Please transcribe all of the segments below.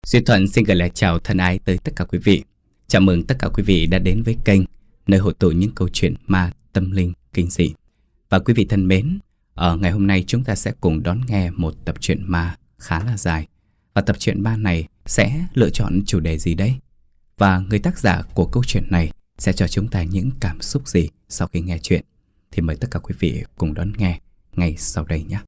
Duy Thuận xin gửi lời chào thân ái tới tất cả quý vị. Chào mừng tất cả quý vị đã đến với kênh nơi hội tụ những câu chuyện ma, tâm linh, kinh dị. Và quý vị thân mến, ở ngày hôm nay chúng ta sẽ cùng đón nghe một tập truyện ma khá là dài. Và tập truyện ma này sẽ lựa chọn chủ đề gì đấy? Và người tác giả của câu chuyện này sẽ cho chúng ta những cảm xúc gì sau khi nghe chuyện? Thì mời tất cả quý vị cùng đón nghe ngay sau đây nhé.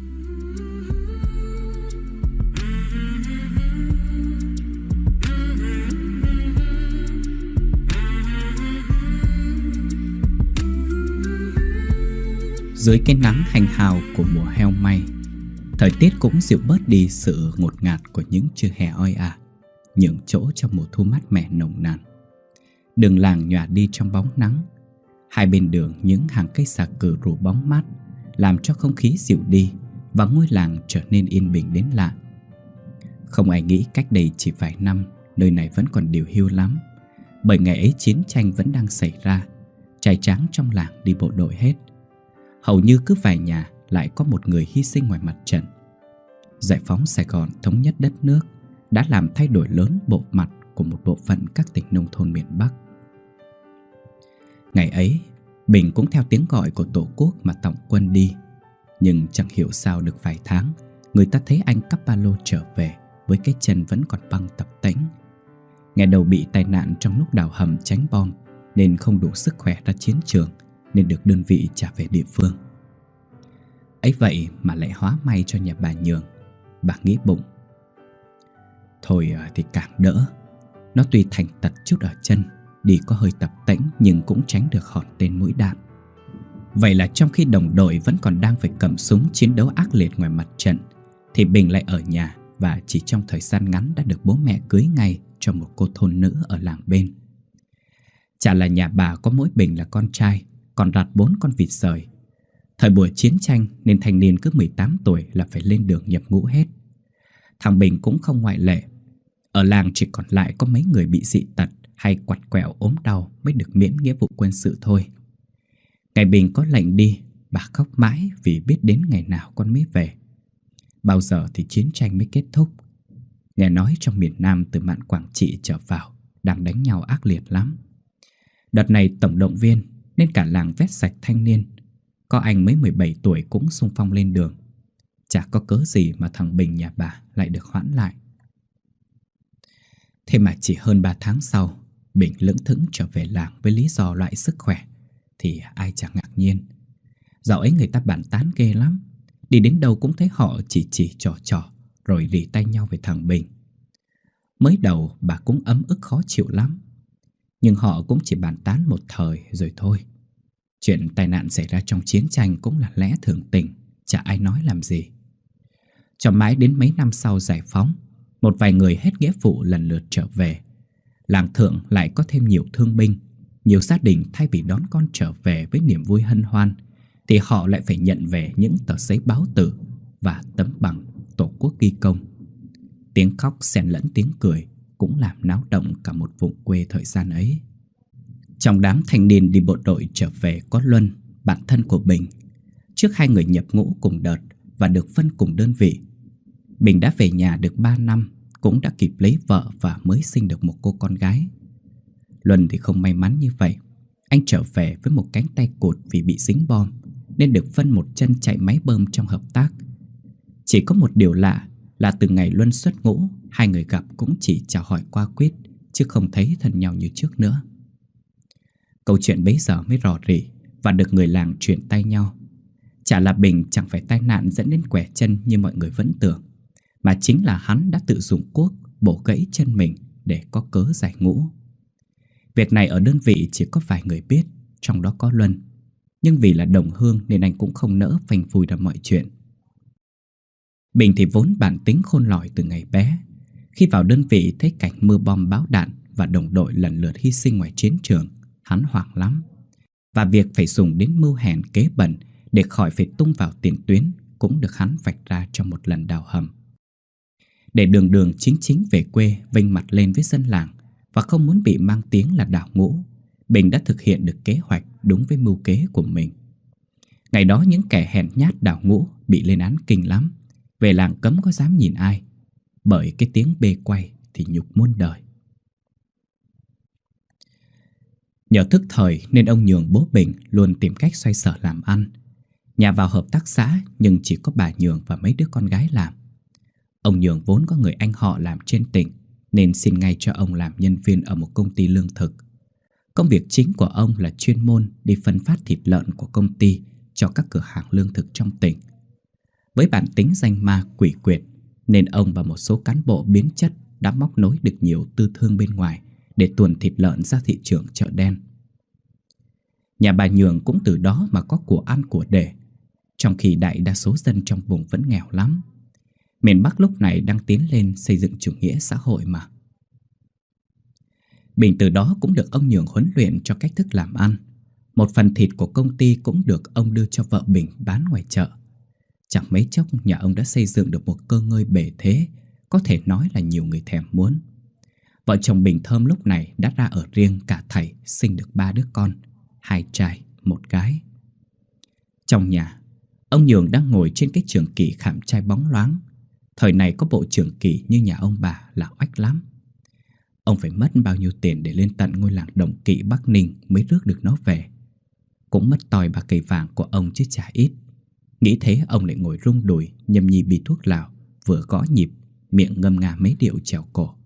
Dưới cái nắng hanh hào của mùa heo may, thời tiết cũng dịu bớt đi sự ngột ngạt của những trưa hè oi ả, nhường chỗ cho mùa thu mát mẻ nồng nàn. Đường làng nhòa đi trong bóng nắng. Hai bên đường những hàng cây xà cừ rủ bóng mát, làm cho không khí dịu đi và ngôi làng trở nên yên bình đến lạ. Không ai nghĩ cách đây chỉ vài năm nơi này vẫn còn điều hiu lắm, bởi ngày ấy chiến tranh vẫn đang xảy ra. Trai tráng trong làng đi bộ đội hết. Hầu như cứ vài nhà lại có một người hy sinh ngoài mặt trận. Giải phóng Sài Gòn thống nhất đất nước đã làm thay đổi lớn bộ mặt của một bộ phận các tỉnh nông thôn miền Bắc. Ngày ấy, Bình cũng theo tiếng gọi của Tổ quốc mà tòng quân đi. Nhưng chẳng hiểu sao được vài tháng, người ta thấy anh cắp ba lô trở về với cái chân vẫn còn băng tập tễnh. Ngày đầu bị tai nạn trong lúc đào hầm tránh bom nên không đủ sức khỏe ra chiến trường, nên được đơn vị trả về địa phương. Ấy vậy mà lại hóa may cho nhà bà Nhường. Bà nghĩ bụng, thôi thì càng đỡ. Nó tuy thành tật chút ở chân, đi có hơi tập tễnh, nhưng cũng tránh được hòn tên mũi đạn. Vậy là trong khi đồng đội vẫn còn đang phải cầm súng chiến đấu ác liệt ngoài mặt trận, thì Bình lại ở nhà và chỉ trong thời gian ngắn đã được bố mẹ cưới ngay cho một cô thôn nữ ở làng bên. Chả là nhà bà có mỗi Bình là con trai, còn đặt 4 con vịt sời. Thời buổi chiến tranh nên thanh niên cứ 18 tuổi là phải lên đường nhập ngũ hết. Thằng Bình cũng không ngoại lệ. Ở làng chỉ còn lại có mấy người bị dị tật hay quặt quẹo ốm đau mới được miễn nghĩa vụ quân sự thôi. Ngày Bình có lệnh đi, bà khóc mãi vì biết đến ngày nào con mới về. Bao giờ thì chiến tranh mới kết thúc? Nghe nói trong miền Nam từ mạn Quảng Trị trở vào đang đánh nhau ác liệt lắm. Đợt này tổng động viên nên cả làng vét sạch thanh niên. Có anh mới 17 tuổi cũng xung phong lên đường. Chả có cớ gì mà thằng Bình nhà bà lại được hoãn lại. Thế mà chỉ hơn 3 tháng sau, Bình lững thững trở về làng với lý do loại sức khỏe, thì ai chẳng ngạc nhiên. Dạo ấy người ta bàn tán ghê lắm. Đi đến đâu cũng thấy họ chỉ trò rồi lì tay nhau về thằng Bình. Mới đầu bà cũng ấm ức khó chịu lắm, nhưng họ cũng chỉ bàn tán một thời rồi thôi. Chuyện tai nạn xảy ra trong chiến tranh cũng là lẽ thường tình, chả ai nói làm gì. Cho mãi đến mấy năm sau giải phóng, một vài người hết nghĩa vụ lần lượt trở về. Làng Thượng lại có thêm nhiều thương binh. Nhiều gia đình thay vì đón con trở về với niềm vui hân hoan, thì họ lại phải nhận về những tờ giấy báo tử và tấm bằng Tổ quốc ghi công. Tiếng khóc xen lẫn tiếng cười cũng làm náo động cả một vùng quê thời gian ấy. Trong đám thanh niên đi bộ đội trở về có Luân, bạn thân của Bình. Trước hai người nhập ngũ cùng đợt và được phân cùng đơn vị. Bình đã về nhà được 3 năm, cũng đã kịp lấy vợ và mới sinh được một cô con gái. Luân thì không may mắn như vậy. Anh trở về với một cánh tay cụt vì bị dính bom, nên được phân một chân chạy máy bơm trong hợp tác. Chỉ có một điều lạ là từ ngày Luân xuất ngũ, hai người gặp cũng chỉ chào hỏi qua quýt, chứ không thấy thân nhau như trước nữa. Câu chuyện bấy giờ mới rò rỉ và được người làng truyền tay nhau. Chả là Bình chẳng phải tai nạn dẫn đến quẻ chân như mọi người vẫn tưởng, mà chính là hắn đã tự dùng cuốc bổ gãy chân mình để có cớ giải ngũ. Việc này ở đơn vị chỉ có vài người biết, trong đó có Luân. Nhưng vì là đồng hương nên anh cũng không nỡ phanh phui ra mọi chuyện. Bình thì vốn bản tính khôn lỏi từ ngày bé. Khi vào đơn vị thấy cảnh mưa bom bão đạn và đồng đội lần lượt hy sinh ngoài chiến trường, hắn hoảng lắm. Và việc phải dùng đến mưu hèn kế bẩn để khỏi phải tung vào tiền tuyến cũng được hắn vạch ra trong một lần đào hầm. Để đường đường chính về quê vênh mặt lên với dân làng và không muốn bị mang tiếng là đào ngũ, Bình đã thực hiện được kế hoạch đúng với mưu kế của mình. Ngày đó những kẻ hèn nhát đào ngũ bị lên án kinh lắm. Về làng cấm có dám nhìn ai, bởi cái tiếng bê quay thì nhục muôn đời. Nhờ thức thời nên ông Nhường bố Bình luôn tìm cách xoay sở làm ăn. Nhà vào hợp tác xã nhưng chỉ có bà Nhường và mấy đứa con gái làm. Ông Nhường vốn có người anh họ làm trên tỉnh nên xin ngay cho ông làm nhân viên ở một công ty lương thực. Công việc chính của ông là chuyên môn đi phân phát thịt lợn của công ty cho các cửa hàng lương thực trong tỉnh. Với bản tính danh ma quỷ quyệt nên ông và một số cán bộ biến chất đã móc nối được nhiều tư thương bên ngoài để tuồn thịt lợn ra thị trường chợ đen. Nhà bà Nhường cũng từ đó mà có của ăn của để, trong khi đại đa số dân trong vùng vẫn nghèo lắm. Miền Bắc lúc này đang tiến lên xây dựng chủ nghĩa xã hội mà. Bình từ đó cũng được ông Nhường huấn luyện cho cách thức làm ăn. Một phần thịt của công ty cũng được ông đưa cho vợ Bình bán ngoài chợ. Chẳng mấy chốc nhà ông đã xây dựng được một cơ ngơi bề thế, có thể nói là nhiều người thèm muốn. Vợ chồng Bình Thơm lúc này đã ra ở riêng cả thảy, sinh được 3 đứa con, 2 trai, 1 gái. Trong nhà, ông Nhường đang ngồi trên cái trường kỷ khảm trai bóng loáng. Thời này có bộ trường kỷ như nhà ông bà là oách lắm. Ông phải mất bao nhiêu tiền để lên tận ngôi làng Đồng Kỵ Bắc Ninh mới rước được nó về. Cũng mất tòi 3 cây vàng của ông chứ chả ít. Nghĩ thế ông lại ngồi rung đùi nhâm nhi bi thuốc lào, vừa gõ nhịp, miệng ngâm nga mấy điệu trèo cổ.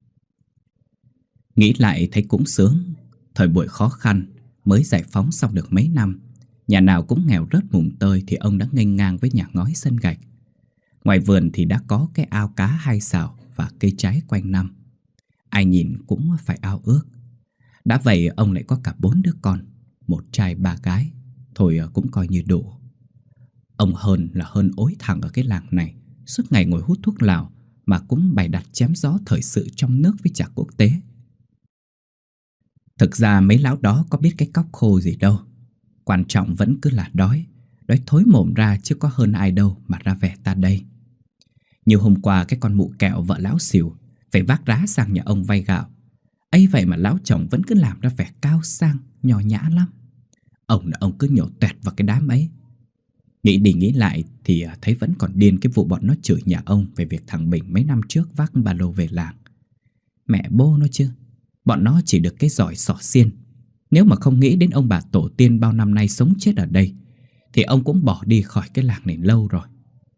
Nghĩ lại thấy cũng sướng. Thời buổi khó khăn, mới giải phóng xong được mấy năm, nhà nào cũng nghèo rớt mùng tơi thì ông đã nghênh ngang với nhà ngói sân gạch. Ngoài vườn thì đã có cái ao cá 2 sào và cây trái quanh năm. Ai nhìn cũng phải ao ước. Đã vậy ông lại có cả 4 đứa con, 1 trai 3 gái, thôi cũng coi như đủ. Ông hơn là hơn ối thẳng ở cái làng này, suốt ngày ngồi hút thuốc lào mà cũng bày đặt chém gió thời sự trong nước với chả quốc tế. Thực ra mấy lão đó có biết cái cóc khô gì đâu. Quan trọng vẫn cứ là đói. Đói thối mồm ra chứ có hơn ai đâu mà ra vẻ ta đây. Như hôm qua cái con mụ kẹo vợ lão xỉu phải vác rá sang nhà ông vay gạo. Ấy vậy mà lão chồng vẫn cứ làm ra vẻ cao sang, nho nhã lắm. Ông cứ nhổ toẹt vào cái đám ấy. Nghĩ đi nghĩ lại thì thấy vẫn còn điên cái vụ bọn nó chửi nhà ông về việc thằng Bình mấy năm trước vác ba lô về làng. Mẹ bô nó chứ. Bọn nó chỉ được cái giỏi xỏ xiên. Nếu mà không nghĩ đến ông bà tổ tiên bao năm nay sống chết ở đây thì ông cũng bỏ đi khỏi cái làng này lâu rồi.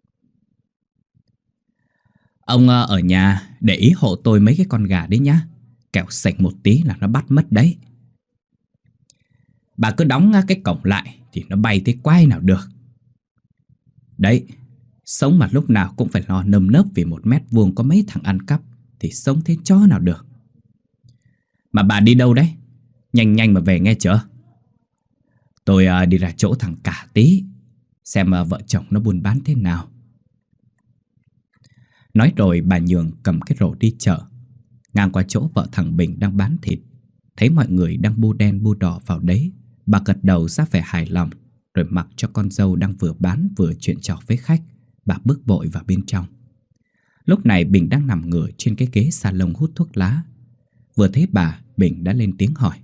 Ông ở nhà để ý hộ tôi mấy cái con gà đấy nhá. Kẻo sạch một tí là nó bắt mất đấy. Bà cứ đóng cái cổng lại thì nó bay tới quái nào được. Đấy, sống mà lúc nào cũng phải lo nơm nớp vì 1 mét vuông có mấy thằng ăn cắp thì sống thế chó nào được. Mà bà đi đâu đấy? Nhanh nhanh mà về nghe chưa? Tôi đi ra chỗ thằng Cả tí, xem vợ chồng nó buôn bán thế nào. Nói rồi bà Nhường cầm cái rổ đi chợ. Ngang qua chỗ vợ thằng Bình đang bán thịt, thấy mọi người đang bu đen bu đỏ vào đấy, bà gật đầu ra vẻ hài lòng, rồi mặc cho con dâu đang vừa bán vừa chuyện trò với khách. Bà bước vội vào bên trong. Lúc này Bình đang nằm ngửa trên cái ghế salon hút thuốc lá. Vừa thấy bà, Bình đã lên tiếng hỏi.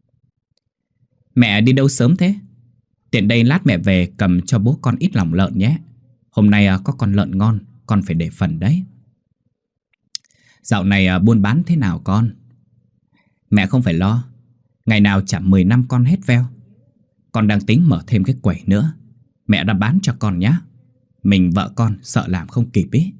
Mẹ đi đâu sớm thế? Tiện đây lát mẹ về cầm cho bố con ít lòng lợn nhé. Hôm nay có con lợn ngon, con phải để phần đấy. Dạo này buôn bán thế nào con? Mẹ không phải lo, ngày nào chả 10 năm con hết veo. Con đang tính mở thêm cái quầy nữa. Mẹ đã bán cho con nhá. Mình vợ con sợ làm không kịp ý.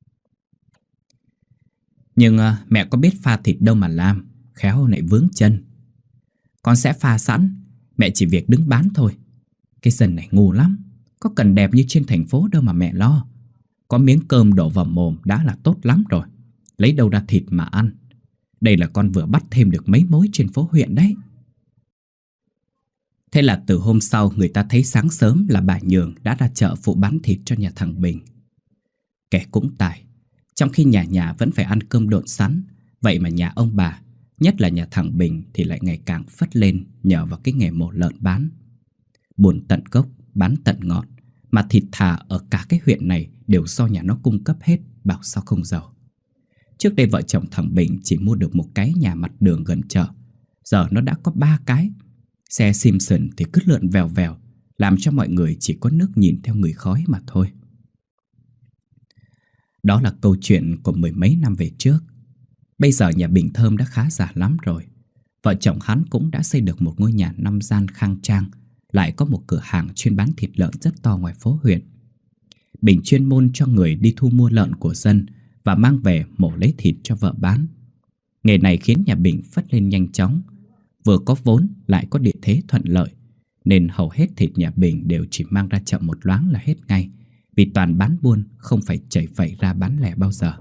Nhưng mẹ có biết pha thịt đâu mà làm, khéo lại vướng chân. Con sẽ pha sẵn, mẹ chỉ việc đứng bán thôi. Cái dân này ngu lắm, có cần đẹp như trên thành phố đâu mà mẹ lo. Có miếng cơm đổ vào mồm đã là tốt lắm rồi. Lấy đâu ra thịt mà ăn. Đây là con vừa bắt thêm được mấy mối trên phố huyện đấy. Thế là từ hôm sau người ta thấy sáng sớm là bà Nhường đã ra chợ phụ bán thịt cho nhà thằng Bình. Kẻ cũng tài, trong khi nhà nhà vẫn phải ăn cơm độn sắn, vậy mà nhà ông bà, nhất là nhà thằng Bình thì lại ngày càng phất lên nhờ vào cái nghề mổ lợn bán. Buôn tận gốc, bán tận ngọn, mà thịt thà ở cả cái huyện này đều do nhà nó cung cấp hết, bảo sao không giàu. Trước đây vợ chồng thằng Bình chỉ mua được một cái nhà mặt đường gần chợ, giờ nó đã có 3 cái. Xe Simpson thì cứ lượn vèo vèo, làm cho mọi người chỉ có nước nhìn theo người khói mà thôi. Đó là câu chuyện của 10 mấy năm về trước. Bây giờ nhà Bình Thơm đã khá giả lắm rồi. Vợ chồng hắn cũng đã xây được một ngôi nhà 5 gian khang trang, lại có một cửa hàng chuyên bán thịt lợn rất to ngoài phố huyện. Bình chuyên môn cho người đi thu mua lợn của dân và mang về mổ lấy thịt cho vợ bán. Nghề này khiến nhà Bình phất lên nhanh chóng, vừa có vốn lại có địa thế thuận lợi, nên hầu hết thịt nhà Bình đều chỉ mang ra chợ một loáng là hết ngay, vì toàn bán buôn, không phải chảy vẩy ra bán lẻ bao giờ.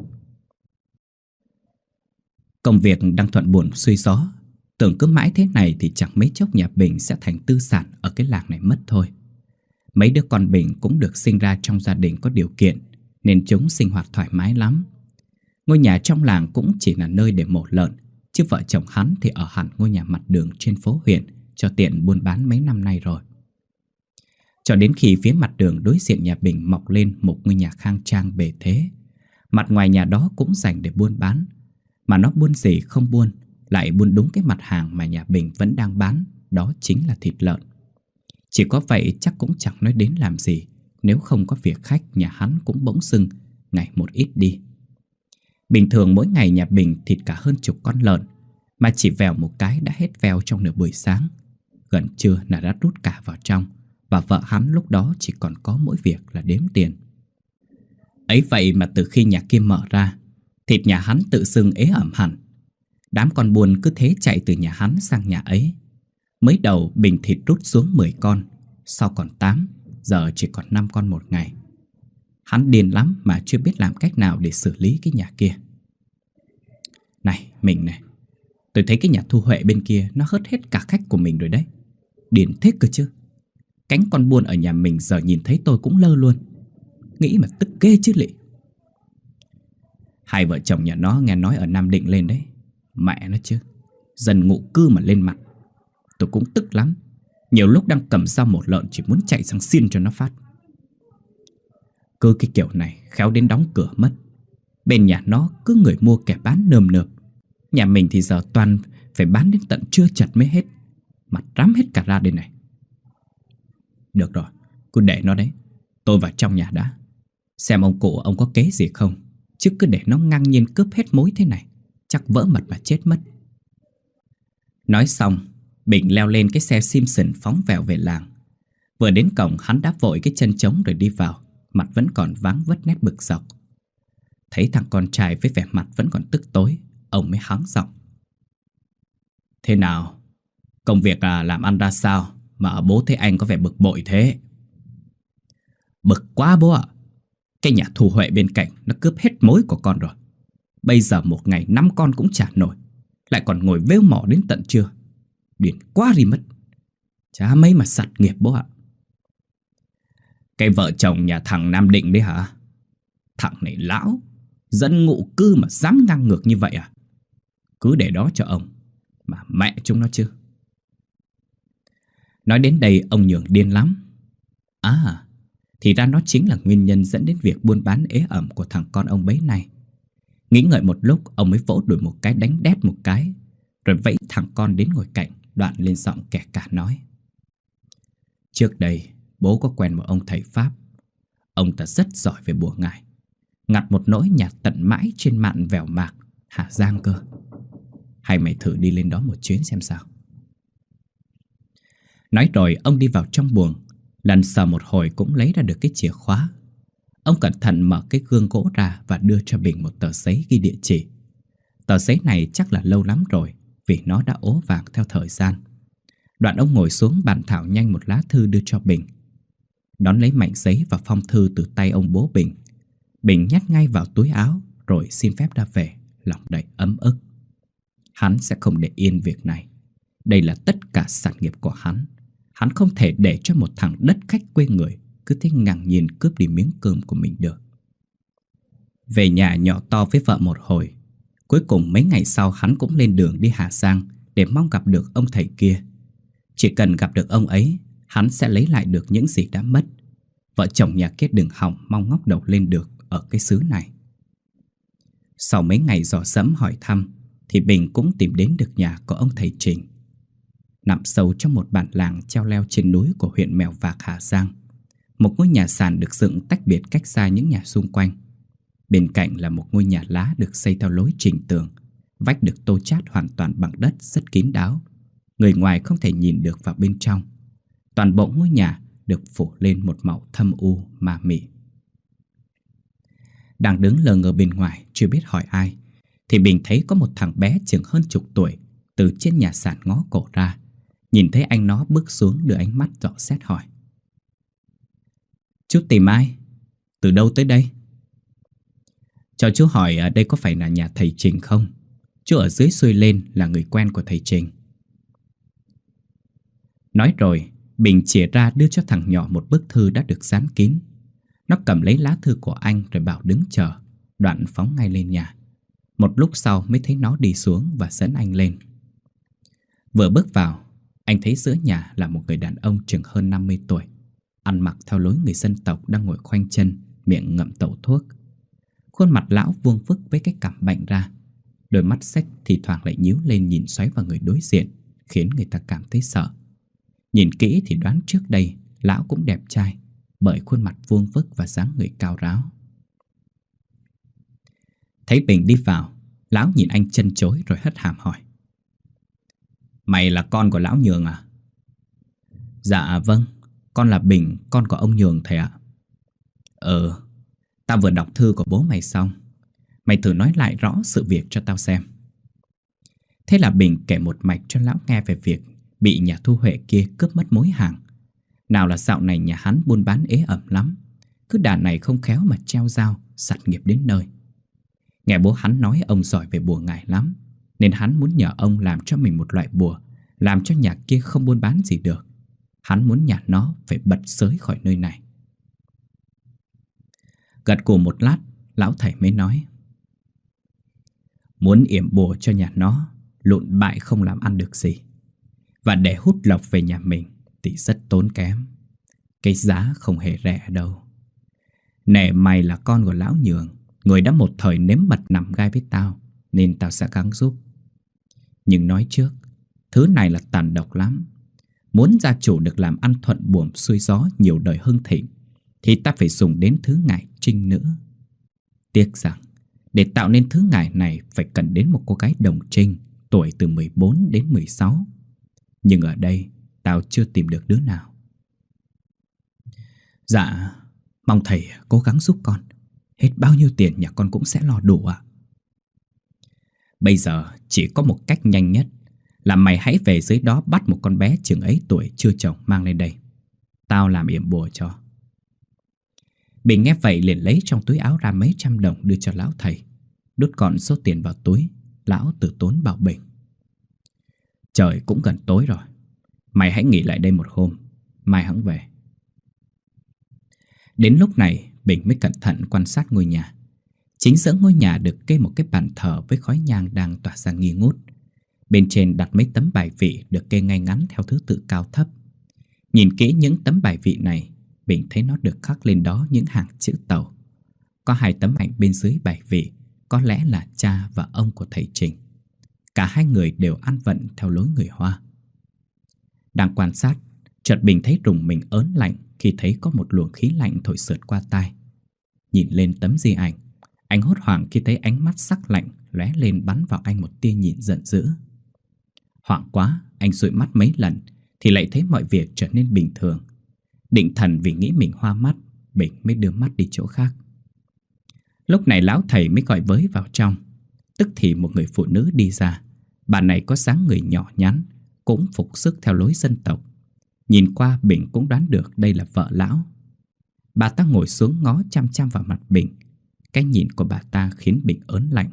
Công việc đang thuận buồm xuôi gió, tưởng cứ mãi thế này thì chẳng mấy chốc nhà Bình sẽ thành tư sản ở cái làng này mất thôi. Mấy đứa con Bình cũng được sinh ra trong gia đình có điều kiện, nên chúng sinh hoạt thoải mái lắm. Ngôi nhà trong làng cũng chỉ là nơi để mổ lợn, chứ vợ chồng hắn thì ở hẳn ngôi nhà mặt đường trên phố huyện cho tiện buôn bán mấy năm nay rồi. Cho đến khi phía mặt đường đối diện nhà Bình mọc lên một ngôi nhà khang trang bề thế. Mặt ngoài nhà đó cũng dành để buôn bán, mà nó buôn gì không buôn, lại buôn đúng cái mặt hàng mà nhà Bình vẫn đang bán, đó chính là thịt lợn. Chỉ có vậy chắc cũng chẳng nói đến làm gì, nếu không có việc khách nhà hắn cũng bỗng dưng ngày một ít đi. Bình thường mỗi ngày nhà Bình thịt cả hơn chục con lợn, mà chỉ vèo một cái đã hết veo trong nửa buổi sáng. Gần trưa là đã rút cả vào trong, và vợ hắn lúc đó chỉ còn có mỗi việc là đếm tiền. Ấy vậy mà từ khi nhà kia mở ra, thịt nhà hắn tự dưng ế ẩm hẳn. Đám con buôn cứ thế chạy từ nhà hắn sang nhà ấy. Mới đầu bình thịt rút xuống 10 con, sau còn 8, giờ chỉ còn 5 con một ngày. Hắn điên lắm mà chưa biết làm cách nào để xử lý cái nhà kia. Này, mình này, tôi thấy cái nhà Thu Huệ bên kia nó hớt hết cả khách của mình rồi đấy. Điên thế cơ chứ. Cánh con buôn ở nhà mình giờ nhìn thấy tôi cũng lơ luôn. Nghĩ mà tức ghê chứ lị. Hai vợ chồng nhà nó nghe nói ở Nam Định lên đấy. Mẹ nó chứ, dân ngụ cư mà lên mặt. Tôi cũng tức lắm. Nhiều lúc đang cầm dao một lợn chỉ muốn chạy sang xin cho nó phát. Cứ cái kiểu này khéo đến đóng cửa mất. Bên nhà nó cứ người mua kẻ bán nườm nượp. Nhà mình thì giờ toàn phải bán đến tận trưa chật mới hết. Mặt rám hết cả ra đây này. Được rồi, cứ để nó đấy. Tôi vào trong nhà đã. Xem ông cụ ông có kế gì không. Chứ cứ để nó ngang nhiên cướp hết mối thế này, chắc vỡ mật mà chết mất. Nói xong, Bình leo lên cái xe Simpson phóng vèo về làng. Vừa đến cổng hắn đáp vội cái chân trống rồi đi vào, mặt vẫn còn váng vất nét bực dọc. Thấy thằng con trai với vẻ mặt vẫn còn tức tối, ông mới hắng giọng. Thế nào? Công việc làm ăn ra sao mà bố thấy anh có vẻ bực bội thế? Bực quá bố ạ. Cái nhà Thu Huệ bên cạnh nó cướp hết mối của con rồi. Bây giờ một ngày 5 con cũng chả nổi, lại còn ngồi vêu mỏ đến tận trưa. Điên quá đi mất. Chả mấy mà sặt nghiệp bố ạ. Cái vợ chồng nhà thằng Nam Định đấy hả? Thằng này lão, dân ngụ cư mà dám ngang ngược như vậy à? Cứ để đó cho ông, mà mẹ chúng nó chứ. Nói đến đây ông Nhường điên lắm. À, thì ra nó chính là nguyên nhân dẫn đến việc buôn bán ế ẩm của thằng con ông bấy này. Nghĩ ngợi một lúc, ông mới vỗ đùi một cái đánh đét một cái, rồi vẫy thằng con đến ngồi cạnh, đoạn lên giọng kẻ cả nói. Trước đây, bố có quen một ông thầy Pháp. Ông ta rất giỏi về bùa ngải, ngặt một nỗi nhạt tận mãi trên mạn Vèo Mạc, Hà Giang cơ. Hay mày thử đi lên đó một chuyến xem sao. Nói rồi ông đi vào trong buồng, lần sờ một hồi cũng lấy ra được cái chìa khóa. Ông cẩn thận mở cái gương gỗ ra và đưa cho Bình một tờ giấy ghi địa chỉ. Tờ giấy này chắc là lâu lắm rồi, vì nó đã ố vàng theo thời gian. Đoạn ông ngồi xuống bàn thảo nhanh một lá thư đưa cho Bình. Đón lấy mảnh giấy và phong thư từ tay ông bố Bình. Bình nhét ngay vào túi áo rồi xin phép ra về, lòng đầy ấm ức. Hắn sẽ không để yên việc này. Đây là tất cả sản nghiệp của hắn. Hắn không thể để cho một thằng đất khách quê người cứ thế ngang nhiên cướp đi miếng cơm của mình được. Về nhà nhỏ to với vợ một hồi. Cuối cùng mấy ngày sau hắn cũng lên đường đi Hà Giang để mong gặp được ông thầy kia. Chỉ cần gặp được ông ấy, hắn sẽ lấy lại được những gì đã mất. Vợ chồng nhà kia đừng hòng mong ngóc đầu lên được ở cái xứ này. Sau mấy ngày dò dẫm hỏi thăm, thì Bình cũng tìm đến được nhà của ông thầy Trình. Nằm sâu trong một bản làng treo leo trên núi của huyện Mèo Vạc, Hà Giang. Một ngôi nhà sàn được dựng tách biệt cách xa những nhà xung quanh. Bên cạnh là một ngôi nhà lá được xây theo lối trình tường, Vách được tô chát hoàn toàn bằng đất rất kín đáo. Người ngoài không thể nhìn được vào bên trong. Toàn bộ ngôi nhà được phủ lên một màu thâm u ma mị. Đang đứng lờ ngơ bên ngoài chưa biết hỏi ai, thì Bình thấy có một thằng bé chừng hơn chục tuổi từ trên nhà sàn ngó cổ ra. Nhìn thấy anh nó bước xuống, đưa ánh mắt dò xét hỏi: "Chú tìm ai? Từ đâu tới đây?" "Cho chú hỏi đây có phải là nhà thầy Trình không? Chú ở dưới xuôi lên là người quen của thầy Trình." Nói rồi, Bình chìa ra đưa cho thằng nhỏ một bức thư đã được dán kín. Nó cầm lấy lá thư của anh rồi bảo đứng chờ, đoạn phóng ngay lên nhà. Một lúc sau mới thấy nó đi xuống và dẫn anh lên. Vừa bước vào, anh thấy giữa nhà là một người đàn ông chừng hơn 50 tuổi, ăn mặc theo lối người dân tộc, đang ngồi khoanh chân, miệng ngậm tẩu thuốc. Khuôn mặt lão vuông vức với cái cằm bệnh ra, đôi mắt xếch thì thoảng lại nhíu lên nhìn xoáy vào người đối diện, khiến người ta cảm thấy sợ. Nhìn kỹ thì đoán trước đây lão cũng đẹp trai, bởi khuôn mặt vuông vức và dáng người cao ráo. Thấy Bình đi vào, lão nhìn anh chân chối rồi hất hàm hỏi: "Mày là con của lão Nhường à?" "Dạ vâng, con là Bình, con của ông Nhường thầy ạ." Tao vừa đọc thư của bố mày xong. Mày thử nói lại rõ sự việc cho tao xem." Thế là Bình kể một mạch cho lão nghe về việc bị nhà thu Huệ kia cướp mất mối hàng. Nào là dạo này nhà hắn buôn bán ế ẩm lắm, cứ đàn này không khéo mà treo dao sạt nghiệp đến nơi. Nghe bố hắn nói ông giỏi về bùa ngải lắm, nên hắn muốn nhờ ông làm cho mình một loại bùa làm cho nhà kia không buôn bán gì được. Hắn muốn nhà nó phải bật xới khỏi nơi này. Gật gù một lát, lão thầy mới nói: "Muốn yểm bùa cho nhà nó lụn bại không làm ăn được gì, và để hút lộc về nhà mình thì rất tốn kém. Cái giá không hề rẻ đâu. Nể mày là con của lão Nhường, người đã một thời nếm mật nằm gai với tao, nên tao sẽ gắng giúp. Nhưng nói trước, thứ này là tàn độc lắm. Muốn gia chủ được làm ăn thuận buồm xuôi gió nhiều đời hưng thịnh, thì ta phải dùng đến thứ ngải trinh nữ. Tiếc rằng để tạo nên thứ ngải này phải cần đến một cô gái đồng trinh, tuổi từ 14 đến 16. Nhưng ở đây tao chưa tìm được đứa nào." "Dạ, mong thầy cố gắng giúp con. Hết bao nhiêu tiền nhà con cũng sẽ lo đủ ạ." "Bây giờ chỉ có một cách nhanh nhất là mày hãy về dưới đó bắt một con bé chừng ấy tuổi chưa chồng mang lên đây. Tao làm yểm bùa cho." Bình nghe vậy liền lấy trong túi áo ra mấy trăm đồng đưa cho lão thầy. Đút gọn số tiền vào túi, lão từ tốn bảo Bình: "Trời cũng gần tối rồi, mày hãy nghỉ lại đây một hôm, mai hẵng về." Đến lúc này Bình mới cẩn thận quan sát ngôi nhà. Chính giữa ngôi nhà được kê một cái bàn thờ với khói nhang đang tỏa ra nghi ngút. Bên trên đặt mấy tấm bài vị được kê ngay ngắn theo thứ tự cao thấp. Nhìn kỹ những tấm bài vị này, Bình thấy nó được khắc lên đó những hàng chữ tàu. Có 2 tấm ảnh bên dưới bài vị, có lẽ là cha và ông của thầy Trình. Cả hai người đều ăn vận theo lối người Hoa. Đang quan sát, chợt Bình thấy rùng mình ớn lạnh khi thấy có một luồng khí lạnh thổi sượt qua tai. Nhìn lên tấm di ảnh, anh hốt hoảng khi thấy ánh mắt sắc lạnh lóe lên bắn vào anh một tia nhìn giận dữ. Hoảng quá, anh dụi mắt mấy lần thì lại thấy mọi việc trở nên bình thường. Định thần vì nghĩ mình hoa mắt, Bình mới đưa mắt đi chỗ khác. Lúc này lão thầy mới gọi với vào trong. Tức thì một người phụ nữ đi ra. Bà này có dáng người nhỏ nhắn, cũng phục sức theo lối dân tộc. Nhìn qua Bình cũng đoán được đây là vợ lão. Bà ta ngồi xuống ngó chăm chăm vào mặt Bình. Cái nhìn của bà ta khiến Bình ớn lạnh.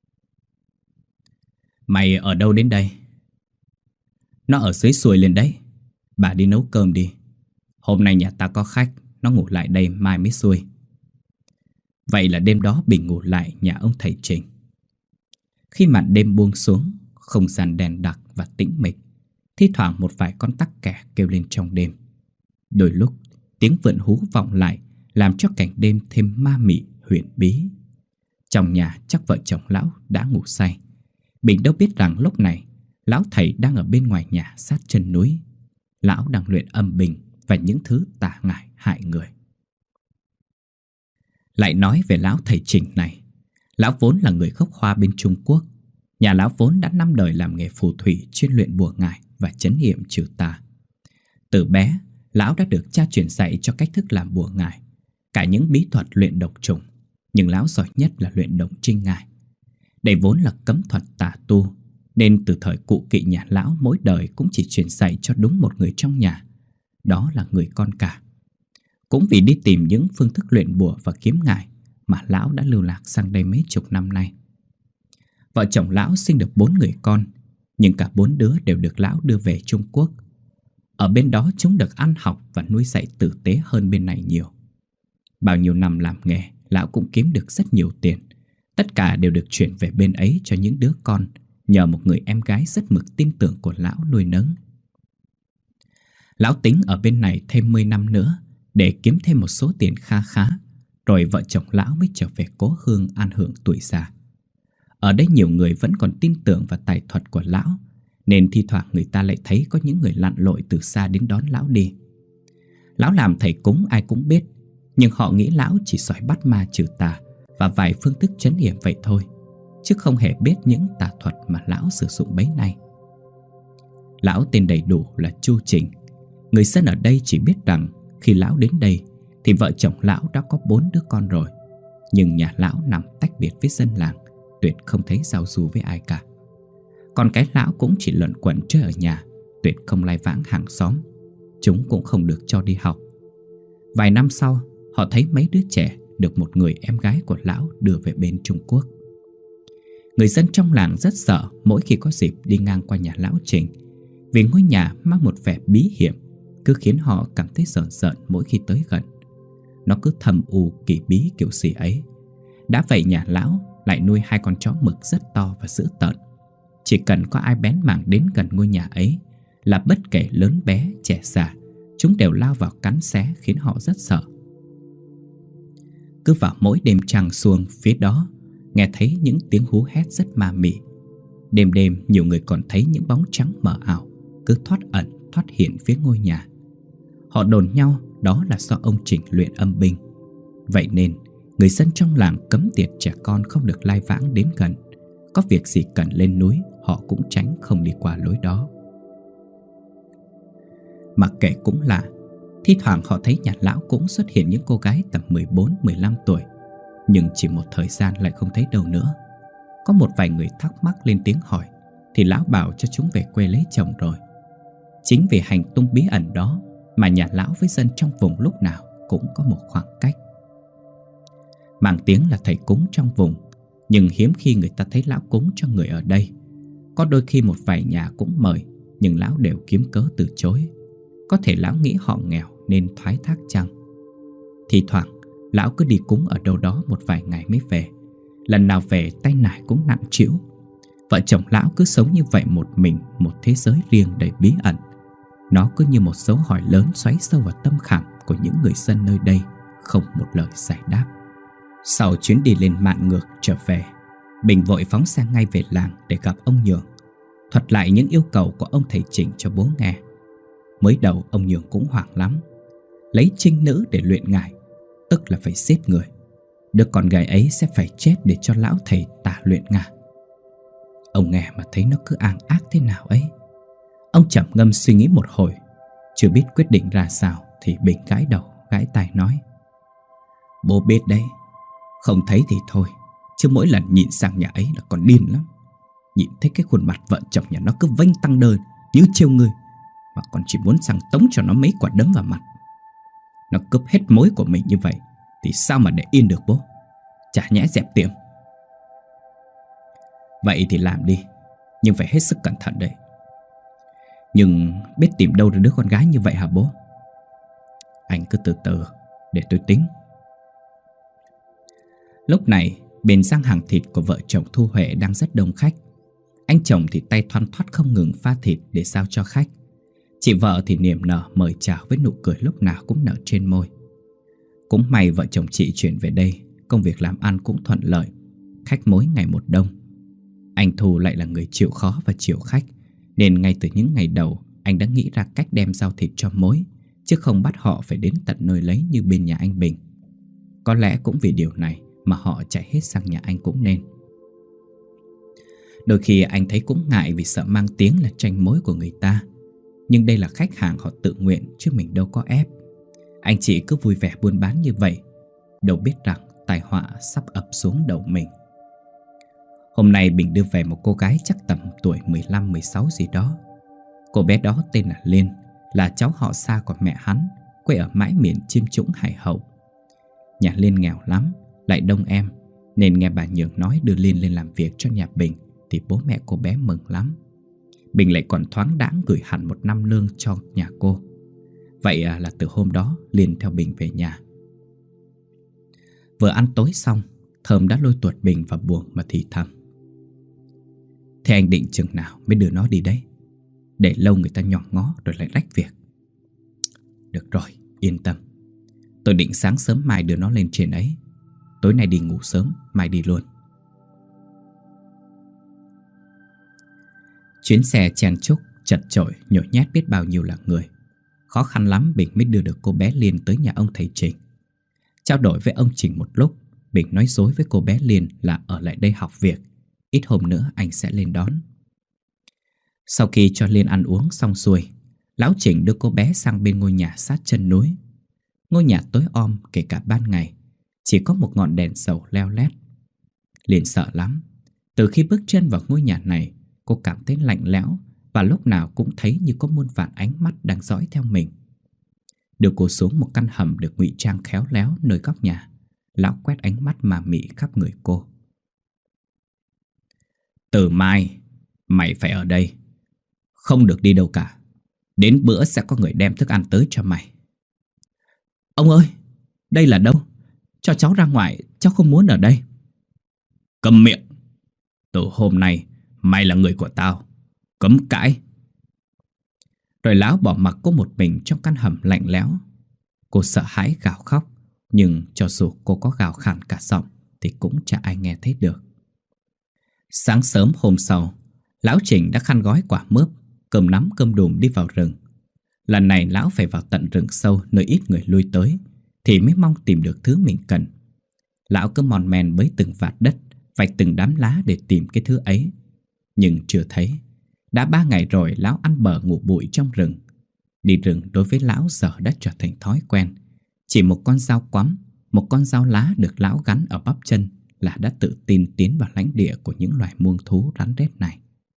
"Mày ở đâu đến đây?" "Nó ở dưới xuôi lên đấy. Bà đi nấu cơm đi. Hôm nay nhà ta có khách, nó ngủ lại đây mai mới xuôi." Vậy là đêm đó Bình ngủ lại nhà ông thầy Trình. Khi màn đêm buông xuống, không gian đen đặc và tĩnh mịch. Thi thoảng một vài con tắc kè kêu lên trong đêm. Đôi lúc tiếng vượn hú vọng lại, làm cho cảnh đêm thêm ma mị huyền bí. Trong nhà chắc vợ chồng lão đã ngủ say. Bình đâu biết rằng lúc này lão thầy đang ở bên ngoài nhà sát chân núi. Lão đang luyện âm bình và những thứ tà ngải hại người. Lại nói về lão thầy Trình này, lão vốn là người gốc Hoa bên Trung Quốc. Nhà lão vốn đã 5 đời làm nghề phù thủy, chuyên luyện bùa ngải và trấn yểm trừ tà. Từ bé, lão đã được cha truyền dạy cho cách thức làm bùa ngải, cả những bí thuật luyện độc trùng, nhưng lão giỏi nhất là luyện động trinh ngải. Đây vốn là cấm thuật tà tu, nên từ thời cụ kỵ nhà lão mỗi đời cũng chỉ truyền dạy cho đúng một người trong nhà, đó là người con cả. Cũng vì đi tìm những phương thức luyện bùa và kiếm ngải mà lão đã lưu lạc sang đây mấy chục năm nay. Vợ chồng lão sinh được 4 người con, nhưng cả 4 đứa đều được lão đưa về Trung Quốc. Ở bên đó chúng được ăn học và nuôi dạy tử tế hơn bên này nhiều. Bao nhiêu năm làm nghề, lão cũng kiếm được rất nhiều tiền. Tất cả đều được chuyển về bên ấy cho những đứa con, nhờ một người em gái rất mực tin tưởng của lão nuôi nấng. Lão tính ở bên này thêm 10 năm nữa để kiếm thêm một số tiền kha khá, rồi vợ chồng lão mới trở về cố hương an hưởng tuổi già. Ở đây nhiều người vẫn còn tin tưởng vào tài thuật của lão, nên thi thoảng người ta lại thấy có những người lặn lội từ xa đến đón lão đi. Lão làm thầy cúng ai cũng biết, nhưng họ nghĩ lão chỉ giỏi bắt ma trừ tà và vài phương thức trấn yểm vậy thôi, chứ không hề biết những tà thuật mà lão sử dụng bấy nay. Lão tên đầy đủ là Chu Trình. Người dân ở đây chỉ biết rằng khi lão đến đây thì vợ chồng lão đã có 4 đứa con rồi, nhưng nhà lão nằm tách biệt với dân làng, tuyệt không thấy giao du với ai cả. Còn cái lão cũng chỉ luẩn quẩn chơi ở nhà, tuyệt không lai vãng hàng xóm. Chúng cũng không được cho đi học. Vài năm sau, họ thấy mấy đứa trẻ được một người em gái của lão đưa về bên Trung Quốc. Người dân trong làng rất sợ mỗi khi có dịp đi ngang qua nhà lão Trình, vì ngôi nhà mang một vẻ bí hiểm, cứ khiến họ cảm thấy rợn rợn mỗi khi tới gần. Nó cứ thầm u kỳ bí kiểu gì ấy. Đã vậy nhà lão lại nuôi 2 con chó mực rất to và dữ tợn. Chỉ cần có ai bén mảng đến gần ngôi nhà ấy là bất kể lớn bé, trẻ già, chúng đều lao vào cắn xé, khiến họ rất sợ. Cứ vào mỗi đêm trăng xuông phía đó, nghe thấy những tiếng hú hét rất ma mị. Đêm đêm nhiều người còn thấy những bóng trắng mờ ảo cứ thoát ẩn thoát hiện phía ngôi nhà. Họ đồn nhau đó là do ông Trình luyện âm binh. Vậy nên người dân trong làng cấm tiệt trẻ con không được lai vãng đến gần. Có việc gì cần lên núi, họ cũng tránh không đi qua lối đó. Mặc kệ cũng lạ, thi thoảng họ thấy nhà lão cũng xuất hiện những cô gái tầm 14-15 tuổi, nhưng chỉ một thời gian lại không thấy đâu nữa. Có một vài người thắc mắc lên tiếng hỏi, thì lão bảo cho chúng về quê lấy chồng rồi. Chính vì hành tung bí ẩn đó mà nhà lão với dân trong vùng lúc nào cũng có một khoảng cách. Mang tiếng là thầy cúng trong vùng, nhưng hiếm khi người ta thấy lão cúng cho người ở đây. Có đôi khi một vài nhà cũng mời, nhưng lão đều kiếm cớ từ chối. Có thể lão nghĩ họ nghèo nên thoái thác chăng. Thì thoảng lão cứ đi cúng ở đâu đó một vài ngày mới về. Lần nào về tay nải cũng nặng trĩu. Vợ chồng lão cứ sống như vậy một mình, một thế giới riêng đầy bí ẩn. Nó cứ như một dấu hỏi lớn xoáy sâu vào tâm khảm của những người dân nơi đây, không một lời giải đáp. Sau chuyến đi lên Mạn Ngược trở về, Bình vội phóng xe ngay về làng để gặp ông Nhường, thuật lại những yêu cầu của ông thầy Trình cho bố nghe. Mới đầu ông Nhường cũng hoảng lắm. Lấy trinh nữ để luyện ngải, tức là phải giết người. Đứa con gái ấy sẽ phải chết để cho lão thầy tả luyện ngải. Ông nghe mà thấy nó cứ ang ác thế nào ấy. Ông trầm ngâm suy nghĩ một hồi, chưa biết quyết định ra sao thì Bình gãi đầu gãi tai nói: Bố biết đấy, không thấy thì thôi, chứ mỗi lần nhìn sang nhà ấy là còn điên lắm. Nhìn thấy cái khuôn mặt vợ chồng nhà nó cứ vênh tăng đơ như trêu người, mà còn chỉ muốn sang tống cho nó mấy quả đấm vào mặt. Nó cướp hết mối của mình như vậy thì sao mà để yên được bố? Chả nhẽ dẹp tiệm. Vậy thì làm đi, nhưng phải hết sức cẩn thận đấy. Nhưng biết tìm đâu được đứa con gái như vậy hả bố? Anh cứ từ từ để tôi tính. Lúc này bên gian hàng thịt của vợ chồng Thu Huệ đang rất đông khách. Anh chồng thì tay thoăn thoắt không ngừng pha thịt để sao cho khách. Chị vợ thì niềm nở mời chào với nụ cười lúc nào cũng nở trên môi. Cũng may vợ chồng chị chuyển về đây, công việc làm ăn cũng thuận lợi, khách mối ngày một đông. Anh Thu lại là người chịu khó và chịu khách, nên ngay từ những ngày đầu anh đã nghĩ ra cách đem giao thịt cho mối, chứ không bắt họ phải đến tận nơi lấy như bên nhà anh Bình. Có lẽ cũng vì điều này mà họ chạy hết sang nhà anh cũng nên. Đôi khi anh thấy cũng ngại vì sợ mang tiếng là tranh mối của người ta. Nhưng đây là khách hàng họ tự nguyện chứ mình đâu có ép. Anh chị cứ vui vẻ buôn bán như vậy, đâu biết rằng tai họa sắp ập xuống đầu mình. Hôm nay Bình đưa về một cô gái chắc tầm tuổi 15-16 gì đó. Cô bé đó tên là Liên, là cháu họ xa của mẹ hắn, quê ở mãi miền Chiêm Trũng Hải Hậu. Nhà Liên nghèo lắm, lại đông em, nên nghe bà Nhường nói đưa Liên lên làm việc cho nhà Bình thì bố mẹ cô bé mừng lắm. Bình lại còn thoáng đãng gửi hẳn 1 năm lương cho nhà cô. Vậy là từ hôm đó Liên theo Bình về nhà. Vừa ăn tối xong, Thơm đã lôi tuột Bình vào buồng mà thì thầm: "Thế anh định chừng nào mới đưa nó đi đấy? Để lâu người ta nhòm ngó rồi lại rách việc." "Được rồi, yên tâm. Tôi định sáng sớm mai đưa nó lên trên ấy. Tối nay đi ngủ sớm, mai đi luôn." Chuyến xe chen chúc, chật chội, nhồi nhét biết bao nhiêu là người. Khó khăn lắm Bình mới đưa được cô bé Liên tới nhà ông thầy Trình. Trao đổi với ông Trình một lúc, Bình nói dối với cô bé Liên là ở lại đây học việc. Ít hôm nữa anh sẽ lên đón. Sau khi cho Liên ăn uống xong xuôi, lão Trình đưa cô bé sang bên ngôi nhà sát chân núi. Ngôi nhà tối om kể cả ban ngày, chỉ có một ngọn đèn dầu leo lét. Liên sợ lắm. Từ khi bước chân vào ngôi nhà này, cô cảm thấy lạnh lẽo và lúc nào cũng thấy như có muôn vàn ánh mắt đang dõi theo mình. Đưa cô xuống một căn hầm được ngụy trang khéo léo nơi góc nhà. Lão quét ánh mắt mà mị khắp người cô. "Từ mai, mày phải ở đây. Không được đi đâu cả. Đến bữa sẽ có người đem thức ăn tới cho mày." "Ông ơi, đây là đâu? Cho cháu ra ngoài, cháu không muốn ở đây." "Câm miệng. Từ hôm nay, mày là người của tao. Cấm cãi." Rồi lão bỏ mặc cô một mình trong căn hầm lạnh lẽo. Cô sợ hãi gào khóc, nhưng cho dù cô có gào khản cả giọng thì cũng chả ai nghe thấy được. Sáng sớm hôm sau, lão Trình đã khăn gói quả mướp, cơm nắm cơm đùm đi vào rừng. Lần này lão phải vào tận rừng sâu nơi ít người lui tới thì mới mong tìm được thứ mình cần. Lão cứ mòn men bới từng vạt đất, vạch từng đám lá để tìm cái thứ ấy, nhưng chưa thấy. Đã 3 ngày rồi lão ăn bở ngủ bụi trong rừng. Đi rừng đối với lão giờ đã trở thành thói quen. Chỉ một con dao quắm, một con dao lá được lão gắn ở bắp chân là đã tự tin tiến vào lãnh địa của những loài muông thú rắn rết này.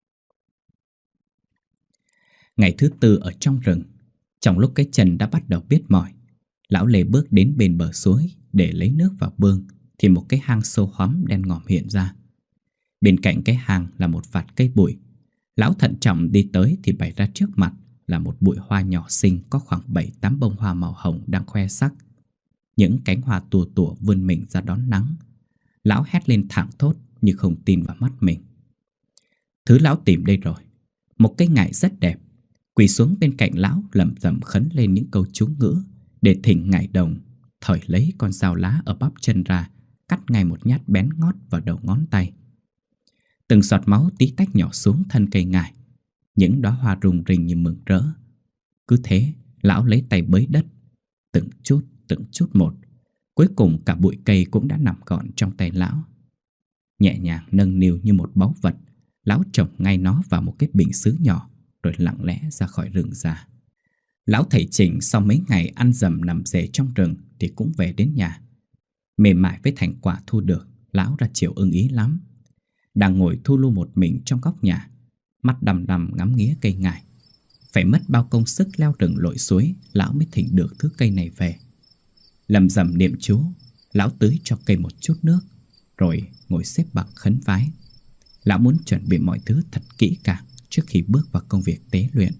Ngày thứ 4 ở trong rừng, trong lúc cái chân đã bắt đầu biết mỏi, lão Lê bước đến bên bờ suối để lấy nước vào bương thì một cái hang sâu hoắm đen ngòm hiện ra. Bên cạnh cái hang là một vạt cây bụi. Lão thận trọng đi tới thì bày ra trước mặt là một bụi hoa nhỏ xinh có khoảng 7-8 bông hoa màu hồng đang khoe sắc. Những cánh hoa tùa tủa vươn mình ra đón nắng. Lão hét lên thảng thốt như không tin vào mắt mình. Thứ lão tìm đây rồi, một cây ngải rất đẹp. Quỳ xuống bên cạnh lão lẩm bẩm khấn lên những câu chú ngữ để thỉnh ngải đồng thổi lấy con dao lá ở bắp chân ra, cắt ngay một nhát bén ngót vào đầu ngón tay. Từng giọt máu tí tách nhỏ xuống thân cây ngải. Những đóa hoa rung rinh như mừng rỡ. Cứ thế lão lấy tay bới đất, từng chút một. Cuối cùng cả bụi cây cũng đã nằm gọn trong tay lão. Nhẹ nhàng nâng niu như một báu vật, lão trồng ngay nó vào một cái bình sứ nhỏ, rồi lặng lẽ ra khỏi rừng già. Lão thầy Trình sau mấy ngày ăn dầm nằm rể trong rừng thì cũng về đến nhà. Mềm mại với thành quả thu được, lão ra chiều ưng ý lắm. Đang ngồi thu lu một mình trong góc nhà, mắt đăm đăm ngắm nghía cây ngải. Phải mất bao công sức leo rừng lội suối, lão mới thỉnh được thứ cây này về. Lầm rầm niệm chú, lão tưới cho cây một chút nước, rồi ngồi xếp bằng khấn vái. Lão muốn chuẩn bị mọi thứ thật kỹ càng trước khi bước vào công việc tế luyện.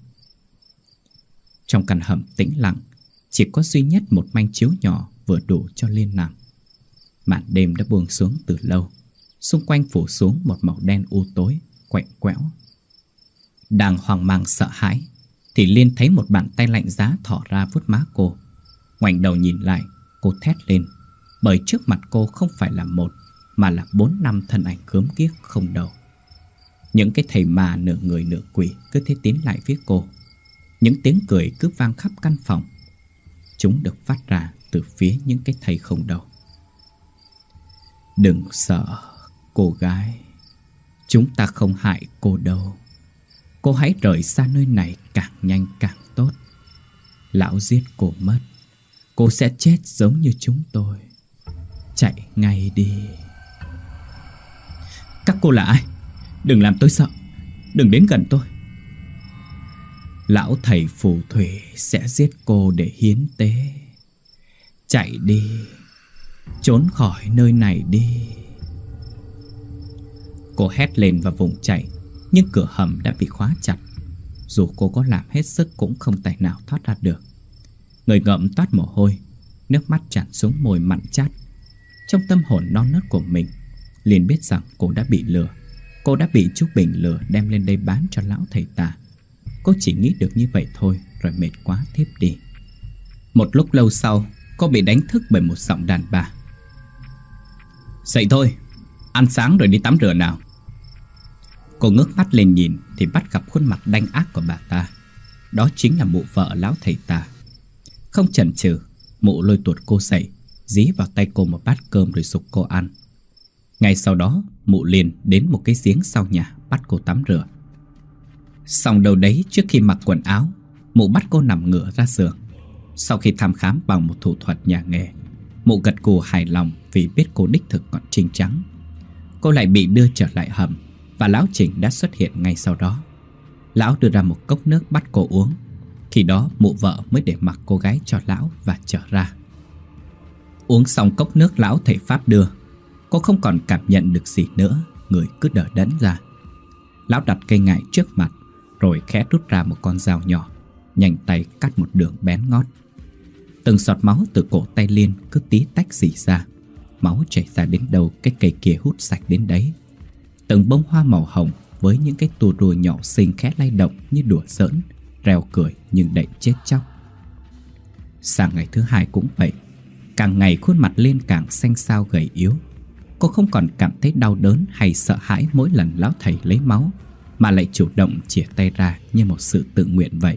Trong căn hầm tĩnh lặng, chỉ có duy nhất một manh chiếu nhỏ vừa đủ cho Liên nằm. Màn đêm đã buông xuống từ lâu, xung quanh phủ xuống một màu đen u tối, quạnh quẽo. Đang hoang mang sợ hãi thì Liên thấy một bàn tay lạnh giá thỏ ra vuốt má cô. Ngoảnh đầu nhìn lại, cô thét lên, bởi trước mặt cô không phải là một mà là 4-5 thân ảnh gớm ghiếc không đầu. Những cái thầy mà nửa người nửa quỷ cứ thế tiến lại phía cô. Những tiếng cười cứ vang khắp căn phòng. Chúng được phát ra từ phía những cái thầy không đầu. "Đừng sợ, cô gái. Chúng ta không hại cô đâu. Cô hãy rời xa nơi này càng nhanh càng tốt. Lão giết cô mất, cô sẽ chết giống như chúng tôi. Chạy ngay đi. Các cô là ai? Đừng làm tôi sợ. Đừng đến gần tôi. Lão thầy phù thủy sẽ giết cô để hiến tế. Chạy đi. Trốn khỏi nơi này đi. Cô hét lên và vùng chạy, nhưng cửa hầm đã bị khóa chặt. Dù cô có làm hết sức cũng không tài nào thoát ra được. Người ngợm toát mồ hôi, nước mắt tràn xuống môi mặn chát. Trong tâm hồn non nớt của mình, liền biết rằng cô đã bị lừa. Cô đã bị chú Bình lừa đem lên đây bán cho lão thầy tà. Cô chỉ nghĩ được như vậy thôi, rồi mệt quá thiếp đi. Một lúc lâu sau, cô bị đánh thức bởi một giọng đàn bà. Dậy thôi, ăn sáng rồi đi tắm rửa nào. Cô ngước mắt lên nhìn thì bắt gặp khuôn mặt đanh ác của bà ta. Đó chính là mụ vợ lão thầy tà. Không chần chừ, mụ lôi tuột cô dậy, dí vào tay cô một bát cơm rồi giục cô ăn. Ngay sau đó, mụ liền đến một cái giếng sau nhà bắt cô tắm rửa. Xong đâu đấy, trước khi mặc quần áo, mụ bắt cô nằm ngửa ra giường. Sau khi thăm khám bằng một thủ thuật nhà nghề, mụ gật gù hài lòng vì biết cô đích thực còn trinh trắng. Cô lại bị đưa trở lại hầm, và lão Trình đã xuất hiện ngay sau đó. Lão đưa ra một cốc nước bắt cô uống. Khi đó mụ vợ mới để mặc cô gái cho lão và trở ra. Uống xong cốc nước lão thầy Pháp đưa, cô không còn cảm nhận được gì nữa, người cứ đờ đẫn ra. Lão đặt cây ngải trước mặt, rồi khẽ rút ra một con dao nhỏ, nhanh tay cắt một đường bén ngót. Từng giọt máu từ cổ tay Liên cứ tí tách rỉ ra. Máu chảy ra đến đâu cái cây kia hút sạch đến đấy. Từng bông hoa màu hồng với những cái tua rùa nhỏ xinh khẽ lay động như đùa giỡn, reo cười nhưng đậy chết chóc. Sang ngày thứ hai cũng vậy. Càng ngày khuôn mặt Liên càng xanh xao gầy yếu. Cô không còn cảm thấy đau đớn hay sợ hãi mỗi lần lão thầy lấy máu, mà lại chủ động chìa tay ra như một sự tự nguyện vậy.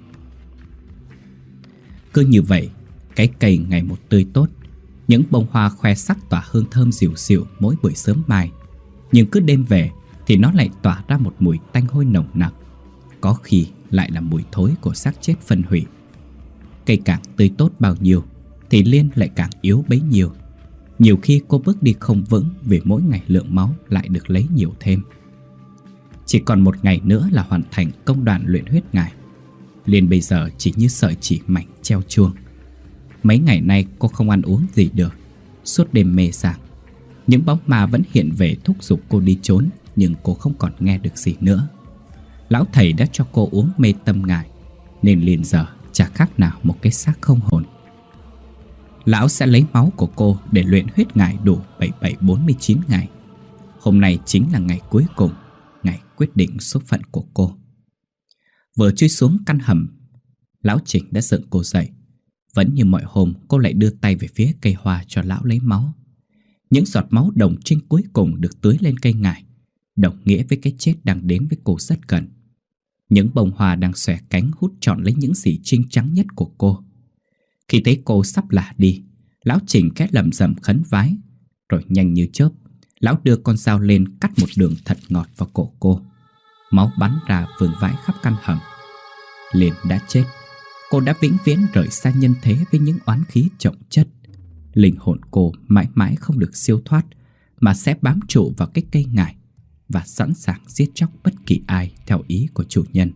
Cứ như vậy, cái cây ngày một tươi tốt. Những bông hoa khoe sắc tỏa hương thơm dịu dịu mỗi buổi sớm mai. Nhưng cứ đêm về thì nó lại tỏa ra một mùi tanh hôi nồng nặc. Có khi lại là mùi thối của xác chết phân hủy. Cây càng tươi tốt bao nhiêu thì Liên lại càng yếu bấy nhiêu. Nhiều khi cô bước đi không vững vì mỗi ngày lượng máu lại được lấy nhiều thêm. Chỉ còn một ngày nữa là hoàn thành công đoạn luyện huyết ngải. Liên bây giờ chỉ như sợi chỉ mảnh treo chuông. Mấy ngày nay cô không ăn uống gì được. Suốt đêm mê sảng. Những bóng ma vẫn hiện về thúc giục cô đi trốn, nhưng cô không còn nghe được gì nữa. Lão thầy đã cho cô uống mê tâm ngải, nên liền giờ chả khác nào một cái xác không hồn. Lão sẽ lấy máu của cô để luyện huyết ngải đủ 7749 ngày. Hôm nay chính là ngày cuối cùng, ngày quyết định số phận của cô. Vừa chui xuống căn hầm, lão Trình đã dựng cô dậy. Vẫn như mọi hôm, cô lại đưa tay về phía cây hoa cho lão lấy máu. Những giọt máu đồng trinh cuối cùng được tưới lên cây ngải, đồng nghĩa với cái chết đang đến với cô rất gần. Những bông hoa đang xòe cánh hút trọn lấy những gì trinh trắng nhất của cô. Khi thấy cô sắp lả đi, lão Trình khẽ lẩm rẩm khấn vái, rồi nhanh như chớp, lão đưa con dao lên cắt một đường thật ngọt vào cổ cô. Máu bắn ra vương vãi khắp căn hầm. Liên đã chết. Cô đã vĩnh viễn rời xa nhân thế với những oán khí chồng chất. Linh hồn cô mãi mãi không được siêu thoát, mà sẽ bám trụ vào cái cây ngải và sẵn sàng giết chóc bất kỳ ai theo ý của chủ nhân.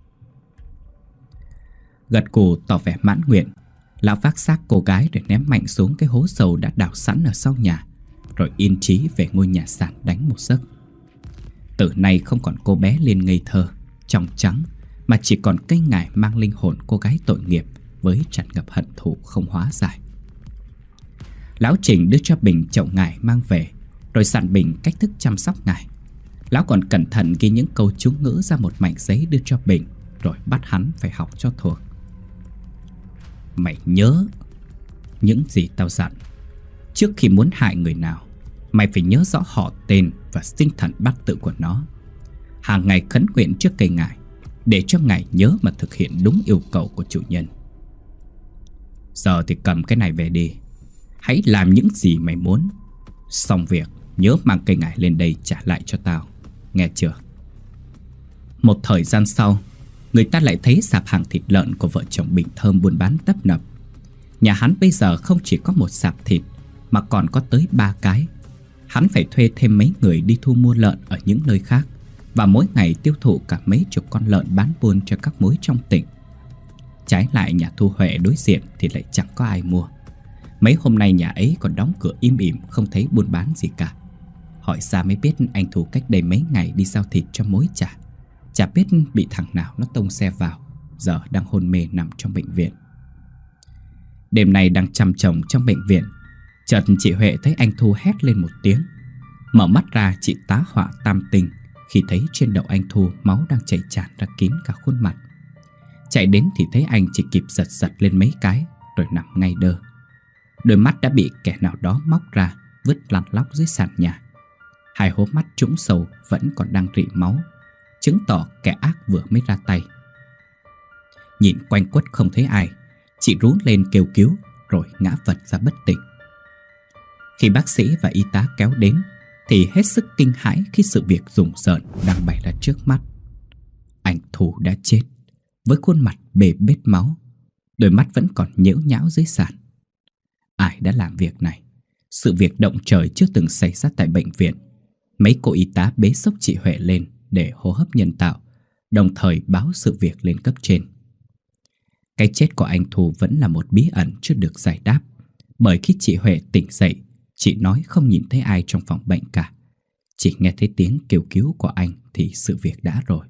Gật gù tỏ vẻ mãn nguyện, lão vác xác cô gái để ném mạnh xuống cái hố sâu đã đào sẵn ở sau nhà, rồi yên chí về ngôi nhà sàn đánh một giấc. Từ nay không còn cô bé Liên ngây thơ, trong trắng, mà chỉ còn cây ngải mang linh hồn cô gái tội nghiệp với tràn ngập hận thù không hóa giải. Lão Trình đưa cho Bình chậu ngải mang về, rồi dặn Bình cách thức chăm sóc ngải. Lão còn cẩn thận ghi những câu chú ngữ ra một mảnh giấy đưa cho Bình, rồi bắt hắn phải học cho thuộc. Mày nhớ những gì tao dặn. Trước khi muốn hại người nào, mày phải nhớ rõ họ tên và sinh thần bát tự của nó. Hàng ngày khấn nguyện trước cây ngải, để cho ngài nhớ mà thực hiện đúng yêu cầu của chủ nhân. Giờ thì cầm cái này về đi. Hãy làm những gì mày muốn. Xong việc nhớ mang cây ngải lên đây trả lại cho tao. nghe chưa? Một thời gian sau, người ta lại thấy sạp hàng thịt lợn của vợ chồng Bình Thơm buôn bán tấp nập. Nhà hắn bây giờ không chỉ có một sạp thịt mà còn có tới 3 cái. Hắn phải thuê thêm mấy người đi thu mua lợn ở những nơi khác, và mỗi ngày tiêu thụ cả mấy chục con lợn bán buôn cho các mối trong tỉnh. Trái lại nhà Thu Huệ đối diện thì lại chẳng có ai mua. Mấy hôm nay nhà ấy còn đóng cửa im ỉm, không thấy buôn bán gì cả. Hỏi ra mới biết anh Thu cách đây mấy ngày đi giao thịt cho mối chả. Chả biết bị thằng nào nó tông xe vào, giờ đang hôn mê nằm trong bệnh viện. Đêm nay đang chăm chồng trong bệnh viện, chợt chị Huệ thấy anh Thu hét lên một tiếng. Mở mắt ra chị tá hỏa tam tinh khi thấy trên đầu anh Thu máu đang chảy tràn ra kín cả khuôn mặt. Chạy đến thì thấy anh chỉ kịp giật giật lên mấy cái rồi nằm ngay đơ. Đôi mắt đã bị kẻ nào đó móc ra, vứt lăn lóc dưới sàn nhà. Hai hố mắt trũng sâu vẫn còn đang rỉ máu, chứng tỏ kẻ ác vừa mới ra tay. Nhìn quanh quất không thấy ai, chị rú lên kêu cứu rồi ngã vật ra bất tỉnh. Khi bác sĩ và y tá kéo đến thì hết sức kinh hãi khi sự việc rùng rợn đang bày ra trước mắt. Anh Thu đã chết, với khuôn mặt bê bết máu, đôi mắt vẫn còn nhễu nhão dưới sàn. Ai đã làm việc này? Sự việc động trời chưa từng xảy ra tại bệnh viện. Mấy cô y tá bế xốc chị Huệ lên để hô hấp nhân tạo, đồng thời báo sự việc lên cấp trên. Cái chết của anh Thu vẫn là một bí ẩn chưa được giải đáp, bởi khi chị Huệ tỉnh dậy, chị nói không nhìn thấy ai trong phòng bệnh cả. Chỉ nghe thấy tiếng kêu cứu của anh thì sự việc đã rồi.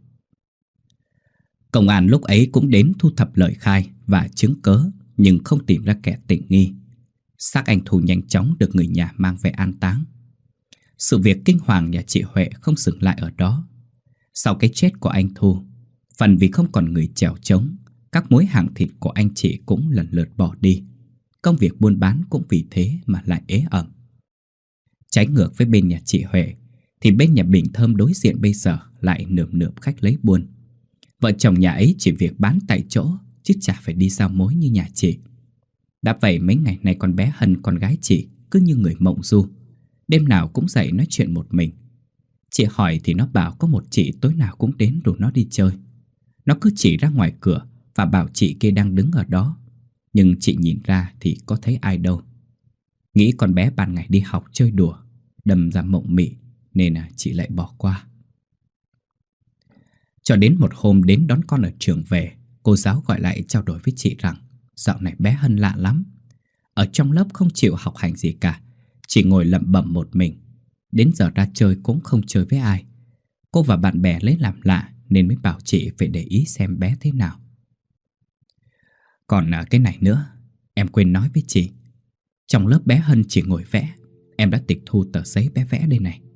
Công an lúc ấy cũng đến thu thập lời khai và chứng cớ, nhưng không tìm ra kẻ tình nghi. Xác anh Thu nhanh chóng được người nhà mang về an táng. Sự việc kinh hoàng nhà chị Huệ không dừng lại ở đó. Sau cái chết của anh Thu, phần vì không còn người chèo chống, các mối hàng thịt của anh chị cũng lần lượt bỏ đi. Công việc buôn bán cũng vì thế mà lại ế ẩm. Trái ngược với bên nhà chị Huệ, thì bên nhà Bình Thơm đối diện bây giờ lại nườm nượp khách lấy buôn. Vợ chồng nhà ấy chỉ việc bán tại chỗ, chứ chả phải đi giao mối như nhà chị. Đã vậy mấy ngày nay con bé Hân, con gái chị, cứ như người mộng du, đêm nào cũng dậy nói chuyện một mình. Chị hỏi thì nó bảo có một chị tối nào cũng đến rủ nó đi chơi. Nó cứ chỉ ra ngoài cửa và bảo chị kia đang đứng ở đó, nhưng chị nhìn ra thì có thấy ai đâu. Nghĩ con bé ban ngày đi học chơi đùa, đâm ra mộng mị, nên chị lại bỏ qua. Cho đến một hôm đến đón con ở trường về, cô giáo gọi lại trao đổi với chị rằng dạo này bé Hân lạ lắm. Ở trong lớp không chịu học hành gì cả, chỉ ngồi lẩm bẩm một mình. Đến giờ ra chơi cũng không chơi với ai. Cô và bạn bè lấy làm lạ nên mới bảo chị phải để ý xem bé thế nào. Còn cái này nữa, em quên nói với chị. Trong lớp bé Hân chỉ ngồi vẽ. Em đã tịch thu tờ giấy bé vẽ đây này.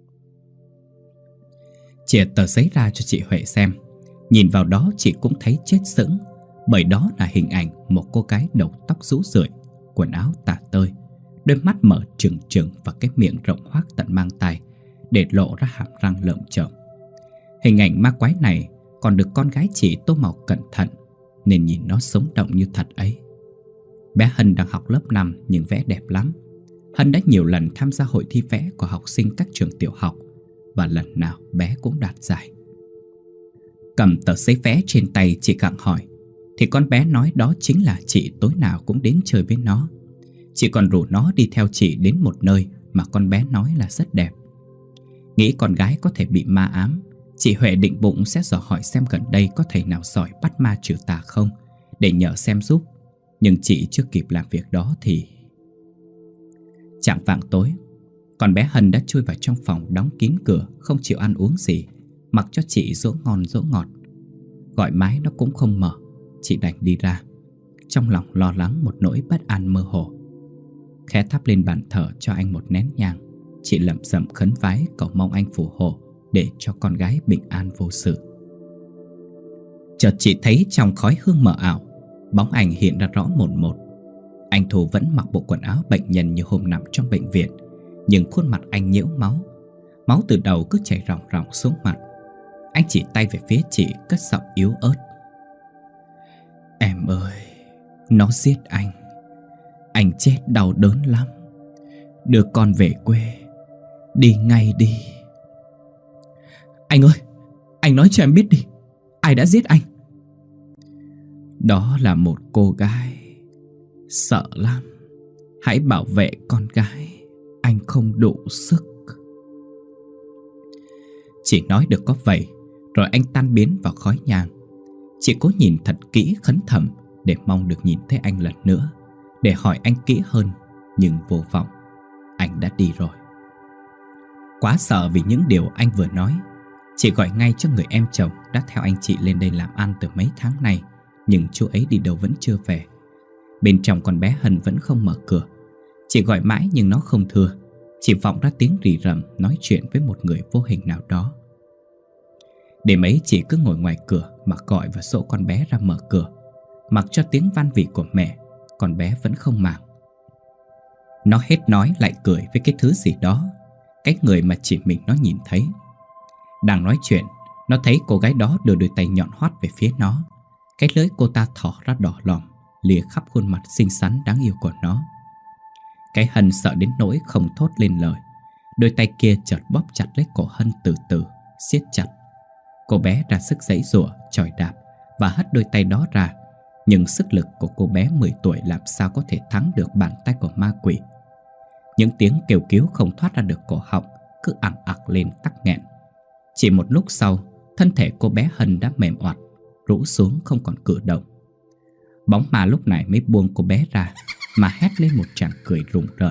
Chìa tờ giấy ra cho chị Huệ xem. Nhìn vào đó chị cũng thấy chết sững, bởi đó là hình ảnh một cô gái đầu tóc rũ rượi, quần áo tả tơi, đôi mắt mở trừng trừng và cái miệng rộng hoác tận mang tai, để lộ ra hàm răng lởm chởm. Hình ảnh ma quái này còn được con gái chị tô màu cẩn thận, nên nhìn nó sống động như thật ấy. Bé Hân đang học lớp 5 nhưng vẽ đẹp lắm. Hân đã nhiều lần tham gia hội thi vẽ của học sinh các trường tiểu học, và lần nào bé cũng đạt giải. Cầm tờ giấy vẽ trên tay, chị gặng hỏi thì con bé nói đó chính là chị tối nào cũng đến chơi với nó. Chị còn rủ nó đi theo chị đến một nơi mà con bé nói là rất đẹp. Nghĩ con gái có thể bị ma ám, chị Huệ định bụng sẽ dò hỏi xem gần đây có thầy nào giỏi bắt ma trừ tà không, để nhờ xem giúp. Nhưng chị chưa kịp làm việc đó thì... Chạng vạng tối, con bé Hân đã chui vào trong phòng đóng kín cửa, không chịu ăn uống gì, mặc cho chị dỗ ngon dỗ ngọt. Gọi mãi nó cũng không mở. Chị đành đi ra, trong lòng lo lắng một nỗi bất an mơ hồ. Khẽ thắp lên bàn thờ cho anh một nén nhang, chị lẩm bẩm khấn vái cầu mong anh phù hộ để cho con gái bình an vô sự. Chợt chị thấy trong khói hương mờ ảo, bóng ảnh hiện ra rõ mồn một. Anh Thu vẫn mặc bộ quần áo bệnh nhân như hôm nằm trong bệnh viện, nhưng khuôn mặt anh nhiễu máu. Máu từ đầu cứ chảy ròng ròng xuống mặt. Anh chỉ tay về phía chị, cất giọng yếu ớt: "Em ơi, nó giết anh. Anh chết đau đớn lắm. Đưa con về quê. Đi ngay đi." Anh ơi, anh nói cho em biết đi, ai đã giết anh? Đó là một cô gái. Sợ lắm. Hãy bảo vệ con gái, anh không đủ sức. Chỉ nói được có vậy, rồi anh tan biến vào khói nhang. Chị cố nhìn thật kỹ khấn thầm để mong được nhìn thấy anh lần nữa, để hỏi anh kỹ hơn, nhưng vô vọng. Anh đã đi rồi. Quá sợ vì những điều anh vừa nói, chị gọi ngay cho người em chồng đã theo anh chị lên đây làm ăn từ mấy tháng nay, nhưng chú ấy đi đâu vẫn chưa về. Bên trong con bé Hân vẫn không mở cửa. Chị gọi mãi nhưng nó không thưa, chỉ vọng ra tiếng rì rầm nói chuyện với một người vô hình nào đó. Đêm ấy chị cứ ngồi ngoài cửa mà gọi và dỗ con bé ra mở cửa. Mặc cho tiếng van vỉ của mẹ, con bé vẫn không màng. Nó hết nói lại cười với cái thứ gì đó, cái người mà chỉ mình nó nhìn thấy. Đang nói chuyện, nó thấy cô gái đó đưa đôi tay nhọn hoắt về phía nó. Cái lưỡi cô ta thỏ ra đỏ lòm, lìa khắp khuôn mặt xinh xắn đáng yêu của nó. Cái Hân sợ đến nỗi không thốt lên lời. Đôi tay kia chợt bóp chặt lấy cổ Hân từ từ, siết chặt. Cô bé ra sức giãy giụa, chòi đạp và hất đôi tay đó ra. Nhưng sức lực của cô bé 10 tuổi làm sao có thể thắng được bàn tay của ma quỷ. Những tiếng kêu cứu không thoát ra được cổ họng, cứ ẳng ặc lên tắc nghẹn. Chỉ một lúc sau, thân thể cô bé Hân đã mềm oặt, rũ xuống không còn cử động. Bóng ma lúc này mới buông cô bé ra mà hét lên một tràng cười rùng rợn.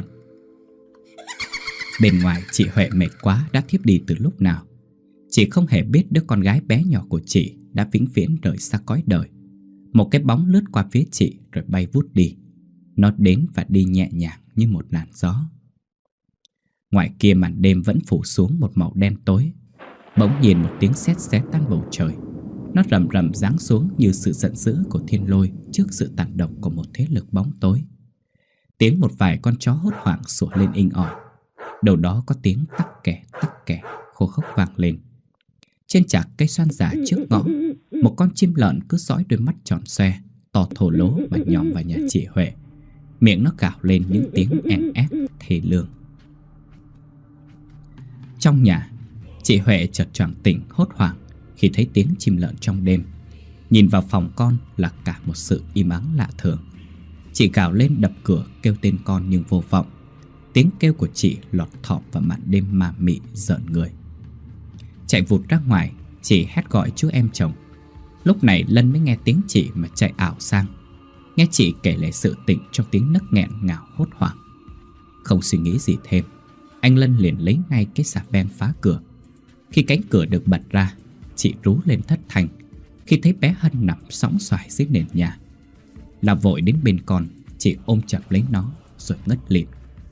Bên ngoài chị Huệ mệt quá đã thiếp đi từ lúc nào. Chị không hề biết đứa con gái bé nhỏ của chị đã vĩnh viễn rời xa cõi đời. Một cái bóng lướt qua phía chị rồi bay vút đi. Nó đến và đi nhẹ nhàng như một làn gió. Ngoài kia màn đêm vẫn phủ xuống một màu đen tối. Bỗng nhiên một tiếng sét xé tan bầu trời. Nó rầm rầm giáng xuống như sự giận dữ của thiên lôi trước sự tàn động của một thế lực bóng tối. Tiếng một vài con chó hốt hoảng sủa lên inh ỏi. Đầu đó có tiếng tắc kè khô khốc vang lên. Trên chạc cây xoan giả trước ngõ, một con chim lợn cứ dõi đôi mắt tròn xoe, to thô lố mà nhòm vào nhà chị Huệ. Miệng nó gào lên những tiếng en ép thê lương. Trong nhà, chị Huệ chợt choàng tỉnh hốt hoảng khi thấy tiếng chim lợn trong đêm. Nhìn vào phòng con là cả một sự im ắng lạ thường. Chị gào lên đập cửa kêu tên con nhưng vô vọng. Tiếng kêu của chị lọt thỏm vào màn đêm ma mị rợn người. Chạy vụt ra ngoài, chị hét gọi chú em chồng. Lúc này Lân mới nghe tiếng chị mà chạy ảo sang. Nghe chị kể lại sự tình trong tiếng nấc nghẹn ngào hốt hoảng. Không suy nghĩ gì thêm, anh Lân liền lấy ngay cái xà beng phá cửa. Khi cánh cửa được bật ra, chị rú lên thất thanh khi thấy bé Hân nằm sõng soài dưới nền nhà. Là vội đến bên con, chị ôm chặt lấy nó rồi ngất lịm.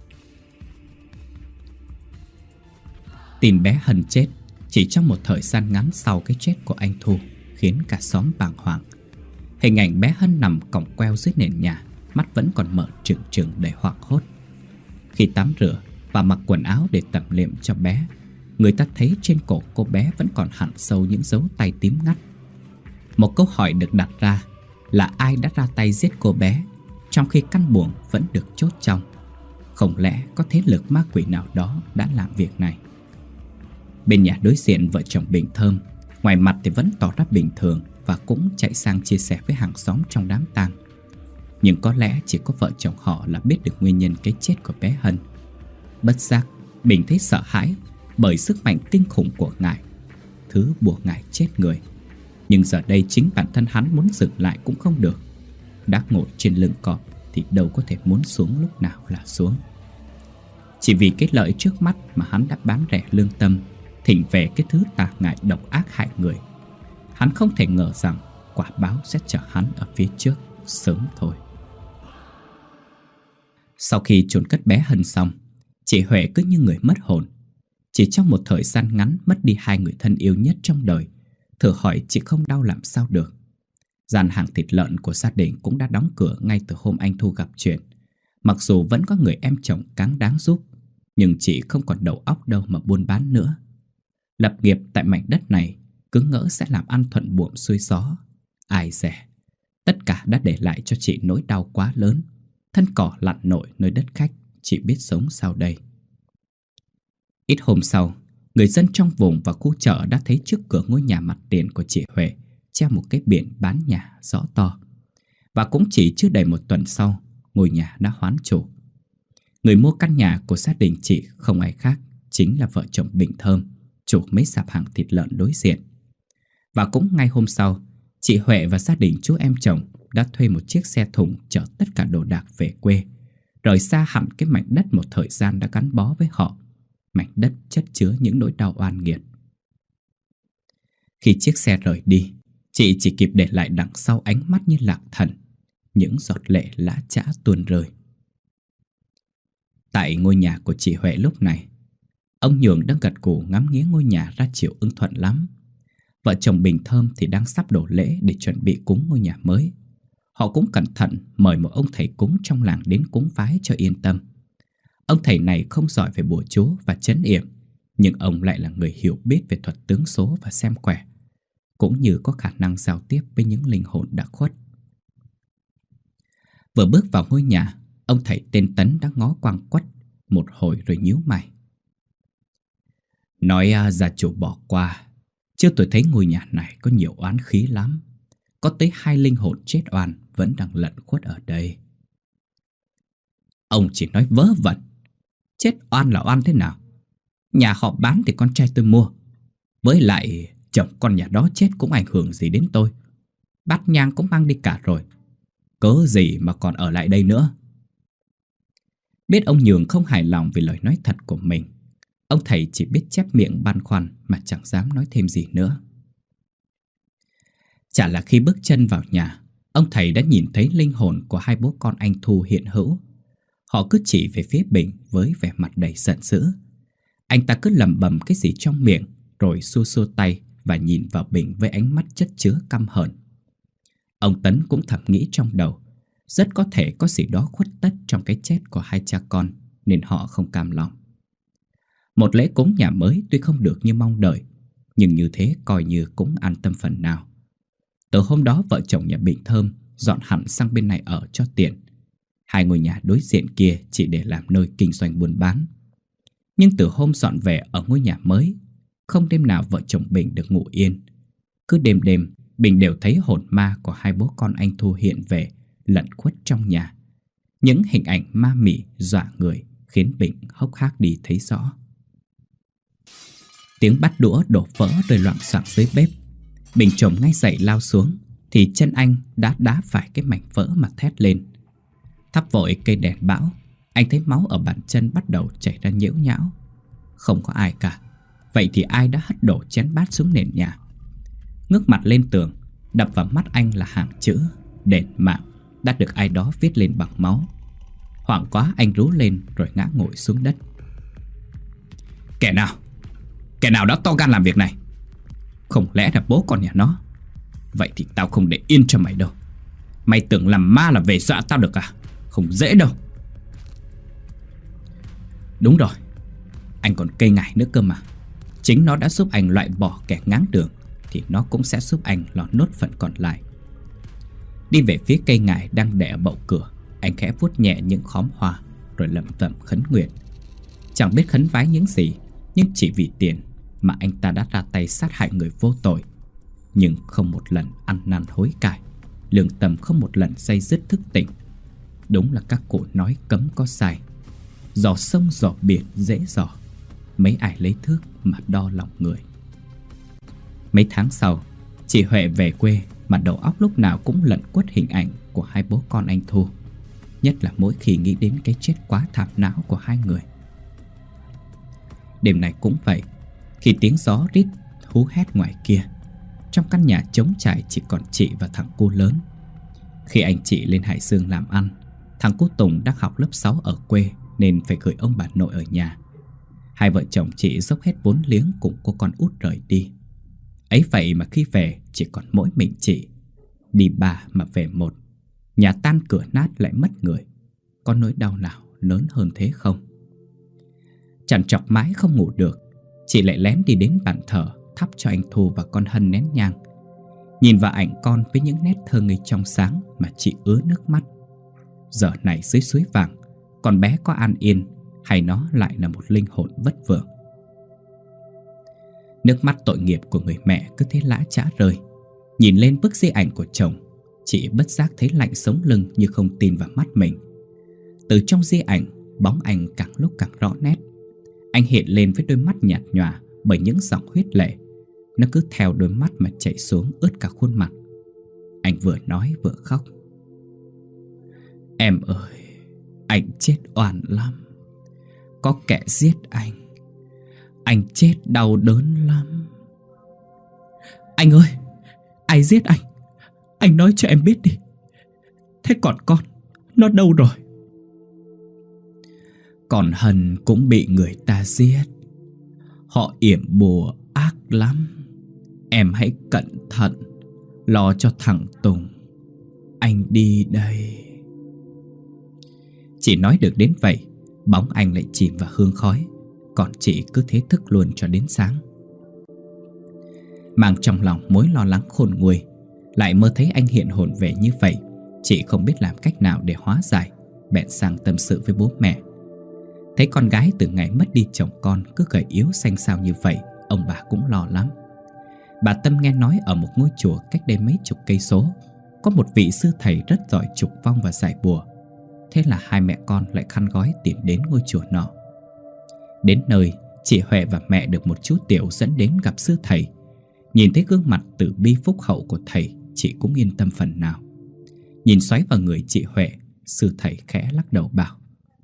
Tin bé Hân chết chỉ trong một thời gian ngắn sau cái chết của anh Thu khiến cả xóm bàng hoàng. Hình ảnh bé Hân nằm còng queo dưới nền nhà, mắt vẫn còn mở trừng trừng đầy hoảng hốt. Khi tắm rửa và mặc quần áo để tẩm liệm cho bé, người ta thấy trên cổ cô bé vẫn còn hằn sâu những dấu tay tím ngắt. Một câu hỏi được đặt ra là ai đã ra tay giết cô bé, trong khi căn buồng vẫn được chốt trong. Không lẽ có thế lực ma quỷ nào đó đã làm việc này? Bên nhà đối diện, vợ chồng Bình Thơm ngoài mặt thì vẫn tỏ ra bình thường và cũng chạy sang chia sẻ với hàng xóm trong đám tang. Nhưng có lẽ chỉ có vợ chồng họ là biết được nguyên nhân cái chết của bé Hân. Bất giác, Bình thấy sợ hãi bởi sức mạnh kinh khủng của ngài, thứ buộc ngài chết người. Nhưng giờ đây chính bản thân hắn muốn dừng lại cũng không được. Đã ngồi trên lưng cọp thì đâu có thể muốn xuống lúc nào là xuống. Chỉ vì cái lợi trước mắt mà hắn đã bán rẻ lương tâm, thỉnh về cái thứ tà ngại độc ác hại người. Hắn không thể ngờ rằng quả báo sẽ chờ hắn ở phía trước sớm thôi. Sau khi chôn cất bé Hân xong, chị Huệ cứ như người mất hồn. Chỉ trong một thời gian ngắn mất đi hai người thân yêu nhất trong đời, thử hỏi chị không đau làm sao được. Gian hàng thịt lợn của gia đình cũng đã đóng cửa ngay từ hôm anh Thu gặp chuyện. Mặc dù vẫn có người em chồng cáng đáng giúp, nhưng chị không còn đầu óc đâu mà buôn bán nữa. Lập nghiệp tại mảnh đất này cứ ngỡ sẽ làm ăn thuận buồm xuôi gió. Ai dè, tất cả đã để lại cho chị nỗi đau quá lớn. Thân cỏ lặn nổi nơi đất khách, chị biết sống sao đây. Ít hôm sau, Người dân trong vùng và khu chợ đã thấy trước cửa ngôi nhà mặt tiền của chị Huệ treo một cái biển bán nhà rõ to. Và cũng chỉ chưa đầy một tuần sau, ngôi nhà đã hoán chủ. Người mua căn nhà của gia đình chị không ai khác, chính là vợ chồng Bình Thơm, chủ mấy sạp hàng thịt lợn đối diện. Và cũng ngay hôm sau, chị Huệ và gia đình chú em chồng đã thuê một chiếc xe thùng chở tất cả đồ đạc về quê, rời xa hẳn cái mảnh đất một thời gian đã gắn bó với họ, mảnh đất chất chứa những nỗi đau oan nghiệt. Khi chiếc xe rời đi, chị chỉ kịp để lại đằng sau ánh mắt như lạc thần, những giọt lệ lã chã tuôn rơi. Tại ngôi nhà của chị Huệ lúc này, ông Nhường đang gật gù ngắm nghía ngôi nhà ra chiều ưng thuận lắm. Vợ chồng Bình Thơm thì đang sắp đổ lễ để chuẩn bị cúng ngôi nhà mới. Họ cũng cẩn thận mời một ông thầy cúng trong làng đến cúng vái cho yên tâm. Ông thầy này không giỏi về bùa chú và trấn yểm, nhưng ông lại là người hiểu biết về thuật tướng số và xem quẻ, cũng như có khả năng giao tiếp với những linh hồn đã khuất. Vừa bước vào ngôi nhà, ông thầy tên Tấn đã ngó quang quắt một hồi rồi nhíu mày. Nói gia chủ bỏ qua, chứ tôi thấy ngôi nhà này có nhiều oán khí lắm. Có tới 2 linh hồn chết oan vẫn đang lẩn khuất ở đây. Ông chỉ nói vớ vẩn. Chết oan là oan thế nào? Nhà họ bán thì con trai tôi mua. Với lại chồng con nhà đó chết cũng ảnh hưởng gì đến tôi. Bát nhang cũng mang đi cả rồi, cớ gì mà còn ở lại đây nữa. Biết ông Nhường không hài lòng vì lời nói thật của mình, ông thầy chỉ biết chép miệng băn khoăn mà chẳng dám nói thêm gì nữa. Chả là khi bước chân vào nhà, ông thầy đã nhìn thấy linh hồn của 2 bố con anh Thu hiện hữu. Họ cứ chỉ về phía Bình với vẻ mặt đầy giận dữ. Anh ta cứ lẩm bẩm cái gì trong miệng, rồi xua xua tay và nhìn vào Bình với ánh mắt chất chứa căm hờn. Ông Tấn cũng thầm nghĩ trong đầu, rất có thể có gì đó khuất tất trong cái chết của 2 cha con, nên họ không cam lòng. Một lễ cúng nhà mới tuy không được như mong đợi, nhưng như thế coi như cũng an tâm phần nào. Từ hôm đó vợ chồng nhà Bình Thơm dọn hẳn sang bên này ở cho tiện. 2 ngôi nhà đối diện kia chỉ để làm nơi kinh doanh buôn bán. Nhưng từ hôm dọn về ở ngôi nhà mới, không đêm nào vợ chồng Bình được ngủ yên. Cứ đêm đêm Bình đều thấy hồn ma của 2 bố con anh Thu hiện về, lẩn khuất trong nhà. Những hình ảnh ma mị dọa người khiến Bình hốc hác đi thấy rõ. Tiếng bát đũa đổ vỡ rơi loạng xoạng dưới bếp. Bình chồm ngay dậy lao xuống, thì chân anh đã đá phải cái mảnh vỡ mà thét lên. Thắp vội cây đèn bão, anh thấy máu ở bàn chân bắt đầu chảy ra nhễu nhão. Không có ai cả. Vậy thì ai đã hất đổ chén bát xuống nền nhà? Ngước mặt lên tường, đập vào mắt anh là hàng chữ đền mạng đã được ai đó viết lên bằng máu. Hoảng quá anh rú lên rồi ngã ngồi xuống đất. Kẻ nào? Kẻ nào đã to gan làm việc này? Không lẽ là bố con nhà nó? Vậy thì tao không để yên cho mày đâu. Mày tưởng làm ma là về dọa tao được à? Không dễ đâu. Đúng rồi, anh còn cây ngải nữa cơ mà. Chính nó đã giúp anh loại bỏ kẻ ngáng đường, thì nó cũng sẽ giúp anh lọt nốt phần còn lại. Đi về phía cây ngải đang để ở bậu cửa, anh khẽ vuốt nhẹ những khóm hoa rồi lẩm bẩm khấn nguyện. Chẳng biết khấn vái những gì, nhưng chỉ vì tiền mà anh ta đã ra tay sát hại người vô tội. Nhưng không một lần ăn năn hối cải, lương tâm không một lần day dứt thức tỉnh. Đúng là các cụ nói cấm có sai. Giò sông giò biển dễ dò, mấy ai lấy thước mà đo lòng người. Mấy tháng sau, chị Huệ về quê mà đầu óc lúc nào cũng lẩn quất hình ảnh của 2 bố con anh Thu. Nhất là mỗi khi nghĩ đến cái chết quá thảm não của 2 người. Đêm này cũng vậy. Khi tiếng gió rít hú hét ngoài kia, trong căn nhà trống trải chỉ còn chị và thằng cu lớn. Khi anh chị lên Hải Dương làm ăn, thằng cu Tùng đang học lớp 6 ở quê nên phải gửi ông bà nội ở nhà. 2 vợ chồng chị dốc hết vốn liếng cùng cô con út rời đi. Ấy vậy mà khi về chỉ còn mỗi mình chị. Đi 3 mà về 1, nhà tan cửa nát lại mất người. Có nỗi đau nào lớn hơn thế không? Trằn trọc mãi không ngủ được, chị lại lén đi đến bàn thờ thắp cho anh Thu và con Hân nén nhang. Nhìn vào ảnh con với những nét thơ ngây trong sáng mà chị ứa nước mắt. Giờ này dưới suối vàng, con bé có an yên hay nó lại là một linh hồn vất vưởng? Nước mắt tội nghiệp của người mẹ cứ thế lã chã rơi. Nhìn lên bức di ảnh của chồng, chị bất giác thấy lạnh sống lưng như không tin vào mắt mình. Từ trong di ảnh, bóng anh càng lúc càng rõ nét. Anh hiện lên với đôi mắt nhạt nhòa bởi những dòng huyết lệ. Nó cứ theo đôi mắt mà chảy xuống ướt cả khuôn mặt. Anh vừa nói vừa khóc. Em ơi, anh chết oan lắm. Có kẻ giết anh chết đau đớn lắm. Anh ơi, ai giết anh? Anh nói cho em biết đi. Thế còn con, nó đâu rồi? Còn Hân cũng bị người ta giết. Họ yểm bùa ác lắm. Em hãy cẩn thận, lo cho thằng Tùng. Anh đi đây. Chỉ nói được đến vậy, bóng anh lại chìm vào hương khói. Còn chị cứ thế thức luôn cho đến sáng. Mang trong lòng mối lo lắng khôn nguôi, lại mơ thấy anh hiện hồn về như vậy. Chị không biết làm cách nào để hóa giải, bèn sang tâm sự với bố mẹ. Thấy con gái từ ngày mất đi chồng con cứ gầy yếu xanh xao như vậy, ông bà cũng lo lắm. Bà Tâm nghe nói ở một ngôi chùa cách đây mấy chục cây số có một vị sư thầy rất giỏi trục vong và giải bùa. Thế là hai mẹ con lại khăn gói tìm đến ngôi chùa nọ. Đến nơi, chị Huệ và mẹ được một chú Tiểu dẫn đến gặp sư thầy. Nhìn thấy gương mặt từ bi phúc hậu của thầy, chị cũng yên tâm phần nào. Nhìn xoáy vào người chị Huệ, sư thầy khẽ lắc đầu bảo: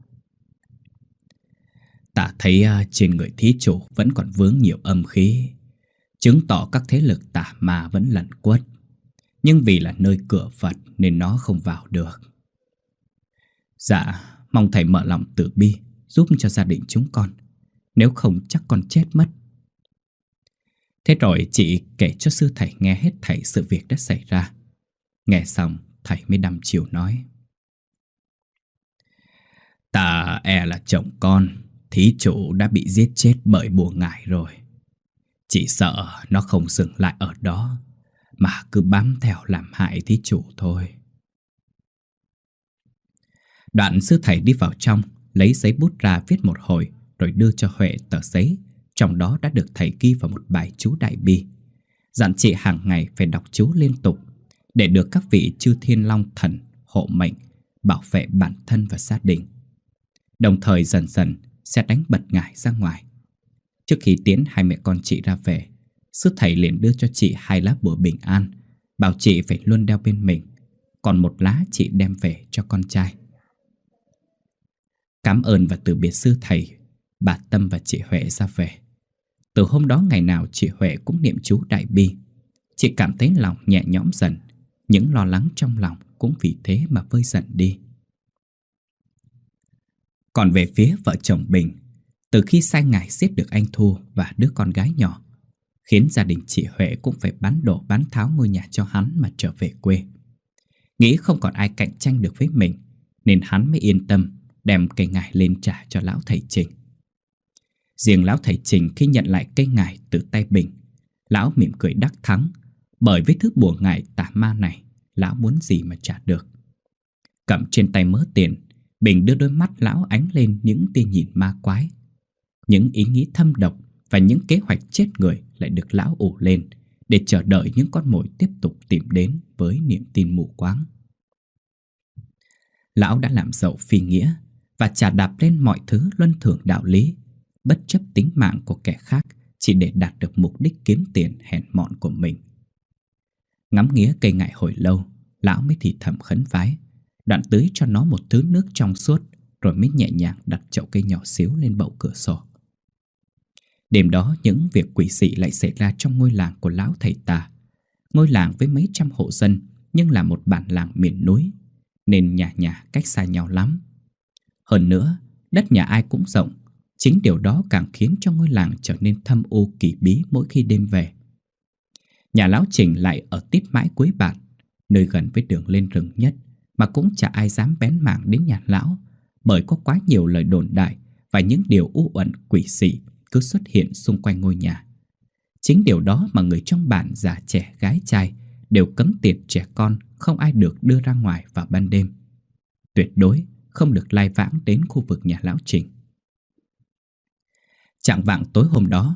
Ta thấy trên người thí chủ vẫn còn vướng nhiều âm khí, chứng tỏ các thế lực tà ma vẫn lẩn quất. Nhưng vì là nơi cửa Phật nên nó không vào được. Dạ, mong thầy mở lòng từ bi giúp cho gia đình chúng con, nếu không chắc con chết mất. Thế rồi chị kể cho sư thầy nghe hết thảy sự việc đã xảy ra. Nghe xong thầy mới đăm chiêu nói: Ta e là chồng con, thí chủ đã bị giết chết bởi bùa ngải rồi. Chỉ sợ nó không dừng lại ở đó, mà cứ bám theo làm hại thí chủ thôi. Đoạn sư thầy đi vào trong, lấy giấy bút ra viết một hồi, rồi đưa cho Huệ tờ giấy. Trong đó đã được thầy ghi vào một bài chú đại bi, dặn chị hàng ngày phải đọc chú liên tục để được các vị chư thiên long thần hộ mệnh, bảo vệ bản thân và gia đình. Đồng thời dần dần sẽ đánh bật ngải ra ngoài. Trước khi tiến hai mẹ con chị ra về, sư thầy liền đưa cho chị 2 lá bùa bình an, bảo chị phải luôn đeo bên mình. Còn 1 lá chị đem về cho con trai. Cảm ơn và từ biệt sư thầy, bà Tâm và chị Huệ ra về. Từ hôm đó ngày nào chị Huệ cũng niệm chú đại bi. Chị cảm thấy lòng nhẹ nhõm dần, những lo lắng trong lòng cũng vì thế mà vơi dần đi. Còn về phía vợ chồng Bình, từ khi sai ngải giết được anh Thu và đứa con gái nhỏ, khiến gia đình chị Huệ cũng phải bán đổ bán tháo ngôi nhà cho hắn mà trở về quê. Nghĩ không còn ai cạnh tranh được với mình, nên hắn mới yên tâm đem cây ngải lên trả cho lão thầy Trình. Riêng lão thầy Trình khi nhận lại cây ngải từ tay Bình, lão mỉm cười đắc thắng, bởi với thứ bùa ngải tà ma này, lão muốn gì mà trả được. Cầm trên tay mớ tiền, Bình đưa đôi mắt lão ánh lên những tia nhìn ma quái. Những ý nghĩ thâm độc và những kế hoạch chết người lại được lão ủ lên để chờ đợi những con mồi tiếp tục tìm đến với niềm tin mù quáng. Lão đã làm giàu phi nghĩa và chà đạp lên mọi thứ luân thường đạo lý, bất chấp tính mạng của kẻ khác chỉ để đạt được mục đích kiếm tiền hèn mọn của mình. Ngắm nghía cây ngải hồi lâu, lão mới thì thầm khấn vái, đoạn tưới cho nó một thứ nước trong suốt, rồi mới nhẹ nhàng đặt chậu cây nhỏ xíu lên bậu cửa sổ. Đêm đó những việc quỷ dị lại xảy ra trong ngôi làng của lão thầy tà. Ngôi làng với mấy trăm hộ dân nhưng là một bản làng miền núi, nên nhà nhà cách xa nhau lắm. Hơn nữa, đất nhà ai cũng rộng. Chính điều đó càng khiến cho ngôi làng trở nên thâm u kỳ bí mỗi khi đêm về. Nhà lão Trình lại ở tít mãi cuối bản, nơi gần với đường lên rừng nhất, mà cũng chả ai dám bén mảng đến nhà lão, bởi có quá nhiều lời đồn đại và những điều u uẩn quỷ dị cứ xuất hiện xung quanh ngôi nhà. Chính điều đó mà người trong bản già trẻ gái trai đều cấm tiệt trẻ con không ai được đưa ra ngoài vào ban đêm. Tuyệt đối không được lai vãng đến khu vực nhà lão Trình. Chạng vạng tối hôm đó,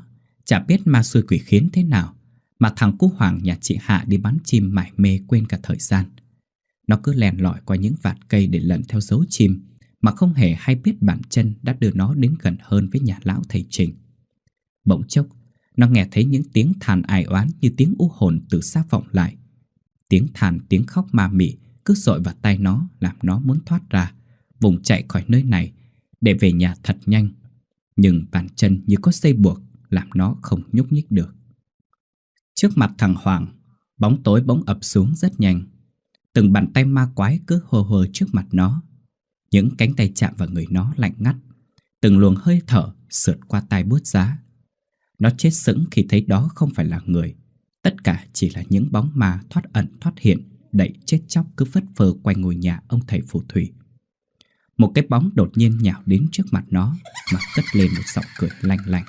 Chả biết ma xui quỷ khiến thế nào mà thằng Cú Hoàng nhà chị Hạ đi bắn chim mải mê quên cả thời gian. Nó cứ len lỏi qua những vạt cây để lần theo dấu chim, mà không hề hay biết bàn chân đã đưa nó đến gần hơn với nhà lão thầy Trình. Bỗng chốc, nó nghe thấy những tiếng than ai oán như tiếng u hồn từ xa vọng lại. Tiếng than, tiếng khóc ma mị cứ dội vào tai nó, làm nó muốn thoát ra, vùng chạy khỏi nơi này để về nhà thật nhanh. Nhưng bàn chân như có dây buộc, làm nó không nhúc nhích được. Trước mặt thằng Hoàng, bóng tối bỗng ập xuống rất nhanh. Từng bàn tay ma quái cứ hô hô trước mặt nó. Những cánh tay chạm vào người nó lạnh ngắt. Từng luồng hơi thở sượt qua tai buốt giá. Nó chết sững khi thấy đó không phải là người. Tất cả chỉ là những bóng ma thoát ẩn thoát hiện, đẩy chết chóc cứ phất phơ quanh ngôi nhà ông thầy phù thủy. Một cái bóng đột nhiên nhào đến trước mặt nó mà cất lên một giọng cười lanh lanh.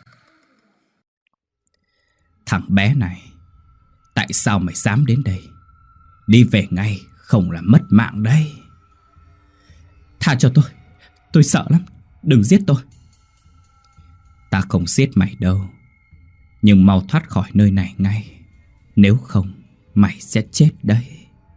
Thằng bé này, tại sao mày dám đến đây? Đi về ngay, không là mất mạng đấy. Tha cho tôi sợ lắm, đừng giết tôi. Ta không giết mày đâu, nhưng mau thoát khỏi nơi này ngay, nếu không mày sẽ chết đấy.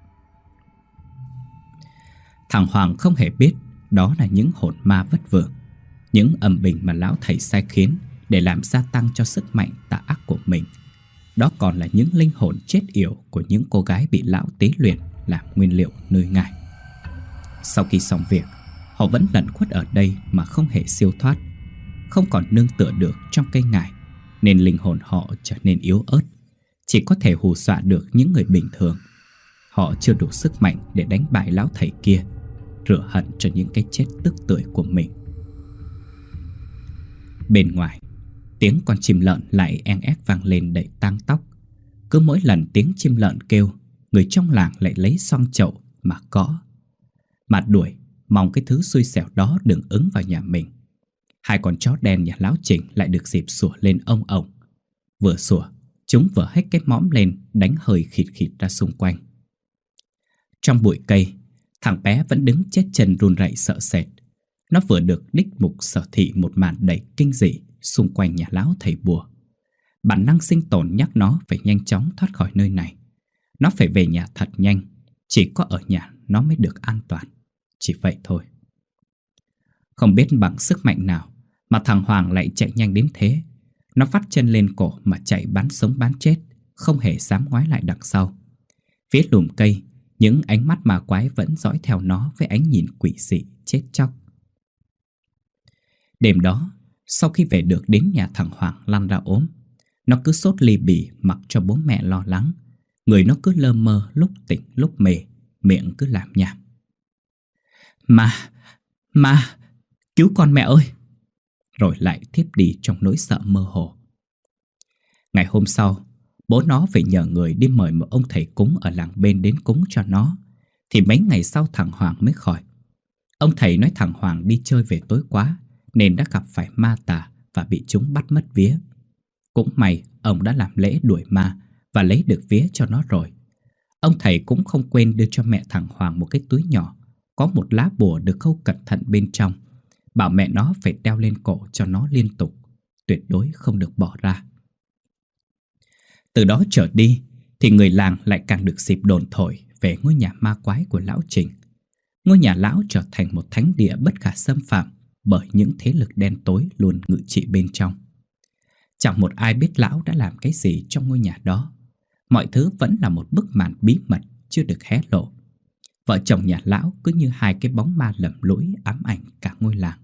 Thằng Hoàng không hề biết đó là những hồn ma vất vưởng, những âm binh mà lão thầy sai khiến để làm gia tăng cho sức mạnh tà ác của mình. Đó còn là những linh hồn chết yểu của những cô gái bị lão tế luyện làm nguyên liệu nơi ngài. Sau khi xong việc, họ vẫn lẩn khuất ở đây mà không hề siêu thoát, không còn nương tựa được trong cây ngải, nên linh hồn họ trở nên yếu ớt, chỉ có thể hù dọa được những người bình thường. Họ chưa đủ sức mạnh để đánh bại lão thầy kia, rửa hận cho những cái chết tức tưởi của mình. Bên ngoài, tiếng con chim lợn lại en ép vang lên đầy tang tóc. Cứ mỗi lần tiếng chim lợn kêu, người trong làng lại lấy xoong chậu mà gõ, mà đuổi, mong cái thứ xui xẻo đó đừng ứng vào nhà mình. Hai con chó đen nhà lão Trình lại được dịp sủa lên ông ổng. Vừa sủa, chúng vừa hét cái mõm lên, đánh hơi khịt khịt ra xung quanh. Trong bụi cây, thằng bé vẫn đứng chết chân run rẩy sợ sệt. Nó vừa được đích mục sở thị một màn đầy kinh dị xung quanh nhà lão thầy bùa. Bản năng sinh tồn nhắc nó phải nhanh chóng thoát khỏi nơi này. Nó phải về nhà thật nhanh, chỉ có ở nhà nó mới được an toàn. Chỉ vậy thôi. Không biết bằng sức mạnh nào mà thằng Hoàng lại chạy nhanh đến thế. Nó vắt chân lên cổ mà chạy bán sống bán chết, không hề dám ngoái lại đằng sau. Phía lùm cây, những ánh mắt ma quái vẫn dõi theo nó với ánh nhìn quỷ dị chết chóc. Đêm đó, sau khi về được đến nhà thằng Hoàng lăn ra ốm, nó cứ sốt ly bì mặc cho bố mẹ lo lắng. Người nó cứ lơ mơ, lúc tỉnh lúc mê, miệng cứ làm nhảm. Ma, cứu con mẹ ơi! Rồi lại thiếp đi trong nỗi sợ mơ hồ. Ngày hôm sau, bố nó phải nhờ người đi mời một ông thầy cúng ở làng bên đến cúng cho nó. Thì mấy ngày sau thằng Hoàng mới khỏi. Ông thầy nói thằng Hoàng đi chơi về tối quá, nên đã gặp phải ma tà và bị chúng bắt mất vía. Cũng may ông đã làm lễ đuổi ma và lấy được vía cho nó rồi. Ông thầy cũng không quên đưa cho mẹ thằng Hoàng một cái túi nhỏ, có một lá bùa được khâu cẩn thận bên trong, bảo mẹ nó phải đeo lên cổ cho nó liên tục, tuyệt đối không được bỏ ra. Từ đó trở đi thì người làng lại càng được dịp đồn thổi về ngôi nhà ma quái của lão Trình. Ngôi nhà lão trở thành một thánh địa bất khả xâm phạm bởi những thế lực đen tối luôn ngự trị bên trong. Chẳng một ai biết lão đã làm cái gì trong ngôi nhà đó. Mọi thứ vẫn là một bức màn bí mật chưa được hé lộ. Vợ chồng nhà lão cứ như hai cái bóng ma lầm lũi ám ảnh cả ngôi làng.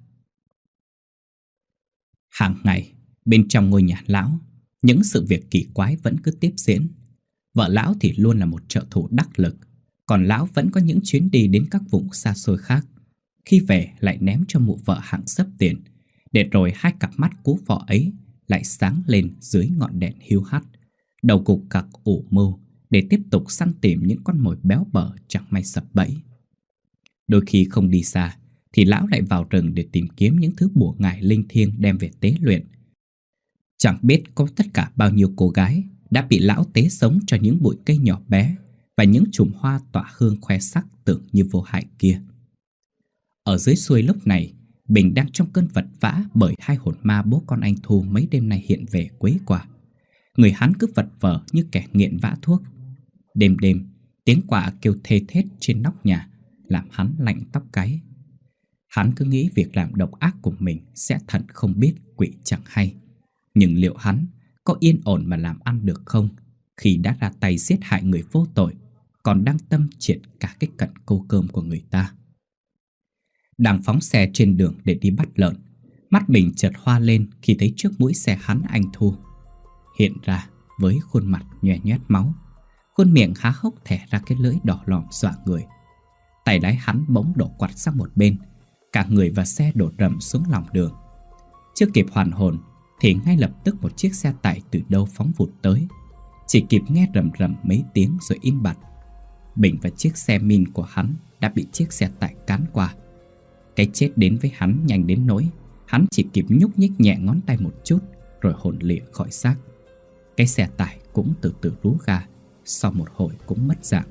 Hàng ngày, bên trong ngôi nhà lão, những sự việc kỳ quái vẫn cứ tiếp diễn. Vợ lão thì luôn là một trợ thủ đắc lực, còn lão vẫn có những chuyến đi đến các vùng xa xôi khác. Khi về lại ném cho mụ vợ hạng xấp tiền, để rồi hai cặp mắt cú vọ ấy lại sáng lên dưới ngọn đèn hiu hắt, đầu cục cặc ủ mưu để tiếp tục săn tìm những con mồi béo bở chẳng may sập bẫy. Đôi khi không đi xa thì lão lại vào rừng để tìm kiếm những thứ bùa ngải linh thiêng đem về tế luyện. Chẳng biết có tất cả bao nhiêu cô gái đã bị lão tế sống cho những bụi cây nhỏ bé và những chùm hoa tỏa hương khoe sắc tưởng như vô hại kia. Ở dưới xuôi lúc này, Bình đang trong cơn vật vã bởi hai hồn ma bố con anh Thu mấy đêm nay hiện về quấy quả. Người hắn cứ vật vờ như kẻ nghiện vã thuốc. Đêm đêm, tiếng quạ kêu thê thét trên nóc nhà làm hắn lạnh tóc gáy. Hắn cứ nghĩ việc làm độc ác của mình sẽ thận không biết quỷ chẳng hay. Nhưng liệu hắn có yên ổn mà làm ăn được không, khi đã ra tay giết hại người vô tội, còn đang tâm triệt cả cái cận câu cơm của người ta? Đang phóng xe trên đường để đi bắt lợn, mắt Bình chợt hoa lên khi thấy trước mũi xe hắn anh Thu hiện ra với khuôn mặt nhòe nhét máu, khuôn miệng há hốc thẻ ra cái lưỡi đỏ lòm dọa người. Tay lái hắn bỗng đổ quặt sang một bên, cả người và xe đổ rầm xuống lòng đường. Chưa kịp hoàn hồn thì ngay lập tức một chiếc xe tải từ đâu phóng vụt tới. Chỉ kịp nghe rầm rầm mấy tiếng rồi im bặt. Bình và chiếc xe min của hắn đã bị chiếc xe tải cán qua. Cái chết đến với hắn nhanh đến nỗi hắn chỉ kịp nhúc nhích nhẹ ngón tay một chút rồi hồn lìa khỏi xác. Cái xe tải cũng từ từ rú ga, sau một hồi cũng mất dạng.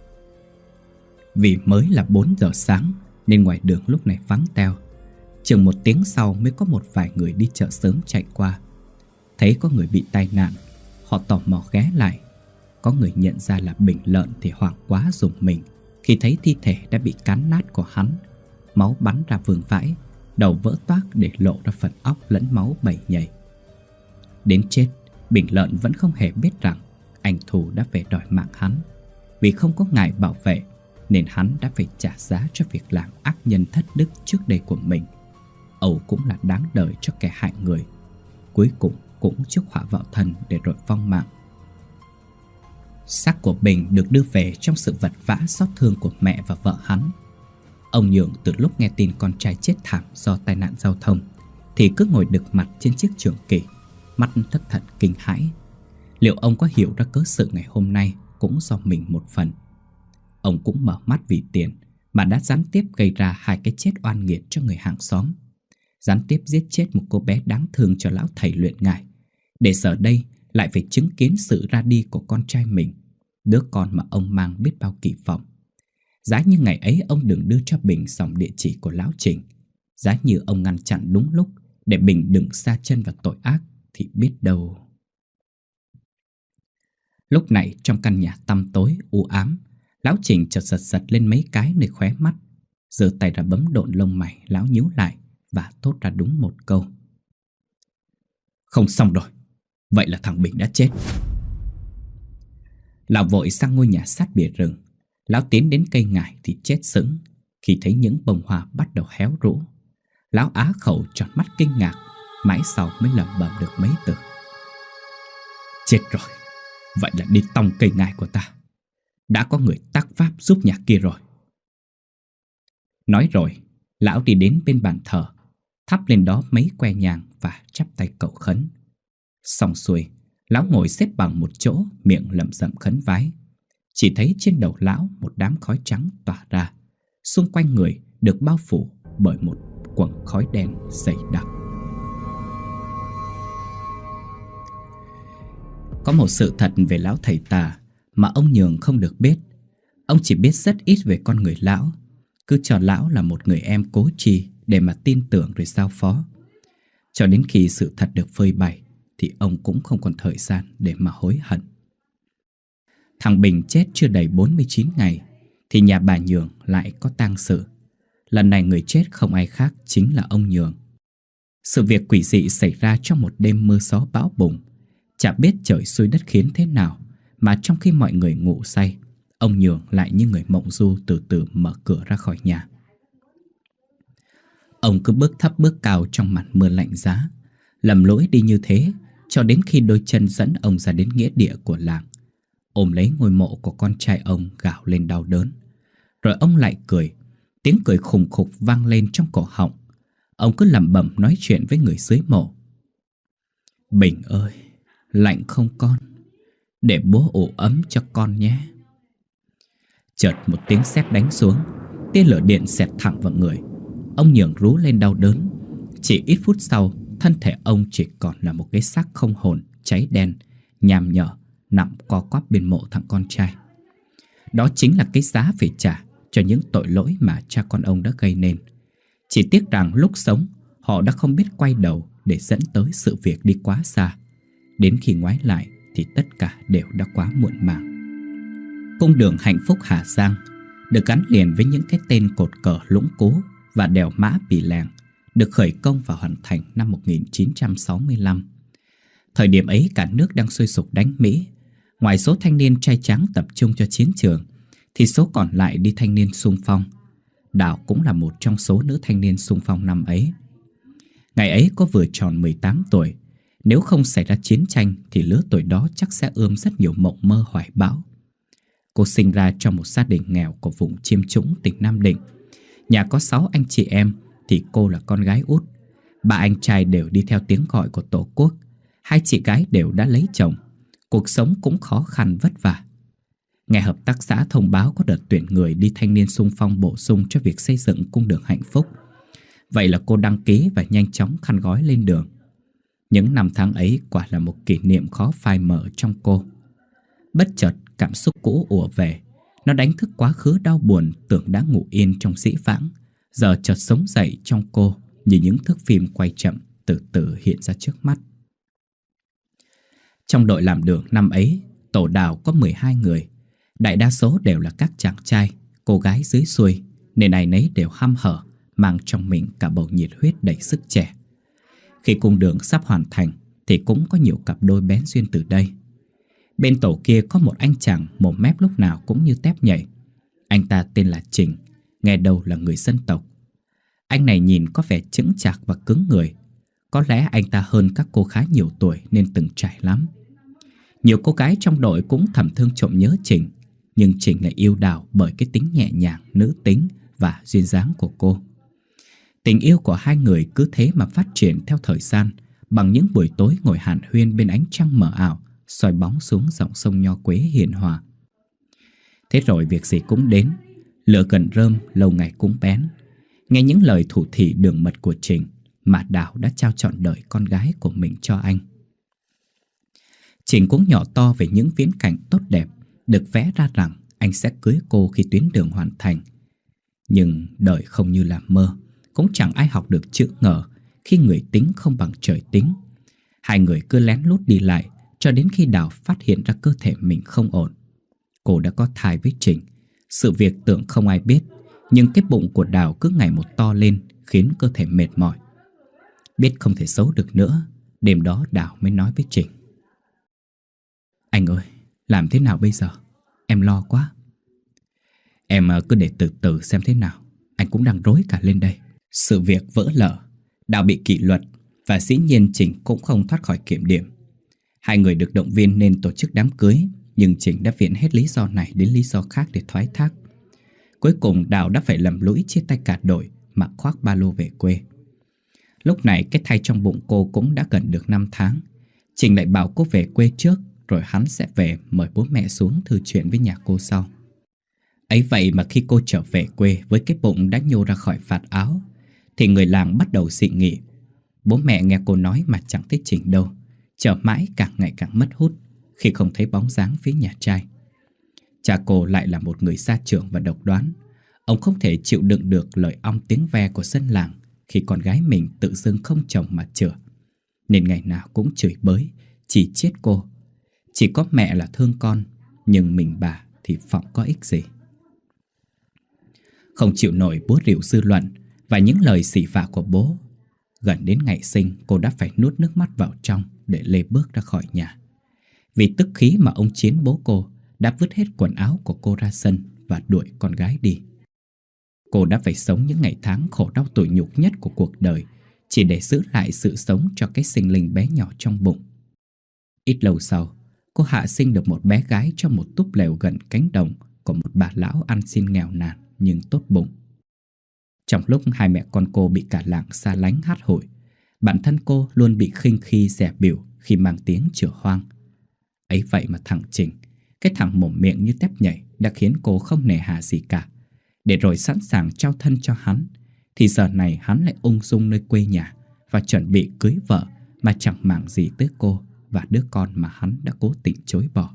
Vì mới là 4 giờ sáng nên ngoài đường lúc này vắng teo. Chừng một tiếng sau mới có một vài người đi chợ sớm chạy qua. Thấy có người bị tai nạn, họ tò mò ghé lại. Có người nhận ra là Bình Lợn thì hoảng quá rùng mình khi thấy thi thể đã bị cán nát của hắn. Máu bắn ra vương vãi, đầu vỡ toác để lộ ra phần óc lẫn máu bầy nhầy. Đến chết, Bình Lợn vẫn không hề biết rằng anh Thu đã về đòi mạng hắn. Vì không có ngài bảo vệ nên hắn đã phải trả giá cho việc làm ác nhân thất đức trước đây của mình. Âu cũng là đáng đời cho kẻ hại người, cuối cùng cũng chuốc họa vào thân để rồi vong mạng. Xác của Bình được đưa về trong sự vật vã xót thương của mẹ và vợ hắn. Ông Nhường từ lúc nghe tin con trai chết thảm do tai nạn giao thông thì cứ ngồi đực mặt trên chiếc trường kỷ, mắt thất thần kinh hãi. Liệu ông có hiểu ra cớ sự ngày hôm nay cũng do mình một phần? Ông cũng mở mắt vì tiền mà đã gián tiếp gây ra hai cái chết oan nghiệt cho người hàng xóm, gián tiếp giết chết một cô bé đáng thương cho lão thầy luyện ngải, để giờ đây lại phải chứng kiến sự ra đi của con trai mình, đứa con mà ông mang biết bao kỳ vọng. Giá như ngày ấy ông đừng đưa cho Bình dòng địa chỉ của lão Trình, giá như ông ngăn chặn đúng lúc để Bình đừng sa chân vào tội ác, thì biết đâu. Lúc này trong căn nhà tăm tối u ám, lão Trình chợt giật giật lên mấy cái nơi khóe mắt, giơ tay ra bấm độn lông mày lão nhíu lại và thốt ra đúng một câu: "Không xong rồi, vậy là thằng Bình đã chết." Lão vội sang ngôi nhà sát bìa rừng. Lão tiến đến cây ngải thì chết sững khi thấy những bông hoa bắt đầu héo rũ. Lão á khẩu tròn mắt kinh ngạc, mãi sau mới lẩm bẩm được mấy từ: "Chết rồi, vậy là đi tong cây ngải của ta. Đã có người tác pháp giúp nhà kia rồi." Nói rồi, lão đi đến bên bàn thờ, thắp lên đó mấy que nhang và chắp tay cầu khấn. Xong xuôi, lão ngồi xếp bằng một chỗ, miệng lẩm bẩm khấn vái. Chỉ thấy trên đầu lão một đám khói trắng tỏa ra, xung quanh người được bao phủ bởi một quầng khói đen dày đặc. Có một sự thật về lão thầy tà mà ông Nhường không được biết. Ông chỉ biết rất ít về con người lão, cứ cho lão là một người em cố chi để mà tin tưởng rồi giao phó. Cho đến khi sự thật được phơi bày thì ông cũng không còn thời gian để mà hối hận. Thằng Bình chết chưa đầy 49 ngày thì nhà bà Nhường lại có tang sự. Lần này người chết không ai khác chính là ông Nhường. Sự việc quỷ dị xảy ra trong một đêm mưa gió bão bùng. Chả biết trời xuôi đất khiến thế nào mà trong khi mọi người ngủ say, ông Nhường lại như người mộng du từ từ mở cửa ra khỏi nhà. Ông cứ bước thấp bước cao trong màn mưa lạnh giá, lầm lỗi đi như thế cho đến khi đôi chân dẫn ông ra đến nghĩa địa của làng, ôm lấy ngôi mộ của con trai ông gào lên đau đớn. Rồi ông lại cười, tiếng cười khùng khục vang lên trong cổ họng. Ông cứ lẩm bẩm nói chuyện với người dưới mộ: "Bình ơi, lạnh không con? Để bố ủ ấm cho con nhé." Chợt một tiếng sét đánh xuống, tia lửa điện xẹt thẳng vào người. Ông Nhường rú lên đau đớn. Chỉ ít phút sau, thân thể ông chỉ còn là một cái xác không hồn, cháy đen, nham nhở, nằm co quắp bên mộ thằng con trai. Đó chính là cái giá phải trả cho những tội lỗi mà cha con ông đã gây nên. Chỉ tiếc rằng lúc sống họ đã không biết quay đầu để dẫn tới sự việc đi quá xa. Đến khi ngoái lại thì tất cả đều đã quá muộn màng. Cung đường hạnh phúc Hà Giang được gắn liền với những cái tên cột cờ Lũng Cú và đèo Mã Pì Lèng, được khởi công và hoàn thành năm 1965. Thời điểm ấy cả nước đang sôi sục đánh Mỹ. Ngoài số thanh niên trai tráng tập trung cho chiến trường thì số còn lại đi thanh niên xung phong. Đào cũng là một trong số nữ thanh niên xung phong năm ấy. Ngày ấy cô vừa tròn 18 tuổi. Nếu không xảy ra chiến tranh thì lứa tuổi đó chắc sẽ ươm rất nhiều mộng mơ hoài bão. Cô sinh ra trong một gia đình nghèo của vùng Chiêm Trũng, tỉnh Nam Định. Nhà có 6 anh chị em thì cô là con gái út. 3 anh trai đều đi theo tiếng gọi của Tổ quốc. 2 chị gái đều đã lấy chồng. Cuộc sống cũng khó khăn vất vả. Nghe hợp tác xã thông báo có đợt tuyển người đi thanh niên xung phong bổ sung cho việc xây dựng cung đường hạnh phúc. Vậy là cô đăng ký và nhanh chóng khăn gói lên đường. Những năm tháng ấy quả là một kỷ niệm khó phai mờ trong cô. Bất chợt cảm xúc cũ ùa về. Nó đánh thức quá khứ đau buồn tưởng đã ngủ yên trong dĩ vãng, giờ chợt sống dậy trong cô như những thước phim quay chậm từ từ hiện ra trước mắt. Trong đội làm đường năm ấy, tổ Đào có 12 người. Đại đa số đều là các chàng trai, cô gái dưới xuôi, nên ai nấy đều hăm hở, mang trong mình cả bầu nhiệt huyết đầy sức trẻ. Khi cung đường sắp hoàn thành thì cũng có nhiều cặp đôi bén duyên từ đây. Bên tổ kia có một anh chàng mồm mép lúc nào cũng như tép nhảy. Anh ta tên là Trình, nghe đầu là người dân tộc. Anh này nhìn có vẻ chững chạc và cứng người. Có lẽ anh ta hơn các cô khá nhiều tuổi nên từng trải lắm. Nhiều cô gái trong đội cũng thầm thương trộm nhớ Trình, nhưng Trình lại yêu Đào bởi cái tính nhẹ nhàng, nữ tính và duyên dáng của cô. Tình yêu của hai người cứ thế mà phát triển theo thời gian, bằng những buổi tối ngồi hàn huyên bên ánh trăng mờ ảo, soi bóng xuống dòng sông Nho Quế hiền hòa. Thế rồi việc gì cũng đến, lửa gần rơm lâu ngày cũng bén. Nghe những lời thủ thỉ đường mật của Trình mà Đào đã trao trọn đời con gái của mình cho anh. Trình cũng nhỏ to về những viễn cảnh tốt đẹp, được vẽ ra rằng anh sẽ cưới cô khi tuyến đường hoàn thành. Nhưng đời không như là mơ, cũng chẳng ai học được chữ ngờ khi người tính không bằng trời tính. Hai người cứ lén lút đi lại cho đến khi Đào phát hiện ra cơ thể mình không ổn. Cô đã có thai với Trình. Sự việc tưởng không ai biết, nhưng cái bụng của Đào cứ ngày một to lên, khiến cơ thể mệt mỏi. Biết không thể giấu được nữa, đêm đó Đào mới nói với Trình: "Anh ơi, làm thế nào bây giờ? Em lo quá." "Em cứ để từ từ xem thế nào, anh cũng đang rối cả lên đây." Sự việc vỡ lở, Đào bị kỷ luật và dĩ nhiên Trình cũng không thoát khỏi kiểm điểm. Hai người được động viên nên tổ chức đám cưới, nhưng Trình đã viện hết lý do này đến lý do khác để thoái thác. Cuối cùng Đào đã phải lầm lũi chia tay cả đội mà khoác ba lô về quê. Lúc này cái thai trong bụng cô cũng đã gần được 5 tháng. Trình lại bảo cô về quê trước, rồi hắn sẽ về mời bố mẹ xuống thư chuyện với nhà cô sau. Ấy vậy mà khi cô trở về quê với cái bụng đã nhô ra khỏi vạt áo thì người làng bắt đầu dị nghị. Bố mẹ nghe cô nói mà chẳng thấy Trình đâu, chờ mãi càng ngày càng mất hút khi không thấy bóng dáng phía nhà trai. Cha cô lại là một người gia trưởng và độc đoán. Ông không thể chịu đựng được lời ong tiếng ve của dân làng khi con gái mình tự dưng không chồng mà chửa, nên ngày nào cũng chửi bới, chỉ trích cô. Chỉ có mẹ là thương con, nhưng mình bà thì phỏng có ích gì. Không chịu nổi búa rìu dư luận và những lời xỉ vả của bố, gần đến ngày sinh cô đã phải nuốt nước mắt vào trong để lê bước ra khỏi nhà. Vì tức khí mà ông Chiến bố cô đã vứt hết quần áo của cô ra sân và đuổi con gái đi. Cô đã phải sống những ngày tháng khổ đau tủi nhục nhất của cuộc đời chỉ để giữ lại sự sống cho cái sinh linh bé nhỏ trong bụng. Ít lâu sau, cô hạ sinh được một bé gái trong một túp lều gần cánh đồng của một bà lão ăn xin nghèo nàn nhưng tốt bụng. Trong lúc hai mẹ con cô bị cả làng xa lánh hắt hủi, bản thân cô luôn bị khinh khi dè bỉu khi mang tiếng chửa hoang. Ấy vậy mà thằng Trình, cái thằng mồm miệng như tép nhảy, đã khiến cô không nề hà gì cả. Để rồi sẵn sàng trao thân cho hắn, thì giờ này hắn lại ung dung nơi quê nhà và chuẩn bị cưới vợ mà chẳng màng gì tới cô và đứa con mà hắn đã cố tình chối bỏ.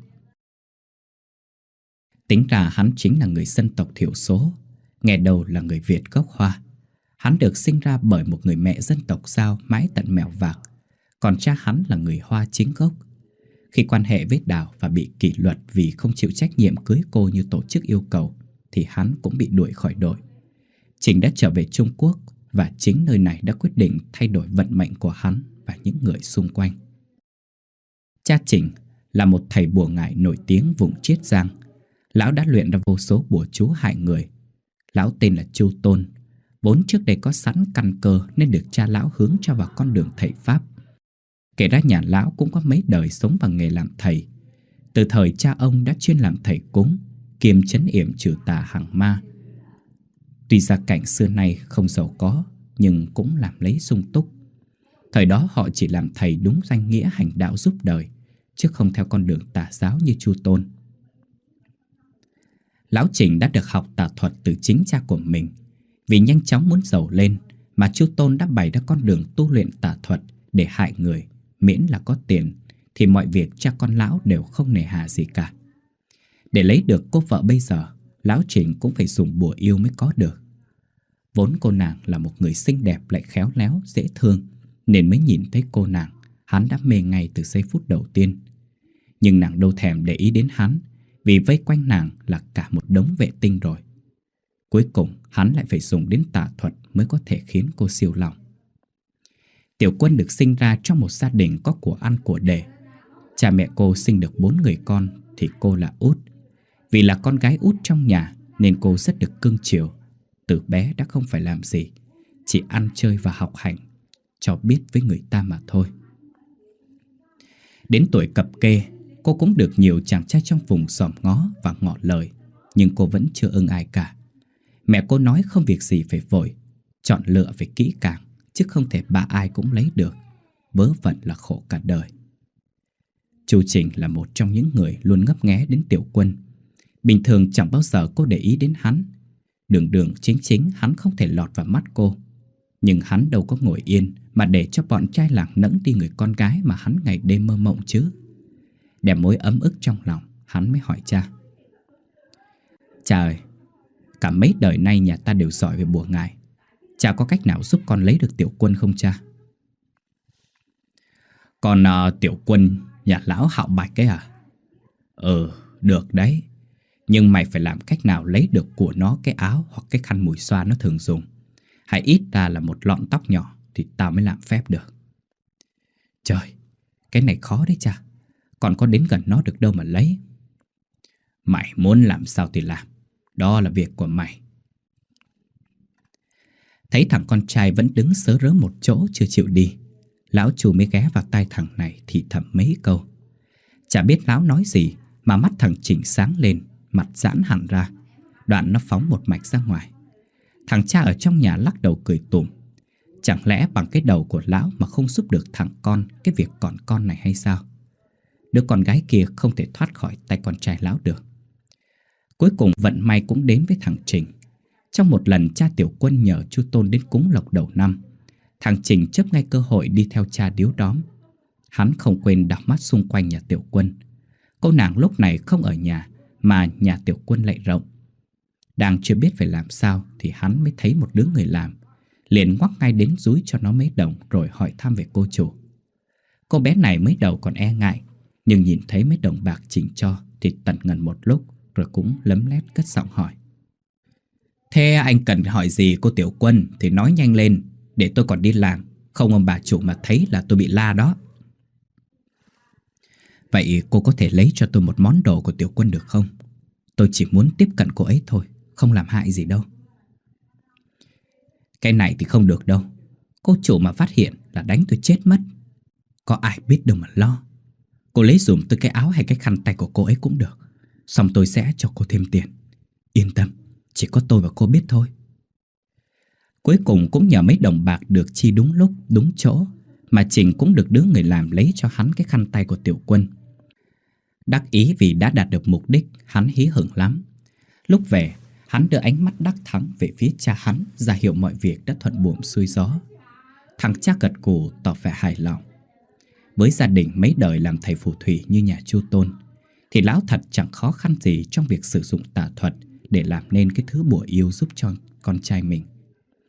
Tính ra hắn chính là người dân tộc thiểu số, nghe đầu là người Việt gốc Hoa. Hắn được sinh ra bởi một người mẹ dân tộc Dao mái tận Mèo Vạc, còn cha hắn là người Hoa chính gốc. Khi quan hệ với Đào và bị kỷ luật vì không chịu trách nhiệm cưới cô như tổ chức yêu cầu, thì hắn cũng bị đuổi khỏi đội. Trình đã trở về Trung Quốc, và chính nơi này đã quyết định thay đổi vận mệnh của hắn và những người xung quanh. Cha Trình là một thầy bùa ngải nổi tiếng vùng Chiết Giang. Lão đã luyện ra vô số bùa chú hại người. Lão tên là Chu Tôn, vốn trước đây có sẵn căn cơ nên được cha lão hướng cho vào con đường thầy pháp. Kể ra nhà lão cũng có mấy đời sống bằng nghề làm thầy. Từ thời cha ông đã chuyên làm thầy cúng, kiêm trấn yểm trừ tà hàng ma. Tuy gia cảnh xưa nay không giàu có, nhưng cũng làm lấy sung túc. Thời đó họ chỉ làm thầy đúng danh nghĩa hành đạo giúp đời, chứ không theo con đường tà giáo như Chu Tôn. Lão Trình đã được học tà thuật từ chính cha của mình. Vì nhanh chóng muốn giàu lên mà Chu Tôn đã bày ra con đường tu luyện tà thuật để hại người. Miễn là có tiền thì mọi việc cha con lão đều không nề hà gì cả. Để lấy được cô vợ bây giờ, lão Trình cũng phải dùng bùa yêu mới có được. Vốn cô nàng là một người xinh đẹp lại khéo léo, dễ thương, nên mới nhìn thấy cô nàng, hắn đã mê ngay từ giây phút đầu tiên. Nhưng nàng đâu thèm để ý đến hắn, vì vây quanh nàng là cả một đống vệ tinh rồi. Cuối cùng hắn lại phải dùng đến tà thuật mới có thể khiến cô siêu lòng. Tiểu Quân được sinh ra trong một gia đình có của ăn của để. Cha mẹ cô sinh được 4 người con thì cô là út. Vì là con gái út trong nhà nên cô rất được cưng chiều. Từ bé đã không phải làm gì, chỉ ăn chơi và học hành, cho biết với người ta mà thôi. Đến tuổi cập kê, cô cũng được nhiều chàng trai trong vùng xòm ngó và ngỏ lời, nhưng cô vẫn chưa ưng ai cả. Mẹ cô nói không việc gì phải vội, chọn lựa phải kỹ càng, chứ không thể bà ai cũng lấy được. Vớ vẩn là khổ cả đời. Chu Trình là một trong những người luôn ngấp nghé đến Tiểu Quân. Bình thường chẳng bao giờ cô để ý đến hắn. Đường đường chính chính hắn không thể lọt vào mắt cô. Nhưng hắn đâu có ngồi yên mà để cho bọn trai làng nẫng đi người con gái mà hắn ngày đêm mơ mộng chứ. Đem mối ấm ức trong lòng, hắn mới hỏi cha. Cha ơi, cả mấy đời nay nhà ta đều giỏi về bùa ngải. Cha có cách nào giúp con lấy được Tiểu Quân không cha? Còn Tiểu Quân nhà lão Hạo Bạch ấy à? Được đấy. Nhưng mày phải làm cách nào lấy được của nó cái áo hoặc cái khăn mùi xoa nó thường dùng. Hay ít ra là một lọn tóc nhỏ thì tao mới làm phép được. Trời, cái này khó đấy cha. Còn có đến gần nó được đâu mà lấy. Mày muốn làm sao thì làm. Đó là việc của mày. Thấy thằng con trai vẫn đứng sớ rớ một chỗ chưa chịu đi, lão Chu mới ghé vào tai thằng này thì thầm mấy câu. Chả biết lão nói gì mà mắt thằng Trình sáng lên, mặt giãn hẳn ra. Đoạn nó phóng một mạch ra ngoài. Thằng cha ở trong nhà lắc đầu cười tủm. Chẳng lẽ bằng cái đầu của lão mà không giúp được thằng con cái việc còn con này hay sao? Đứa con gái kia không thể thoát khỏi tay con trai lão được. Cuối cùng vận may cũng đến với thằng Trình. Trong một lần cha Tiểu Quân nhờ Chu Tôn đến cúng lộc đầu năm, thằng Trình chớp ngay cơ hội đi theo cha điếu đóm. Hắn không quên đảo mắt xung quanh nhà Tiểu Quân. Cô nàng lúc này không ở nhà, mà nhà Tiểu Quân lại rộng. Đang chưa biết phải làm sao thì hắn mới thấy một đứa người làm, liền ngoắc ngay đến dúi cho nó mấy đồng rồi hỏi thăm về cô chủ. Cô bé này mới đầu còn e ngại, nhưng nhìn thấy mấy đồng bạc Trình cho thì tần ngần một lúc rồi cũng lấm lét cất giọng hỏi. Thế anh cần hỏi gì cô Tiểu Quân thì nói nhanh lên, để tôi còn đi làm. Không ông bà chủ mà thấy là tôi bị la đó. Vậy cô có thể lấy cho tôi một món đồ của Tiểu Quân được không? Tôi chỉ muốn tiếp cận cô ấy thôi, không làm hại gì đâu. Cái này thì không được đâu. Cô chủ mà phát hiện là đánh tôi chết mất. Có ai biết đâu mà lo. Cô lấy dùm tôi cái áo hay cái khăn tay của cô ấy cũng được. Xong tôi sẽ cho cô thêm tiền. Yên tâm, chỉ có tôi và cô biết thôi. Cuối cùng cũng nhờ mấy đồng bạc được chi đúng lúc, đúng chỗ, mà Trình cũng được đứa người làm lấy cho hắn cái khăn tay của Tiểu Quân. Đắc ý vì đã đạt được mục đích, hắn hí hửng lắm. Lúc về, hắn đưa ánh mắt đắc thắng về phía cha hắn, ra hiệu mọi việc đã thuận buồm xuôi gió. Thằng cha gật gù tỏ vẻ hài lòng. Với gia đình mấy đời làm thầy phù thủy như nhà Chu Tôn, thì lão thật chẳng khó khăn gì trong việc sử dụng tà thuật để làm nên cái thứ bùa yêu giúp cho con trai mình.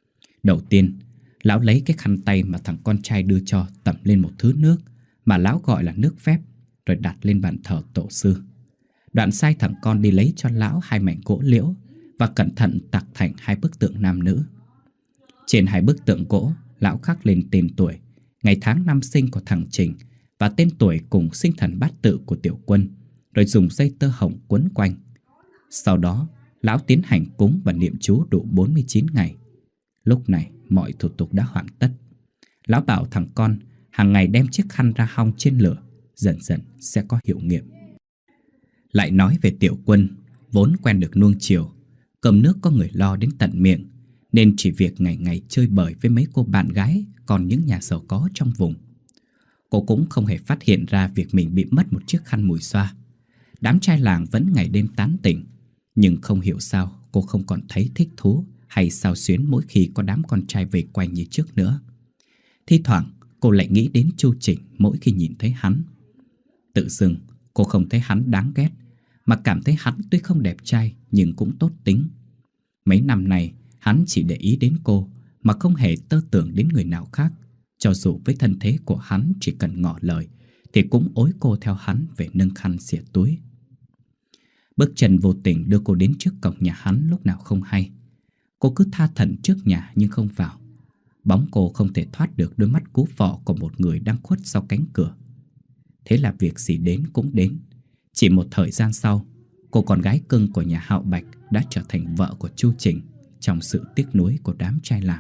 Đầu tiên, lão lấy cái khăn tay mà thằng con trai đưa cho tẩm lên một thứ nước mà lão gọi là nước phép, rồi đặt lên bàn thờ tổ sư. Đoạn sai thằng con đi lấy cho lão 2 mảnh gỗ liễu và cẩn thận tạc thành 2 bức tượng nam nữ. Trên 2 bức tượng gỗ, lão khắc lên tên tuổi, ngày tháng năm sinh của thằng Trình và tên tuổi cùng sinh thần bát tự của Tiểu Quân, rồi dùng dây tơ hồng quấn quanh. Sau đó, lão tiến hành cúng và niệm chú đủ 49 ngày. Lúc này, mọi thủ tục đã hoàn tất. Lão bảo thằng con hàng ngày đem chiếc khăn ra hong trên lửa, dần dần sẽ có hiệu nghiệm. Lại nói về Tiểu Quân, vốn quen được nuông chiều, cơm nước có người lo đến tận miệng, nên chỉ việc ngày ngày chơi bời với mấy cô bạn gái còn những nhà giàu có trong vùng. Cô cũng không hề phát hiện ra việc mình bị mất một chiếc khăn mùi xoa. Đám trai làng vẫn ngày đêm tán tỉnh, nhưng không hiểu sao cô không còn thấy thích thú hay xao xuyến mỗi khi có đám con trai về quanh như trước nữa. Thi thoảng cô lại nghĩ đến Chu Trình mỗi khi nhìn thấy hắn. Tự dưng cô không thấy hắn đáng ghét, mà cảm thấy hắn tuy không đẹp trai nhưng cũng tốt tính. Mấy năm nay hắn chỉ để ý đến cô mà không hề tơ tưởng đến người nào khác. Cho dù với thân thế của hắn chỉ cần ngỏ lời thì cũng ối cô theo hắn về nâng khăn xỉa túi. Bước chân vô tình đưa cô đến trước cổng nhà hắn lúc nào không hay. Cô cứ tha thẩn trước nhà nhưng không vào. Bóng cô không thể thoát được đôi mắt cú phọ của một người đang khuất sau cánh cửa. Thế là việc gì đến cũng đến. Chỉ một thời gian sau, cô con gái cưng của nhà Hạo Bạch đã trở thành vợ của Chu Trình trong sự tiếc nuối của đám trai làng.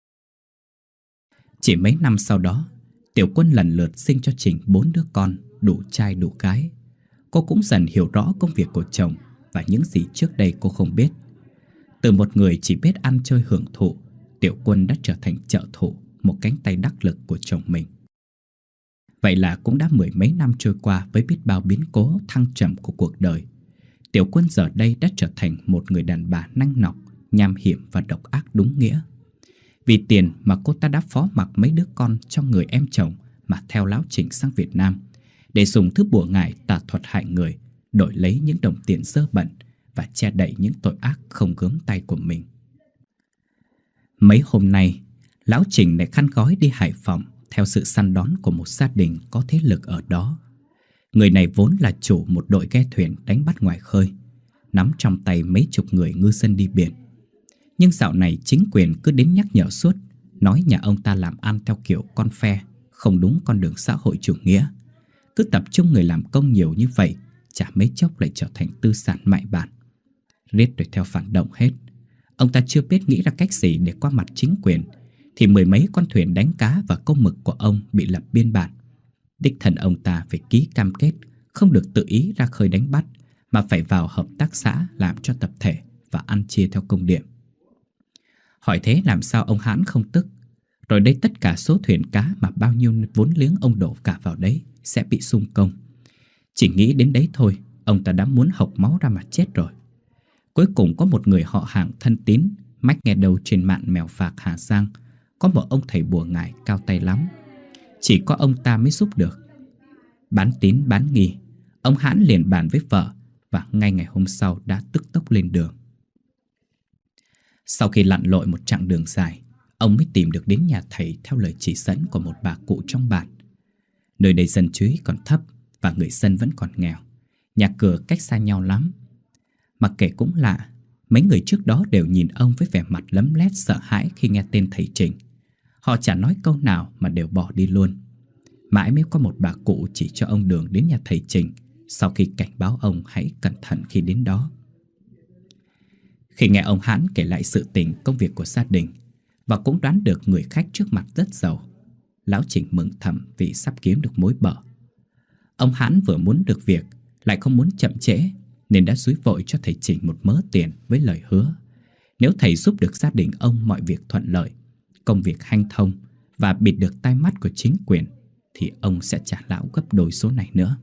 Chỉ mấy năm sau đó, Tiểu Quân lần lượt sinh cho Trình 4 đứa con, đủ trai đủ gái. Cô cũng dần hiểu rõ công việc của chồng và những gì trước đây cô không biết. Từ một người chỉ biết ăn chơi hưởng thụ, Tiểu Quân đã trở thành trợ thủ, một cánh tay đắc lực của chồng mình. Vậy là cũng đã 10 mấy năm trôi qua với biết bao biến cố thăng trầm của cuộc đời. Tiểu Quân giờ đây đã trở thành một người đàn bà nanh nọc, nham hiểm và độc ác đúng nghĩa. Vì tiền mà cô ta đã phó mặc mấy đứa con cho người em chồng mà theo lão Trình sang Việt Nam, để dùng thứ bùa ngải tà thuật hại người, đổi lấy những đồng tiền dơ bẩn và che đậy những tội ác không gớm tay của mình. Mấy hôm nay, lão Trình lại khăn gói đi Hải Phòng theo sự săn đón của một gia đình có thế lực ở đó. Người này vốn là chủ một đội ghe thuyền đánh bắt ngoài khơi, nắm trong tay mấy chục người ngư dân đi biển. Nhưng dạo này chính quyền cứ đến nhắc nhở suốt, nói nhà ông ta làm ăn theo kiểu con phe, không đúng con đường xã hội chủ nghĩa. Cứ tập trung người làm công nhiều như vậy, chả mấy chốc lại trở thành tư sản mại bản. Riết rồi theo phản động hết. Ông ta chưa biết nghĩ ra cách gì để qua mặt chính quyền, thì 10 mấy con thuyền đánh cá và câu mực của ông bị lập biên bản. Đích thân ông ta phải ký cam kết không được tự ý ra khơi đánh bắt, mà phải vào hợp tác xã làm cho tập thể và ăn chia theo công điểm. Hỏi thế làm sao ông Hãn không tức. Rồi đây tất cả số thuyền cá mà bao nhiêu vốn liếng ông đổ cả vào đấy sẽ bị sung công. Chỉ nghĩ đến đấy thôi, ông ta đã muốn hộc máu ra mà chết rồi. Cuối cùng có một người họ hàng thân tín mách nghe đầu trên mạn Mèo Vạc Hà Giang có một ông thầy bùa ngải cao tay lắm, chỉ có ông ta mới giúp được. Bán tín bán nghi, ông Hãn liền bàn với vợ và ngay ngày hôm sau đã tức tốc lên đường. Sau khi lặn lội một chặng đường dài, ông mới tìm được đến nhà thầy theo lời chỉ dẫn của một bà cụ trong bản. Nơi đây dân trí còn thấp và người dân vẫn còn nghèo, nhà cửa cách xa nhau lắm. Mặc kệ cũng lạ, mấy người trước đó đều nhìn ông với vẻ mặt lấm lét sợ hãi khi nghe tên thầy Trình. Họ chả nói câu nào mà đều bỏ đi luôn. Mãi mới có một bà cụ chỉ cho ông đường đến nhà thầy Trình, sau khi cảnh báo ông hãy cẩn thận khi đến đó. Khi nghe ông Hãn kể lại sự tình công việc của gia đình và cũng đoán được người khách trước mặt rất giàu, lão Trình mừng thầm vì sắp kiếm được mối bợ. Ông Hãn vừa muốn được việc lại không muốn chậm trễ, nên đã dúi vội cho thầy Trình một mớ tiền với lời hứa nếu thầy giúp được gia đình ông mọi việc thuận lợi, công việc hanh thông và bịt được tai mắt của chính quyền, thì ông sẽ trả lão gấp đôi số này nữa.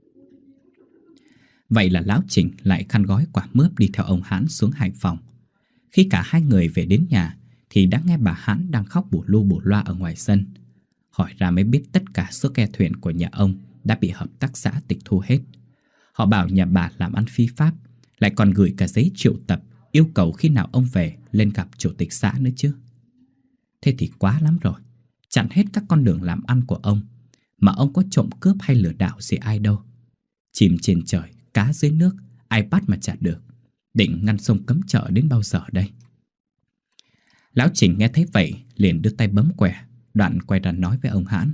Vậy là lão Trình lại khăn gói quả mướp đi theo ông Hãn xuống Hải Phòng. Khi cả hai người về đến nhà thì đã nghe bà Hãn đang khóc bù lu bù loa ở ngoài sân. Hỏi ra mới biết tất cả số ghe thuyền của nhà ông đã bị hợp tác xã tịch thu hết. Họ bảo nhà bà làm ăn phi pháp, lại còn gửi cả giấy triệu tập yêu cầu khi nào ông về lên gặp chủ tịch xã nữa chứ. Thế thì quá lắm rồi. Chặn hết các con đường làm ăn của ông. Mà ông có trộm cướp hay lừa đảo gì ai đâu. Chim trên trời, cá dưới nước, ai bắt mà chặt được. Định ngăn sông cấm chợ đến bao giờ đây? Lão Trình nghe thấy vậy liền đưa tay bấm quẻ, đoạn quay ra nói với ông Hãn.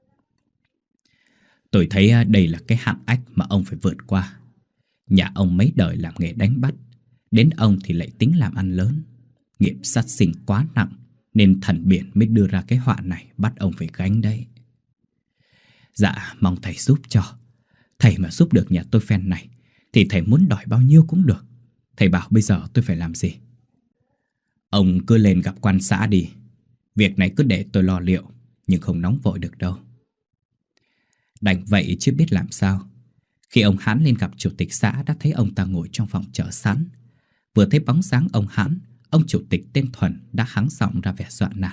Tôi thấy đây là cái hạn ách mà ông phải vượt qua. Nhà ông mấy đời làm nghề đánh bắt, đến ông thì lại tính làm ăn lớn. Nghiệp sát sinh quá nặng, nên thần biển mới đưa ra cái họa này bắt ông phải gánh đấy. Dạ, mong thầy giúp cho. Thầy mà giúp được nhà tôi phen này thì thầy muốn đòi bao nhiêu cũng được. Thầy bảo bây giờ tôi phải làm gì? Ông cứ lên gặp quan xã đi. Việc này cứ để tôi lo liệu, nhưng không nóng vội được đâu. Đành vậy chứ biết làm sao. Khi ông Hãn lên gặp chủ tịch xã đã thấy ông ta ngồi trong phòng chờ sẵn. Vừa thấy bóng dáng ông Hãn, ông chủ tịch tên Thuần đã hắng giọng ra vẻ dọa nạt.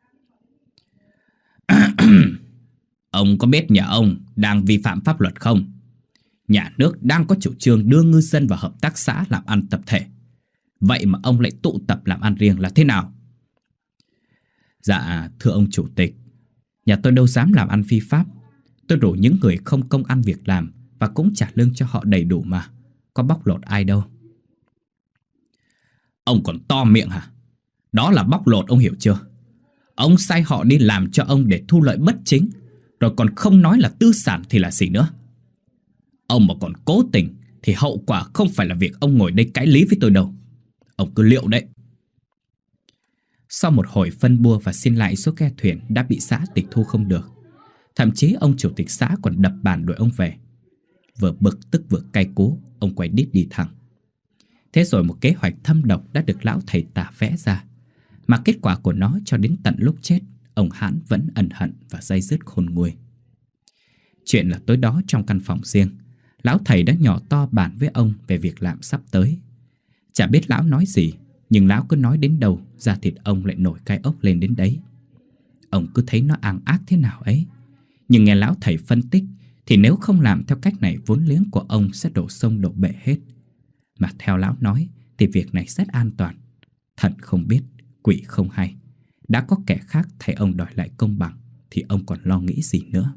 Ông có biết nhà ông đang vi phạm pháp luật không? Nhà nước đang có chủ trương đưa ngư dân vào hợp tác xã làm ăn tập thể. Vậy mà ông lại tụ tập làm ăn riêng là thế nào? Dạ, thưa ông chủ tịch, nhà tôi đâu dám làm ăn phi pháp. Tôi rủ những người không công ăn việc làm và cũng trả lương cho họ đầy đủ mà. Có bóc lột ai đâu. Ông còn to miệng hả? Đó là bóc lột, ông hiểu chưa? Ông sai họ đi làm cho ông để thu lợi bất chính, rồi còn không nói là tư sản thì là gì nữa. Ông mà còn cố tình thì hậu quả không phải là việc ông ngồi đây cãi lý với tôi đâu. Ông cứ liệu đấy. Sau một hồi phân bua và xin lại số ghe thuyền đã bị xã tịch thu không được, thậm chí ông chủ tịch xã còn đập bàn đuổi ông về. Vừa bực tức vừa cay cú, ông quay đít đi thẳng. Thế rồi một kế hoạch thâm độc đã được lão thầy tả vẽ ra, mà kết quả của nó cho đến tận lúc chết, ông Hãn vẫn ân hận và day dứt khôn nguôi. Chuyện là tối đó trong căn phòng riêng, lão thầy đã nhỏ to bàn với ông về việc làm sắp tới. Chả biết lão nói gì, nhưng lão cứ nói đến đâu, da thịt ông lại nổi gai ốc lên đến đấy. Ông cứ thấy nó ang ác thế nào ấy. Nhưng nghe lão thầy phân tích thì nếu không làm theo cách này, vốn liếng của ông sẽ đổ sông đổ bể hết. Mà theo lão nói thì việc này rất an toàn. Thần không biết, quỷ không hay. Đã có kẻ khác thay ông đòi lại công bằng thì ông còn lo nghĩ gì nữa.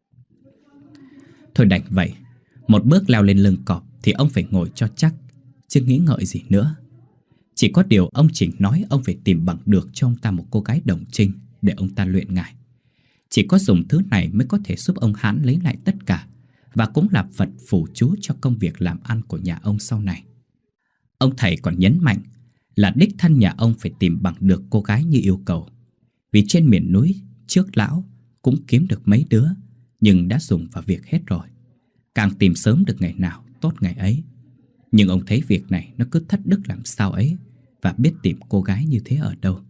Thôi đành vậy, một bước leo lên lưng cọp thì ông phải ngồi cho chắc, chứ nghĩ ngợi gì nữa. Chỉ có điều ông Trình nói ông phải tìm bằng được cho ông ta một cô gái đồng trinh để ông ta luyện ngải. Chỉ có dùng thứ này mới có thể giúp ông Hãn lấy lại tất cả, và cũng là Phật phù chú cho công việc làm ăn của nhà ông sau này. Ông thầy còn nhấn mạnh là đích thân nhà ông phải tìm bằng được cô gái như yêu cầu. Vì trên miền núi trước lão cũng kiếm được mấy đứa, nhưng đã dùng vào việc hết rồi. Càng tìm sớm được ngày nào tốt ngày ấy. Nhưng ông thấy việc này nó cứ thất đức làm sao ấy, và biết tìm cô gái như thế ở đâu.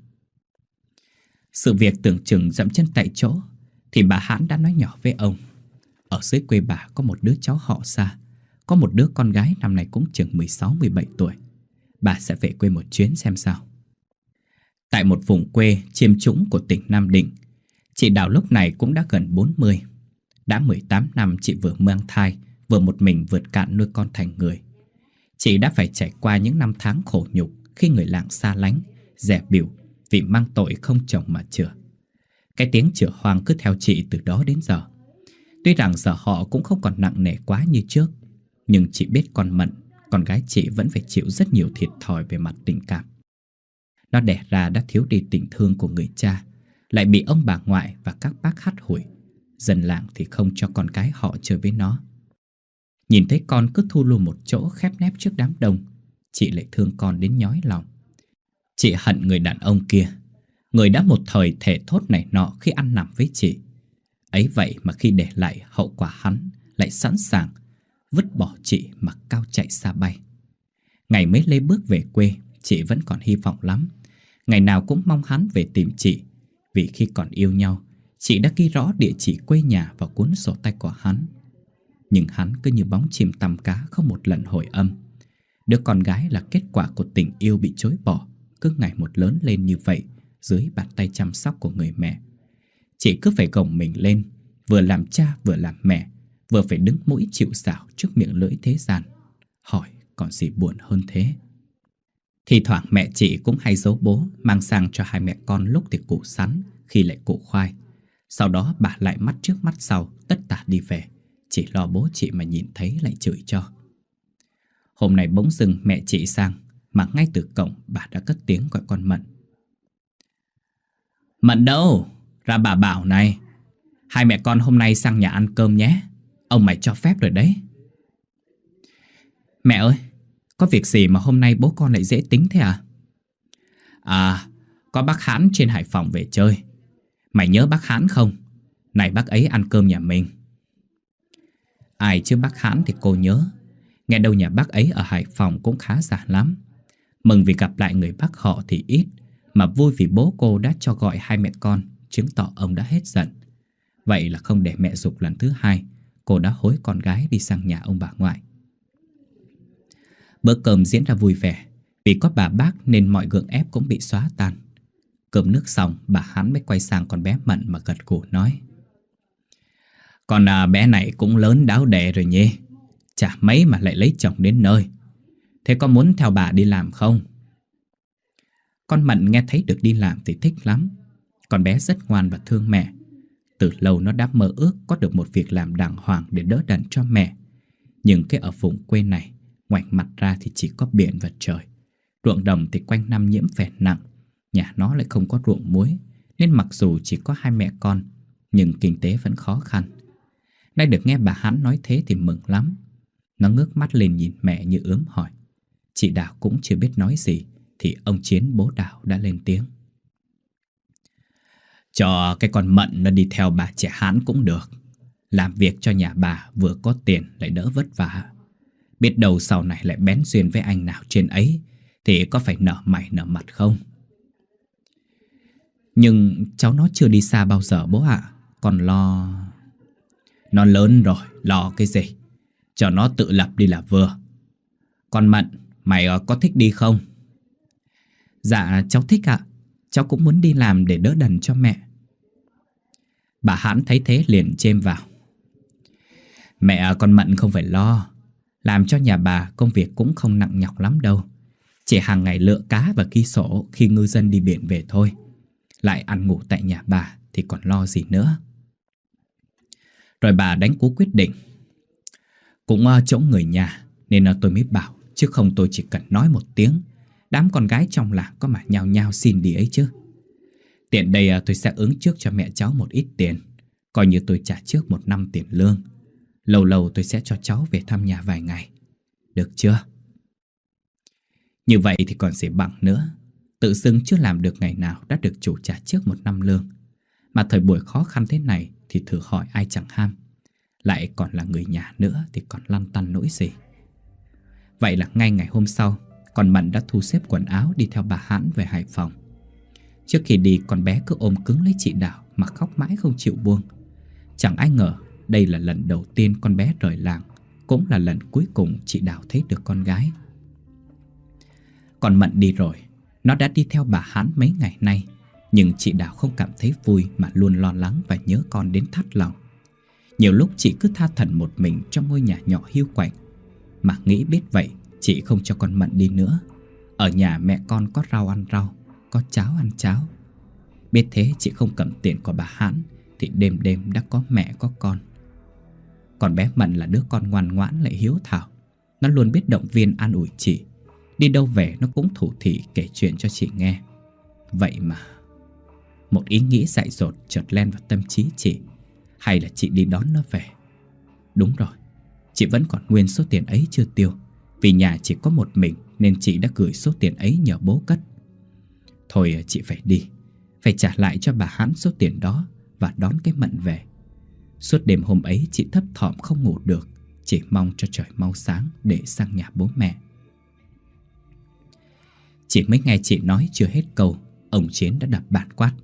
Sự việc tưởng chừng dậm chân tại chỗ thì bà Hãn đã nói nhỏ với ông. Ở dưới quê bà có một đứa cháu họ Sa, có một đứa con gái năm nay cũng chừng 16-17 tuổi. Bà sẽ về quê một chuyến xem sao. Tại một vùng quê chiêm trũng của tỉnh Nam Định, chị Đào lúc này cũng đã gần 40. Đã 18 năm chị vừa mang thai, vừa một mình vượt cạn nuôi con thành người. Chị đã phải trải qua những năm tháng khổ nhục khi người làng xa lánh, dè bỉu vì mang tội không chồng mà chửa. Cái tiếng chửa hoang cứ theo chị từ đó đến giờ. Tuy rằng giờ họ cũng không còn nặng nề quá như trước, nhưng chị biết con Mận, con gái chị vẫn phải chịu rất nhiều thiệt thòi về mặt tình cảm. Nó đẻ ra đã thiếu đi tình thương của người cha, lại bị ông bà ngoại và các bác hắt hủi. Dân làng thì không cho con cái họ chơi với nó. Nhìn thấy con cứ thu lu một chỗ khép nép trước đám đông, chị lại thương con đến nhói lòng. Chị hận người đàn ông kia, người đã một thời thề thốt này nọ khi ăn nằm với chị. Ấy vậy mà khi để lại hậu quả hắn lại sẵn sàng vứt bỏ chị mà cao chạy xa bay. Ngày mới lê bước về quê, chị vẫn còn hy vọng lắm. Ngày nào cũng mong hắn về tìm chị, vì khi còn yêu nhau, chị đã ghi rõ địa chỉ quê nhà vào cuốn sổ tay của hắn. Nhưng hắn cứ như bóng chìm tăm cá, không một lần hồi âm. Đứa con gái là kết quả của tình yêu bị chối bỏ, cứ ngày một lớn lên như vậy dưới bàn tay chăm sóc của người mẹ. Chị cứ phải gồng mình lên, vừa làm cha vừa làm mẹ, vừa phải đứng mũi chịu sào trước miệng lưỡi thế gian. Hỏi còn gì buồn hơn thế. Thì thoảng mẹ chị cũng hay giấu bố mang sang cho hai mẹ con lúc thì củ sắn, khi lại củ khoai. Sau đó bà lại mắt trước mắt sau tất tả đi về, chỉ lo bố chị mà nhìn thấy lại chửi cho. Hôm nay bỗng dưng mẹ chị sang, mà ngay từ cổng bà đã cất tiếng gọi con Mận. Mận đâu? Ra bà bảo này, hai mẹ con hôm nay sang nhà ăn cơm nhé. Ông mày cho phép rồi đấy. Mẹ ơi, có việc gì mà hôm nay bố con lại dễ tính thế à? À, có bác Hãn trên Hải Phòng về chơi. Mày nhớ bác Hãn không? Này bác ấy ăn cơm nhà mình. Ai chứ bác Hãn thì cô nhớ. Nghe đâu nhà bác ấy ở Hải Phòng cũng khá giả lắm. Mừng vì gặp lại người bác họ thì ít, mà vui vì bố cô đã cho gọi hai mẹ con, chứng tỏ ông đã hết giận. Vậy là không để mẹ giục lần thứ hai, cô đã hối con gái đi sang nhà ông bà ngoại. Bữa cơm diễn ra vui vẻ. Vì có bà bác nên mọi gượng ép cũng bị xóa tan. Cơm nước xong, bà Hán mới quay sang con bé Mận mà gật gù nói. Con bé này cũng lớn đáo đẻ rồi nhỉ. Chả mấy mà lại lấy chồng đến nơi. Thế có muốn theo bà đi làm không? Con Mận nghe thấy được đi làm thì thích lắm. Con bé rất ngoan và thương mẹ. Từ lâu nó đã mơ ước có được một việc làm đàng hoàng để đỡ đần cho mẹ. Nhưng cái ở vùng quê này, ngoảnh mặt ra thì chỉ có biển và trời. Ruộng đồng thì quanh năm nhiễm phèn nặng. Nhà nó lại không có ruộng muối, nên mặc dù chỉ có hai mẹ con, nhưng kinh tế vẫn khó khăn. Nay được nghe bà Hán nói thế thì mừng lắm. Nó ngước mắt lên nhìn mẹ như ướm hỏi. Chị Đào cũng chưa biết nói gì thì ông Chiến bố Đào đã lên tiếng. Cho cái con Mận nó đi theo bà trẻ Hán cũng được. Làm việc cho nhà bà vừa có tiền lại đỡ vất vả. Biết đâu sau này lại bén duyên với anh nào trên ấy thì có phải nở mày nở mặt không? Nhưng cháu nó chưa đi xa bao giờ bố ạ. Còn lo... Nó lớn rồi, lo cái gì? Cho nó tự lập đi là vừa. Con Mận, mày có thích đi không? Dạ cháu thích ạ. Cháu cũng muốn đi làm để đỡ đần cho mẹ. Bà Hãn thấy thế liền chêm vào. Mẹ con Mận không phải lo. Làm cho nhà bà công việc cũng không nặng nhọc lắm đâu. Chỉ hàng ngày lựa cá và ghi sổ khi ngư dân đi biển về thôi. Lại ăn ngủ tại nhà bà thì còn lo gì nữa. Rồi bà đánh cú quyết định. Cũng chỗ người nhà nên tôi mới bảo. Chứ không tôi chỉ cần nói một tiếng, đám con gái trong làng có mà nhao nhao xin đi ấy chứ. Tiện đây tôi sẽ ứng trước cho mẹ cháu một ít tiền, coi như tôi trả trước 1 năm tiền lương. Lâu lâu tôi sẽ cho cháu về thăm nhà vài ngày. Được chưa? Như vậy thì còn gì bằng nữa. Tự dưng chưa làm được ngày nào đã được chủ trả trước 1 năm lương. Mà thời buổi khó khăn thế này thì thử hỏi ai chẳng ham. Lại còn là người nhà nữa thì còn lăn tăn nỗi gì. Vậy là ngay ngày hôm sau, con Mận đã thu xếp quần áo đi theo bà Hãn về Hải Phòng. Trước khi đi, con bé cứ ôm cứng lấy chị Đào mà khóc mãi không chịu buông. Chẳng ai ngờ đây là lần đầu tiên con bé rời làng, cũng là lần cuối cùng chị Đào thấy được con gái. Con Mận đi rồi, nó đã đi theo bà Hãn mấy ngày nay, nhưng chị Đào không cảm thấy vui mà luôn lo lắng và nhớ con đến thắt lòng. Nhiều lúc chị cứ tha thẩn một mình trong ngôi nhà nhỏ hiu quạnh. Mà nghĩ biết vậy, chị không cho con Mận đi nữa. Ở nhà mẹ con có rau ăn rau, có cháo ăn cháo. Biết thế chị không cầm tiền của bà Hãn thì đêm đêm đã có mẹ có con. Còn bé Mận là đứa con ngoan ngoãn lại hiếu thảo. Nó luôn biết động viên an ủi chị. Đi đâu về nó cũng thủ thỉ kể chuyện cho chị nghe. Vậy mà một ý nghĩ dại dột chợt len vào tâm trí chị. Hay là chị đi đón nó về? Đúng rồi, chị vẫn còn nguyên số tiền ấy chưa tiêu. Vì nhà chỉ có một mình nên chị đã gửi số tiền ấy nhờ bố cất. Thôi chị phải đi, phải trả lại cho bà Hãn số tiền đó và đón cái Mận về. Suốt đêm hôm ấy chị thấp thỏm không ngủ được, chỉ mong cho trời mau sáng để sang nhà bố mẹ. Chỉ mới nghe chị nói chưa hết câu, ông Chiến đã đập bàn quát.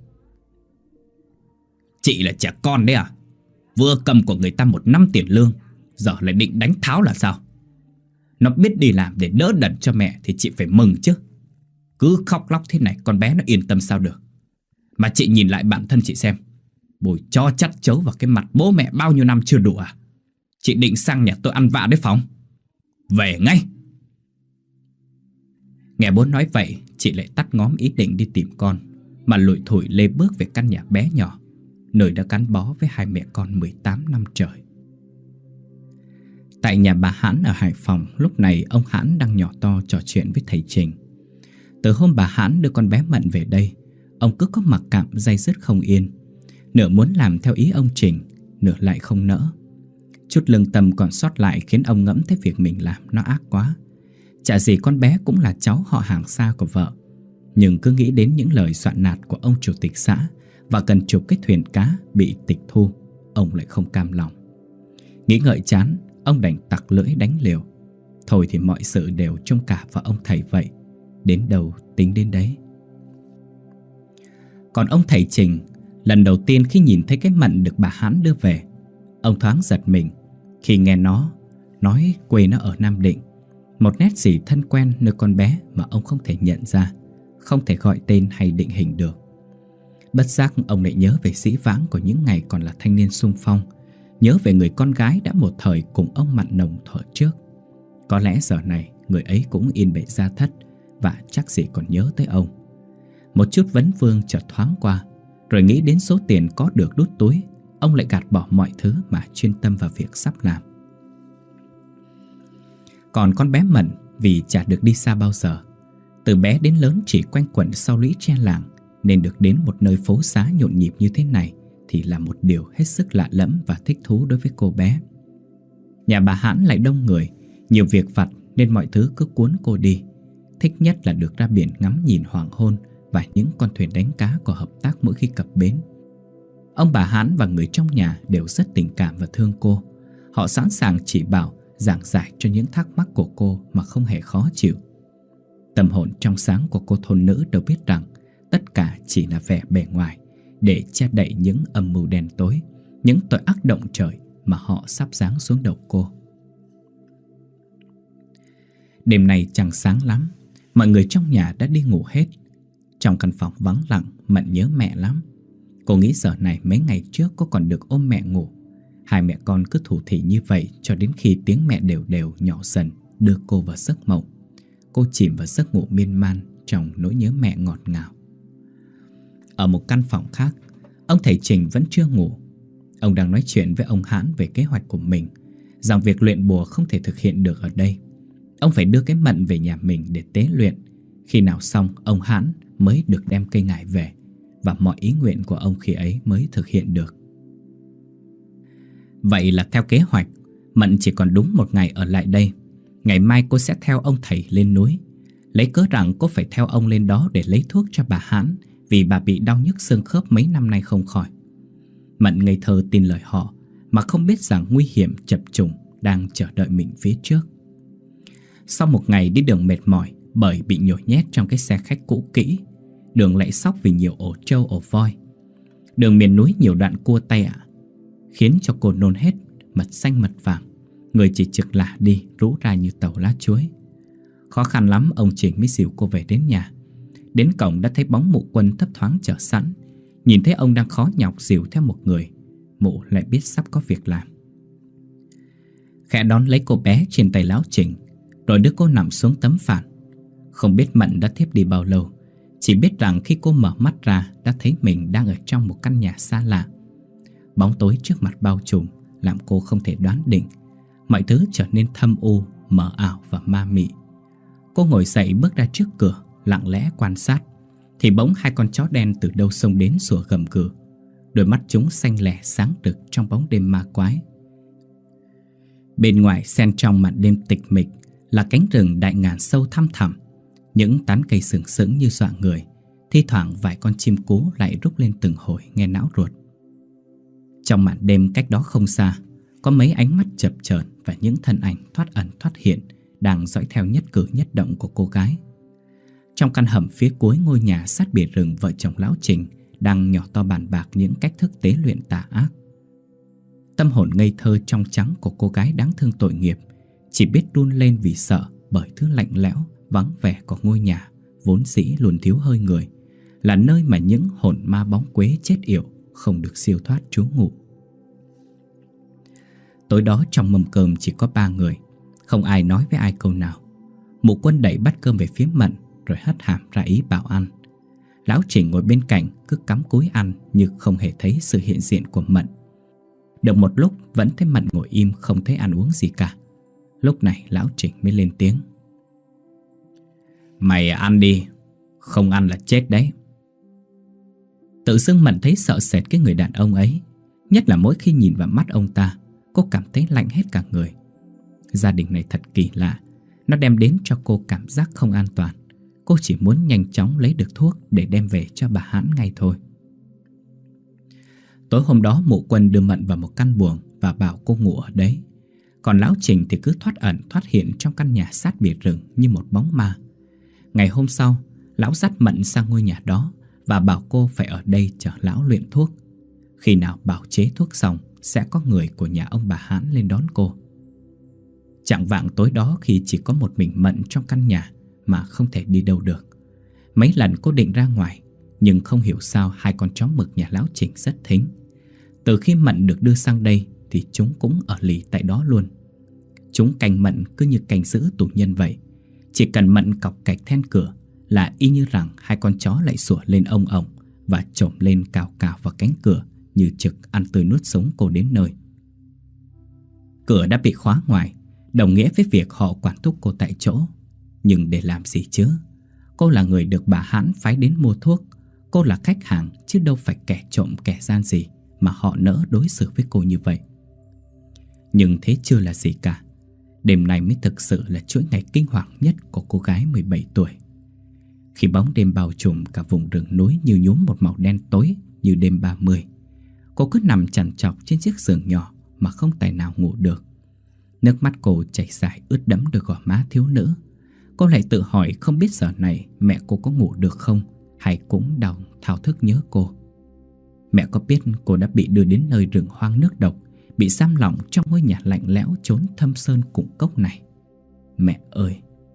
Chị là trẻ con đấy à? Vừa cầm của người ta 1 năm tiền lương, giờ lại định đánh tháo là sao? Nó biết đi làm để đỡ đần cho mẹ thì chị phải mừng chứ. Cứ khóc lóc thế này con bé nó yên tâm sao được. Mà chị nhìn lại bản thân chị xem, bồi cho chắt chấu vào cái mặt bố mẹ bao nhiêu năm chưa đủ à? Chị định sang nhà tôi ăn vạ đấy phòng? Về ngay. Nghe bố nói vậy, chị lại tắt ngóm ý định đi tìm con, mà lủi thủi lê bước về căn nhà bé nhỏ, nơi đã gắn bó với hai mẹ con 18 năm trời. Tại nhà bà Hãn ở Hải Phòng, lúc này ông Hãn đang nhỏ to trò chuyện với thầy Trình. Từ hôm bà Hãn đưa con bé Mận về đây, ông cứ có mặc cảm day dứt không yên. Nửa muốn làm theo ý ông Trình, nửa lại không nỡ. Chút lương tâm còn sót lại khiến ông ngẫm thấy việc mình làm nó ác quá. Chả gì con bé cũng là cháu họ hàng xa của vợ, nhưng cứ nghĩ đến những lời soạn nạt của ông chủ tịch xã và gần chục cái thuyền cá bị tịch thu, ông lại không cam lòng. Nghĩ ngợi chán, ông đành tặc lưỡi đánh liều. Thôi thì mọi sự đều trông cả vào ông thầy vậy, đến đâu tính đến đấy. Còn ông thầy Trình, lần đầu tiên khi nhìn thấy cái Mận được bà Hãn đưa về, ông thoáng giật mình khi nghe nó nói quê nó ở Nam Định. Một nét gì thân quen nơi con bé mà ông không thể nhận ra, không thể gọi tên hay định hình được. Bất giác ông lại nhớ về dĩ vãng của những ngày còn là thanh niên xung phong, nhớ về người con gái đã một thời cùng ông mặn nồng thuở trước. Có lẽ giờ này người ấy cũng yên bề gia thất và chắc gì còn nhớ tới ông. Một chút vấn vương chợt thoáng qua, rồi nghĩ đến số tiền có được đút túi, ông lại gạt bỏ mọi thứ mà chuyên tâm vào việc sắp làm. Còn con bé Mận vì chả được đi xa bao giờ, từ bé đến lớn chỉ quanh quẩn sau lũy tre làng, nên được đến một nơi phố xá nhộn nhịp như thế này thì là một điều hết sức lạ lẫm và thích thú đối với cô bé. Nhà bà Hãn lại đông người, nhiều việc vặt nên mọi thứ cứ cuốn cô đi. Thích nhất là được ra biển ngắm nhìn hoàng hôn và những con thuyền đánh cá có hợp tác mỗi khi cập bến. Ông bà Hãn và người trong nhà đều rất tình cảm và thương cô. Họ sẵn sàng chỉ bảo, giảng giải cho những thắc mắc của cô mà không hề khó chịu. Tâm hồn trong sáng của cô thôn nữ đâu biết rằng tất cả chỉ là vẻ bề ngoài để che đậy những âm mưu đen tối, những tội ác động trời mà họ sắp giáng xuống đầu cô. Đêm này chẳng sáng lắm, mọi người trong nhà đã đi ngủ hết. Trong căn phòng vắng lặng, Mận nhớ mẹ lắm. Cô nghĩ giờ này mấy ngày trước cô còn được ôm mẹ ngủ. Hai mẹ con cứ thủ thỉ như vậy cho đến khi tiếng mẹ đều đều nhỏ dần đưa cô vào giấc mộng. Cô chìm vào giấc ngủ miên man trong nỗi nhớ mẹ ngọt ngào. Ở một căn phòng khác, ông thầy Trình vẫn chưa ngủ. Ông đang nói chuyện với ông Hãn về kế hoạch của mình, rằng việc luyện bùa không thể thực hiện được ở đây. Ông phải đưa cái Mận về nhà mình để tế luyện. Khi nào xong, ông Hãn mới được đem cây ngải về, và mọi ý nguyện của ông khi ấy mới thực hiện được. Vậy là theo kế hoạch, Mận chỉ còn đúng một ngày ở lại đây. Ngày mai cô sẽ theo ông thầy lên núi, lấy cớ rằng cô phải theo ông lên đó để lấy thuốc cho bà Hãn, vì bà bị đau nhức xương khớp mấy năm nay không khỏi. Mận ngây thơ tin lời họ, mà không biết rằng nguy hiểm chập trùng đang chờ đợi mình phía trước. Sau một ngày đi đường mệt mỏi bởi bị nhồi nhét trong cái xe khách cũ kỹ, đường lại xóc vì nhiều ổ trâu ổ voi. Đường miền núi nhiều đoạn cua tay khiến cho cô nôn hết mật xanh mật vàng, người chỉ trực lả đi rũ ra như tàu lá chuối. Khó khăn lắm ông Trình mới dìu cô về đến nhà. Đến cổng đã thấy bóng mụ Quân thấp thoáng chờ sẵn. Nhìn thấy ông đang khó nhọc dìu theo một người, mụ lại biết sắp có việc làm. Khẽ đón lấy cô bé trên tay lão Trình, rồi đưa cô nằm xuống tấm phản. Không biết Mận đã thiếp đi bao lâu, chỉ biết rằng khi cô mở mắt ra đã thấy mình đang ở trong một căn nhà xa lạ. Bóng tối trước mặt bao trùm làm cô không thể đoán định. Mọi thứ trở nên thâm u, mờ ảo và ma mị. Cô ngồi dậy bước ra trước cửa, lặng lẽ quan sát, thì bỗng hai con chó đen từ đâu xông đến sủa gầm gừ. Đôi mắt chúng xanh lẻ sáng rực trong bóng đêm ma quái. Bên ngoài xen trong màn đêm tịch mịch là cánh rừng đại ngàn sâu thăm thẳm. Những tán cây sừng sững như dọa người. Thi thoảng vài con chim cú lại rúc lên từng hồi nghe não ruột. Trong màn đêm cách đó không xa, có mấy ánh mắt chập chờn và những thân ảnh thoát ẩn thoát hiện đang dõi theo nhất cử nhất động của cô gái. Trong căn hầm phía cuối ngôi nhà sát bìa rừng, vợ chồng lão Trình đang nhỏ to bàn bạc những cách thức tế luyện tà ác. Tâm hồn ngây thơ trong trắng của cô gái đáng thương tội nghiệp chỉ biết run lên vì sợ bởi thứ lạnh lẽo, vắng vẻ của ngôi nhà vốn dĩ luôn thiếu hơi người, là nơi mà những hồn ma bóng quế chết yểu không được siêu thoát trú ngụ. Tối đó trong mâm cơm chỉ có 3 người, không ai nói với ai câu nào. Mụ Quân đẩy bát cơm về phía Mận, rồi hất hàm ra ý bảo ăn. Lão Trình ngồi bên cạnh cứ cắm cúi ăn như không hề thấy sự hiện diện của Mận. Được một lúc vẫn thấy Mận ngồi im không thấy ăn uống gì cả. Lúc này Lão Trình mới lên tiếng: "Mày ăn đi, không ăn là chết đấy." Tự dưng Mận thấy sợ sệt cái người đàn ông ấy. Nhất là mỗi khi nhìn vào mắt ông ta, cô cảm thấy lạnh hết cả người. Gia đình này thật kỳ lạ. Nó đem đến cho cô cảm giác không an toàn. Cô chỉ muốn nhanh chóng lấy được thuốc để đem về cho bà Hãn ngay thôi. Tối hôm đó Mụ Quân đưa Mận vào một căn buồng và bảo cô ngủ ở đấy. Còn Lão Trình thì cứ thoát ẩn thoát hiện trong căn nhà sát biệt rừng như một bóng ma. Ngày hôm sau, Lão dắt Mận sang ngôi nhà đó và bảo cô phải ở đây chờ Lão luyện thuốc. Khi nào bào chế thuốc xong, sẽ có người của nhà ông bà Hãn lên đón cô. Chạng vạng tối đó, khi chỉ có một mình Mận trong căn nhà mà không thể đi đâu được, mấy lần cô định ra ngoài, nhưng không hiểu sao hai con chó mực nhà Lão Trình rất thính. Từ khi Mận được đưa sang đây thì chúng cũng ở lì tại đó luôn. Chúng canh Mận cứ như canh giữ tù nhân vậy. Chỉ cần Mận cọc cạch then cửa là y như rằng hai con chó lại sủa lên ông ổng và chồm lên cào cào vào cánh cửa, như trực ăn tươi nuốt sống cô đến nơi. Cửa đã bị khóa ngoài, đồng nghĩa với việc họ quản thúc cô tại chỗ. Nhưng để làm gì chứ? Cô là người được bà Hãn phái đến mua thuốc. Cô là khách hàng chứ đâu phải kẻ trộm kẻ gian gì mà họ nỡ đối xử với cô như vậy. Nhưng thế chưa là gì cả. Đêm nay mới thực sự là chuỗi ngày kinh hoàng nhất của cô gái 17 tuổi. Khi bóng đêm bao trùm cả vùng rừng núi như nhuốm một màu đen tối như đêm 30, cô cứ nằm trằn trọc trên chiếc giường nhỏ mà không tài nào ngủ được. Nước mắt cô chảy dài ướt đẫm đôi gò má thiếu nữ. Cô lại tự hỏi không biết giờ này mẹ cô có ngủ được không, hay cũng đau thao thức nhớ cô. Mẹ có biết cô đã bị đưa đến nơi rừng hoang nước độc, bị giam lỏng trong ngôi nhà lạnh lẽo chốn thâm sơn cùng cốc này? Mẹ ơi!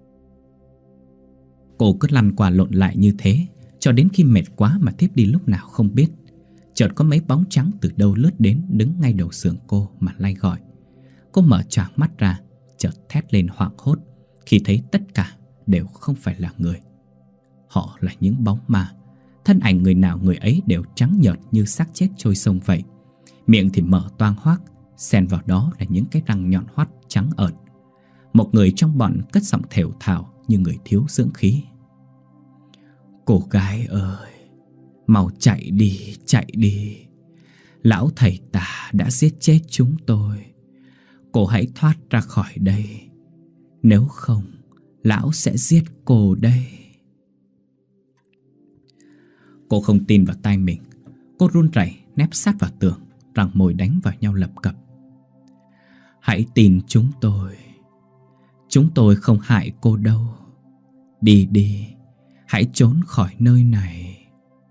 Cô cứ lăn qua lộn lại như thế cho đến khi mệt quá mà thiếp đi lúc nào không biết. Chợt có mấy bóng trắng từ đâu lướt đến, đứng ngay đầu giường cô mà lay gọi. Cô mở choàng mắt ra, chợt thét lên hoảng hốt khi thấy tất cả đều không phải là người. Họ là những bóng ma. Thân ảnh người nào người ấy đều trắng nhợt như xác chết trôi sông vậy. Miệng thì mở toang hoác, xen vào đó là những cái răng nhọn hoắt trắng ợn. Một người trong bọn cất giọng thều thào như người thiếu dưỡng khí: "Cô gái ơi, mau chạy đi, chạy đi. Lão thầy tà đã giết chết chúng tôi. Cô hãy thoát ra khỏi đây. Nếu không, lão sẽ giết cô đây." Cô không tin vào tai mình. Cô run rẩy nép sát vào tường, răng môi đánh vào nhau lập cập. "Hãy tin chúng tôi. Chúng tôi không hại cô đâu. Đi đi, hãy trốn khỏi nơi này."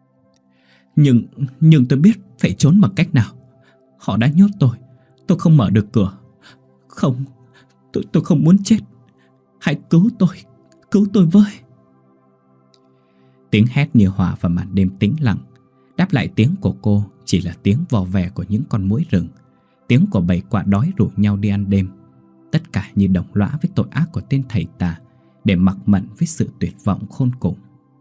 Nhưng tôi biết phải trốn bằng cách nào. Họ đã nhốt tôi không mở được cửa. Không, tôi không muốn chết. Hãy cứu tôi với. Tiếng hét như hòa vào màn đêm tĩnh lặng. Đáp lại tiếng của cô chỉ là tiếng vò vè của những con muỗi rừng, tiếng của bầy quạ đói rủ nhau đi ăn đêm. Tất cả như đồng lõa với tội ác của tên thầy tà, để mặc mận với sự tuyệt vọng khôn cùng.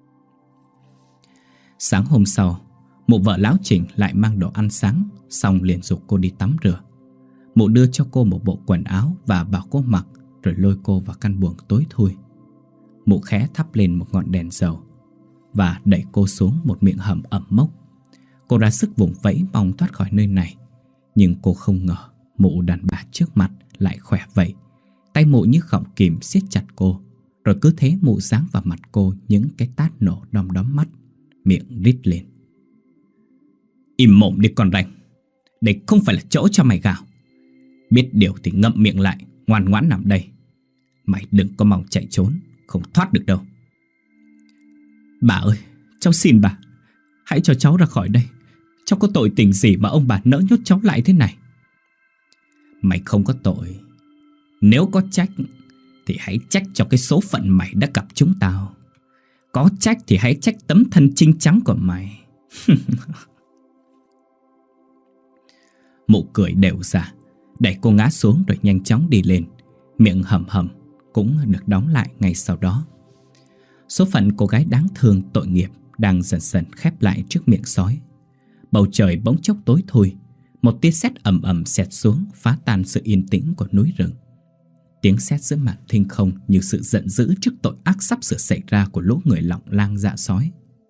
Sáng hôm sau, mụ vợ Lão Trình lại mang đồ ăn sáng, xong liền giục cô đi tắm rửa. Mụ đưa cho cô một bộ quần áo và bảo cô mặc, rồi lôi cô vào căn buồng tối thui. Mụ khẽ thắp lên một ngọn đèn dầu và đẩy cô xuống một miệng hầm ẩm mốc. Cô ra sức vùng vẫy mong thoát khỏi nơi này, nhưng cô không ngờ mụ đàn bà trước mặt lại khỏe vậy. Tay mụ như gọng kìm siết chặt cô, rồi cứ thế mụ giáng vào mặt cô những cái tát nổ đom đóm mắt, miệng rít lên: "Im mồm đi con ranh, đây không phải là chỗ cho mày gào. Biết điều thì ngậm miệng lại, ngoan ngoãn nằm đây. Mày đừng có mong chạy trốn, không thoát được đâu." "Bà ơi, cháu xin bà, hãy cho cháu ra khỏi đây. Cháu có tội tình gì mà ông bà nỡ nhốt cháu lại thế này?" "Mày không có tội. Nếu có trách thì hãy trách cho cái số phận mày đã gặp chúng tao. Có trách thì hãy trách tấm thân trinh trắng của mày." Mụ cười đều ra, đẩy cô ngã xuống rồi nhanh chóng đi lên. Miệng hầm hầm cũng được đóng lại ngay sau đó. Số phận cô gái đáng thương tội nghiệp đang dần dần khép lại trước miệng sói. Bầu trời bỗng chốc tối thui. Một tia sét ầm ầm xẹt xuống, phá tan sự yên tĩnh của núi rừng. Tiếng sét giữa màn thinh không như sự giận dữ trước tội ác sắp sửa xảy ra của lũ người lọng lang dạ sói.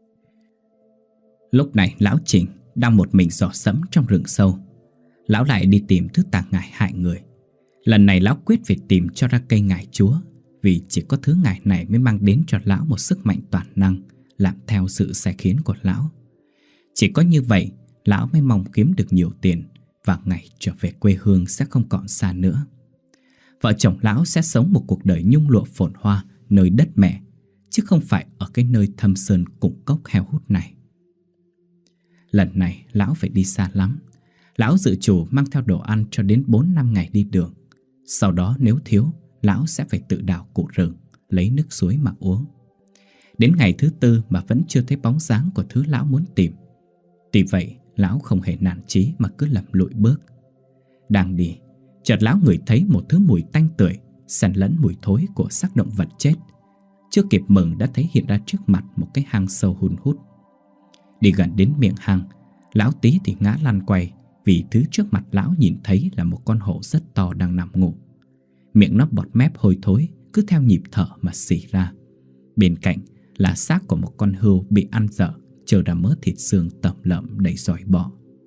Lúc này lão Trình đang một mình dò sẫm trong rừng sâu. Lão lại đi tìm thứ tà ngải hại người. Lần này lão quyết phải tìm cho ra cây ngải chúa, vì chỉ có thứ ngải này mới mang đến cho lão một sức mạnh toàn năng, làm theo sự sai khiến của lão. Chỉ có như vậy, lão mới mong kiếm được nhiều tiền, và ngày trở về quê hương sẽ không còn xa nữa. Vợ chồng lão sẽ sống một cuộc đời nhung lụa phồn hoa nơi đất mẹ, chứ không phải ở cái nơi thâm sơn củng cốc heo hút này. Lần này lão phải đi xa lắm. Lão dự trù mang theo đồ ăn cho đến 4-5 ngày đi đường. Sau đó nếu thiếu, lão sẽ phải tự đào cụ rừng, lấy nước suối mà uống. Đến ngày thứ 4 mà vẫn chưa thấy bóng dáng của thứ lão muốn tìm. Tuy vậy, lão không hề nản chí mà cứ lầm lụi bước. Đang đi, chợt lão ngửi thấy một thứ mùi tanh tưởi xen lẫn mùi thối của xác động vật chết. Chưa kịp mừng đã thấy hiện ra trước mặt một cái hang sâu hun hút. Đi gần đến miệng hang, lão tí thì ngã lăn quay, vì thứ trước mặt lão nhìn thấy là một con hổ rất to đang nằm ngủ. Miệng nó bọt mép hôi thối, cứ theo nhịp thở mà xỉ ra. Bên cạnh là xác của một con hươu bị ăn dở, trơ ra mớ thịt xương tẩm lợm đầy giỏi bọ.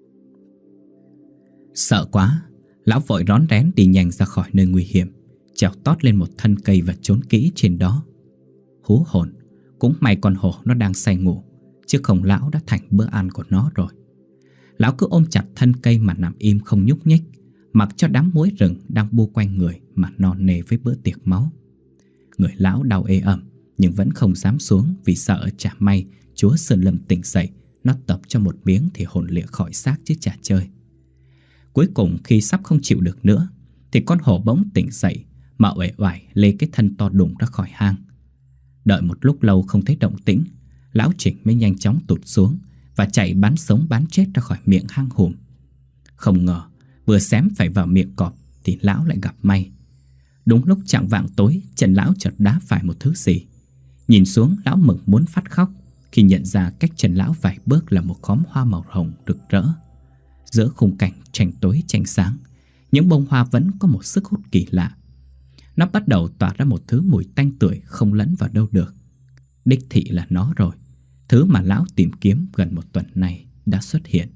Sợ quá, lão vội rón rén đi nhanh ra khỏi nơi nguy hiểm, trèo tót lên một thân cây và trốn kỹ trên đó. Hú hồn, cũng may con hổ nó đang say ngủ, chứ không lão đã thành bữa ăn của nó rồi. Lão cứ ôm chặt thân cây mà nằm im không nhúc nhích, mặc cho đám muối rừng đang bu quanh người mà non nề với bữa tiệc máu. Người lão đau ê ẩm, nhưng vẫn không dám xuống, vì sợ chả may chúa Sơn Lâm tỉnh dậy, nó tập cho một miếng thì hồn lìa khỏi xác chứ chả chơi. Cuối cùng khi sắp không chịu được nữa, thì con hổ bỗng tỉnh dậy mà uể oải lê cái thân to đùng ra khỏi hang. Đợi một lúc lâu không thấy động tĩnh, lão Trình mới nhanh chóng tụt xuống và chạy bán sống bán chết ra khỏi miệng hang hùm. Không ngờ vừa xém phải vào miệng cọp thì lão lại gặp may. Đúng lúc chạng vạng tối, chân lão chợt đá phải một thứ gì. Nhìn xuống, lão mừng muốn phát khóc khi nhận ra cách chân lão vài bước là một khóm hoa màu hồng rực rỡ. Giữa khung cảnh tranh tối tranh sáng, những bông hoa vẫn có một sức hút kỳ lạ. Nó bắt đầu tỏa ra một thứ mùi tanh tưởi không lẫn vào đâu được. Đích thị là nó rồi. Thứ mà lão tìm kiếm gần một tuần nay đã xuất hiện.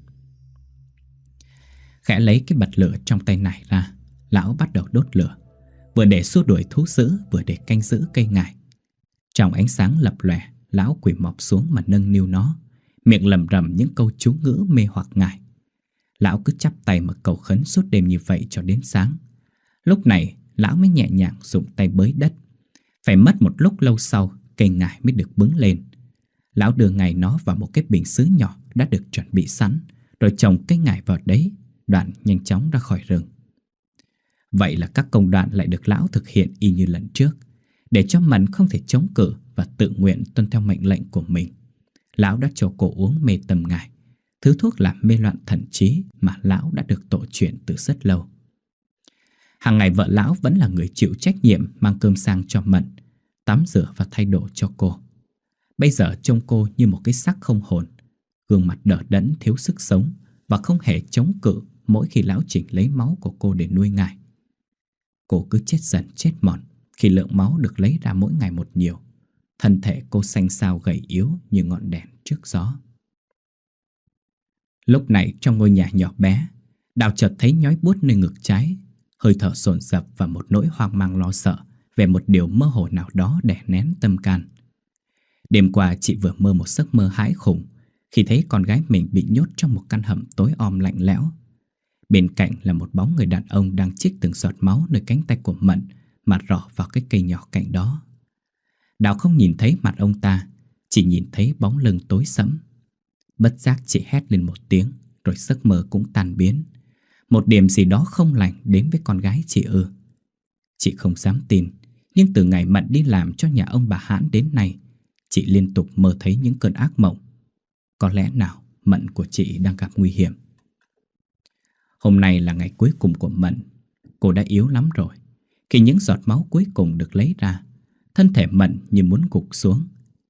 Khẽ lấy cái bật lửa trong tay nải ra, lão bắt đầu đốt lửa, vừa để xua đuổi thú dữ, vừa để canh giữ cây ngải. Trong ánh sáng lập lòe, lão quỳ mọp xuống mà nâng niu nó, miệng lẩm rẩm những câu chú ngữ mê hoặc ngải. Lão cứ chắp tay mà cầu khấn suốt đêm như vậy cho đến sáng. Lúc này lão mới nhẹ nhàng dùng tay bới đất. Phải mất một lúc lâu sau, cây ngải mới được bứng lên. Lão đưa ngay nó vào một cái bình sứ nhỏ đã được chuẩn bị sẵn, rồi trồng cây ngải vào đấy, đoạn nhanh chóng ra khỏi rừng. Vậy là các công đoạn lại được lão thực hiện y như lần trước, để cho Mận không thể chống cự và tự nguyện tuân theo mệnh lệnh của mình. Lão đã cho cô uống mê tâm ngải, thứ thuốc làm mê loạn thần trí mà lão đã được tổ truyền từ rất lâu. Hàng ngày vợ lão vẫn là người chịu trách nhiệm mang cơm sang cho Mận, tắm rửa và thay đồ cho cô. Bây giờ trông cô như một cái xác không hồn, gương mặt đờ đẫn thiếu sức sống và không hề chống cự mỗi khi lão Trình lấy máu của cô để nuôi ngải. Cô cứ chết dần chết mòn khi lượng máu được lấy ra mỗi ngày một nhiều. Thân thể cô xanh xao gầy yếu như ngọn đèn trước gió. Lúc này trong ngôi nhà nhỏ bé, Đào chợt thấy nhói buốt nơi ngực trái, hơi thở dồn dập và một nỗi hoang mang lo sợ về một điều mơ hồ nào đó đè nén tâm can. Đêm qua chị vừa mơ một giấc mơ hãi khủng khi thấy con gái mình bị nhốt trong một căn hầm tối om lạnh lẽo. Bên cạnh là một bóng người đàn ông đang chích từng giọt máu nơi cánh tay của Mận mà rỏ vào cái cây nhỏ cạnh đó. Đào không nhìn thấy mặt ông ta, chỉ nhìn thấy bóng lưng tối sẫm. Bất giác chị hét lên một tiếng, rồi giấc mơ cũng tan biến. Một điểm gì đó không lành đến với con gái chị ư? Chị không dám tin, nhưng từ ngày Mận đi làm cho nhà ông bà Hãn đến nay, chị liên tục mơ thấy những cơn ác mộng. Có lẽ nào Mận của chị đang gặp nguy hiểm? Hôm nay là ngày cuối cùng của Mận. Cô đã yếu lắm rồi. Khi những giọt máu cuối cùng được lấy ra, thân thể Mận như muốn gục xuống,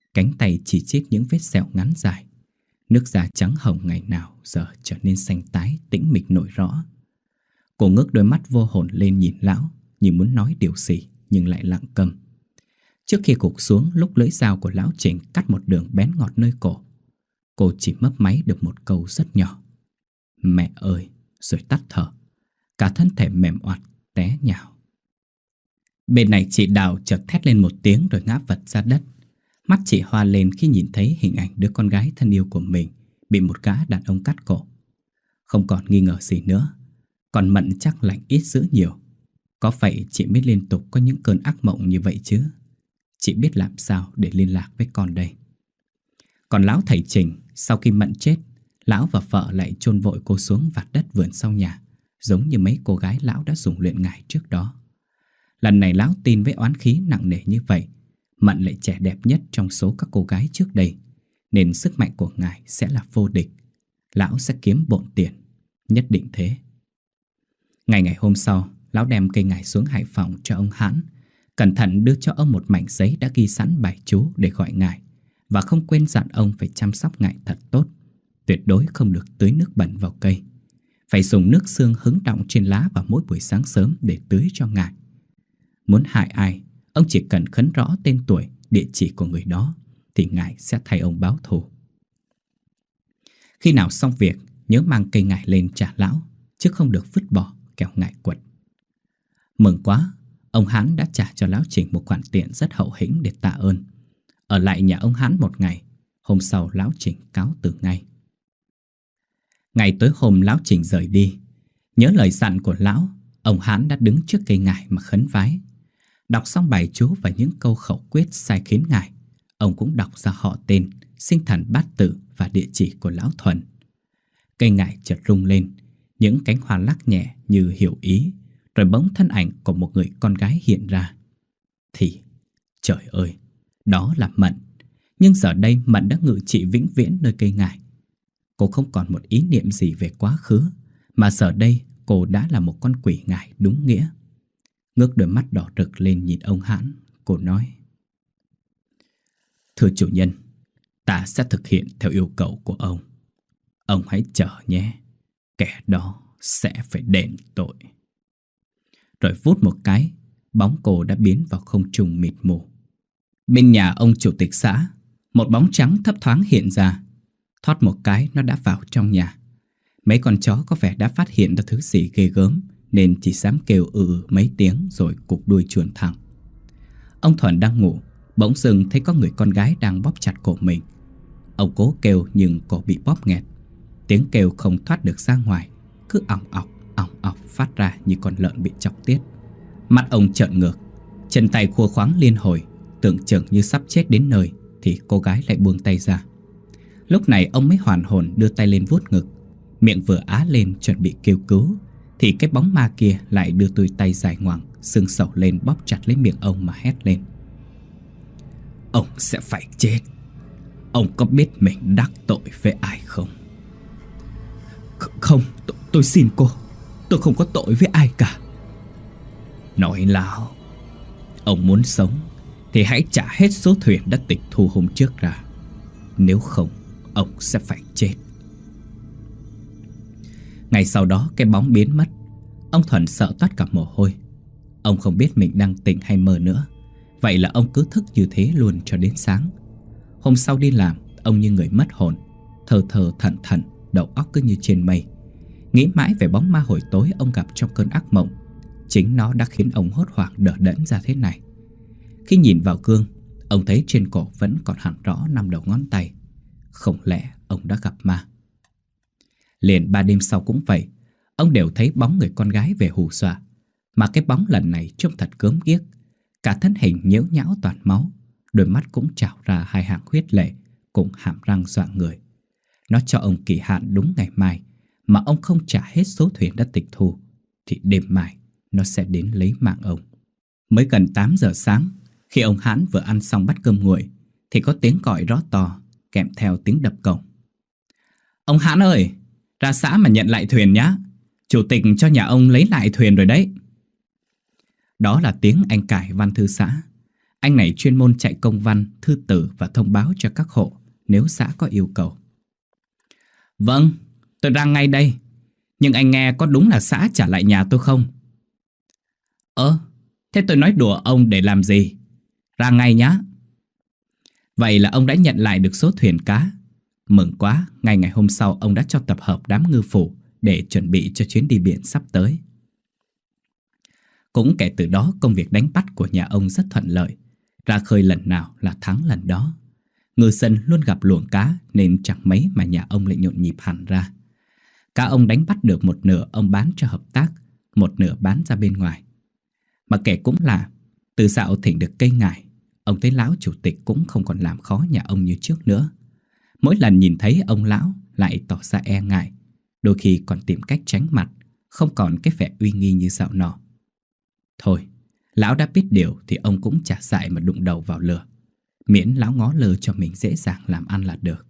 Cánh tay chỉ chít những vết sẹo ngắn dài. Nước da trắng hồng ngày nào giờ trở nên xanh tái, tĩnh mịch nổi rõ. Cô ngước đôi mắt vô hồn lên nhìn lão, như muốn nói điều gì nhưng lại lặng câm. Trước khi gục xuống, lúc lưỡi dao của lão Trình cắt một đường bén ngọt nơi cổ, cô chỉ mấp máy được một câu rất nhỏ: "Mẹ ơi", rồi tắt thở. Cả thân thể mềm oặt té nhào. Bên này chị Đào chợt thét lên một tiếng rồi ngã vật ra đất. Mắt chị hoa lên khi nhìn thấy hình ảnh đứa con gái thân yêu của mình bị một gã đàn ông cắt cổ. Không còn nghi ngờ gì nữa, còn Mận chắc lành ít dữ nhiều. Có vậy chị mới liên tục có những cơn ác mộng như vậy chứ. Chị biết làm sao để liên lạc với con đây. Còn lão thầy Trình, sau khi Mận chết, lão và vợ lại chôn vội cô xuống vạt đất vườn sau nhà, giống như mấy cô gái lão đã dùng luyện ngải trước đó. Lần này lão tin với oán khí nặng nề như vậy, Mận lại trẻ đẹp nhất trong số các cô gái trước đây, nên sức mạnh của ngài sẽ là vô địch. Lão sẽ kiếm bộn tiền, nhất định thế. Ngày hôm sau, lão đem cây ngải xuống Hải Phòng cho ông Hãn, cẩn thận đưa cho ông một mảnh giấy đã ghi sẵn bài chú để gọi ngài, và không quên dặn ông phải chăm sóc ngải thật tốt, tuyệt đối không được tưới nước bẩn vào cây. Phải dùng nước xương hứng đọng trên lá vào mỗi buổi sáng sớm để tưới cho ngải. Muốn hại ai, ông chỉ cần khấn rõ tên tuổi, địa chỉ của người đó, thì ngài sẽ thay ông báo thù. Khi nào xong việc, nhớ mang cây ngải lên trả lão, chứ không được vứt bỏ kẻo ngại quật. Mừng quá, ông Hán đã trả cho lão Trình một khoản tiền rất hậu hĩnh để tạ ơn. Ở lại nhà ông Hán một ngày, hôm sau lão Trình cáo từ ngay. Ngày tối hôm lão Trình rời đi, nhớ lời dặn của lão, ông Hán đã đứng trước cây ngải mà khấn vái. Đọc xong bài chú và những câu khẩu quyết sai khiến ngài, ông cũng đọc ra họ tên, sinh thần bát tự và địa chỉ của lão Thuần. Cây ngải chợt rung lên, những cánh hoa lắc nhẹ như hiểu ý, rồi bỗng thân ảnh của một người con gái hiện ra. Thì, trời ơi, đó là Mận. Nhưng giờ đây Mận đã ngự trị vĩnh viễn nơi cây ngải. Cô không còn một ý niệm gì về quá khứ, mà giờ đây cô đã là một con quỷ ngải đúng nghĩa. Ngước đôi mắt đỏ rực lên nhìn ông Hãn, cô nói: "Thưa chủ nhân, ta sẽ thực hiện theo yêu cầu của ông. Ông hãy chờ nhé, kẻ đó sẽ phải đền tội." Rồi vút một cái, bóng cô đã biến vào không trung mịt mù. Bên nhà ông chủ tịch xã, một bóng trắng thấp thoáng hiện ra. Thoát một cái nó đã vào trong nhà. Mấy con chó có vẻ đã phát hiện ra thứ gì ghê gớm, nên chỉ dám kêu mấy tiếng rồi cụp đuôi chuồn thẳng. Ông Thuần đang ngủ, bỗng dưng thấy có người con gái đang bóp chặt cổ mình. Ông cố kêu nhưng cổ bị bóp nghẹt. Tiếng kêu không thoát được ra ngoài, cứ ỏng ọc phát ra như con lợn bị chọc tiết. Mắt ông trợn ngược, chân tay khua khoáng liên hồi, tưởng chừng như sắp chết đến nơi, thì cô gái lại buông tay ra. Lúc này ông mới hoàn hồn đưa tay lên vuốt ngực, miệng vừa á lên chuẩn bị kêu cứu, thì cái bóng ma kia lại đưa đôi tay dài ngoằng, xương sẩu lên bóp chặt lấy miệng ông mà hét lên: "Ông sẽ phải chết. Ông có biết mình đắc tội với ai không?" Không, tôi xin cô, tôi không có tội với ai cả." "Nói láo. Ông muốn sống thì hãy trả hết số thuyền đã tịch thu hôm trước ra. Nếu không, ông sẽ phải chết." Ngày sau đó cái bóng biến mất. Ông Thuần sợ toát cả mồ hôi. Ông không biết mình đang tỉnh hay mơ nữa. Vậy là ông cứ thức như thế luôn cho đến sáng. Hôm sau đi làm, ông như người mất hồn, thờ thận, đầu óc cứ như trên mây. Nghĩ mãi về bóng ma hồi tối ông gặp trong cơn ác mộng. Chính nó đã khiến ông hốt hoảng đờ đẫn ra thế này. Khi nhìn vào gương, ông thấy trên cổ vẫn còn hẳn rõ 5 đầu ngón tay. Không lẽ ông đã gặp ma? Liền 3 đêm sau cũng vậy, ông đều thấy bóng người con gái về hù dọa. Mà cái bóng lần này trông thật gớm ghiếc, cả thân hình nhễu nhão toàn máu, đôi mắt cũng trào ra 2 hàng huyết lệ, cùng hàm răng dọa người. Nó cho ông kỳ hạn đúng ngày mai, mà ông không trả hết số thuyền đã tịch thu, thì đêm mai nó sẽ đến lấy mạng ông. Mới gần 8 giờ sáng, khi ông Hãn vừa ăn xong bát cơm nguội, thì có tiếng gọi rõ to, kèm theo tiếng đập cổng. "Ông Hãn ơi, ra xã mà nhận lại thuyền nhá. Chủ tịch cho nhà ông lấy lại thuyền rồi đấy." Đó là tiếng anh Cải, văn thư xã. Anh này chuyên môn chạy công văn, thư tử và thông báo cho các hộ nếu xã có yêu cầu. Vâng, tôi ra ngay đây. Nhưng anh nghe có đúng là xã trả lại nhà tôi không? Thế tôi nói đùa ông để làm gì? Ra ngay nhá. Vậy là ông đã nhận lại được số thuyền cá. Mừng quá, ngay ngày hôm sau ông đã cho tập hợp đám ngư phủ để chuẩn bị cho chuyến đi biển sắp tới. Cũng kể từ đó công việc đánh bắt của nhà ông rất thuận lợi. Ra khơi lần nào là thắng lần đó. Ngư dân luôn gặp luồng cá nên chẳng mấy mà nhà ông lại nhộn nhịp hẳn ra. Cá ông đánh bắt được một nửa ông bán cho hợp tác, một nửa bán ra bên ngoài. Mà kể cũng là, từ dạo thỉnh được cây ngải, ông thấy lão chủ tịch cũng không còn làm khó nhà ông như trước nữa. Mỗi lần nhìn thấy ông lão lại tỏ ra e ngại, đôi khi còn tìm cách tránh mặt, không còn cái vẻ uy nghi như dạo nọ. Thôi, lão đã biết điều thì ông cũng chả dại mà đụng đầu vào lửa, miễn lão ngó lơ cho mình dễ dàng làm ăn là được.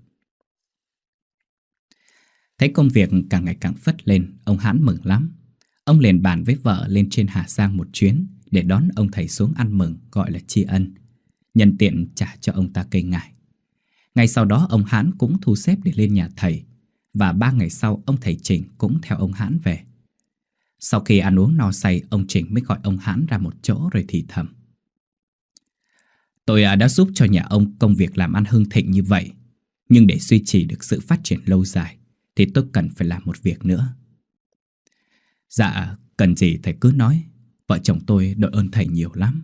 Thấy công việc càng ngày càng phất lên, ông Hãn mừng lắm. Ông liền bàn với vợ lên trên Hà Giang một chuyến để đón ông thầy xuống ăn mừng, gọi là tri ân, nhân tiện trả cho ông ta cây ngải. Ngay sau đó ông Hãn cũng thu xếp để lên nhà thầy, và 3 ngày sau ông thầy Trình cũng theo ông Hãn về. Sau khi ăn uống no say, ông Trình mới gọi ông Hãn ra một chỗ rồi thì thầm: Tôi đã giúp cho nhà ông công việc làm ăn hưng thịnh như vậy, nhưng để duy trì được sự phát triển lâu dài thì tôi cần phải làm một việc nữa. Dạ, cần gì thầy cứ nói, vợ chồng tôi đội ơn thầy nhiều lắm.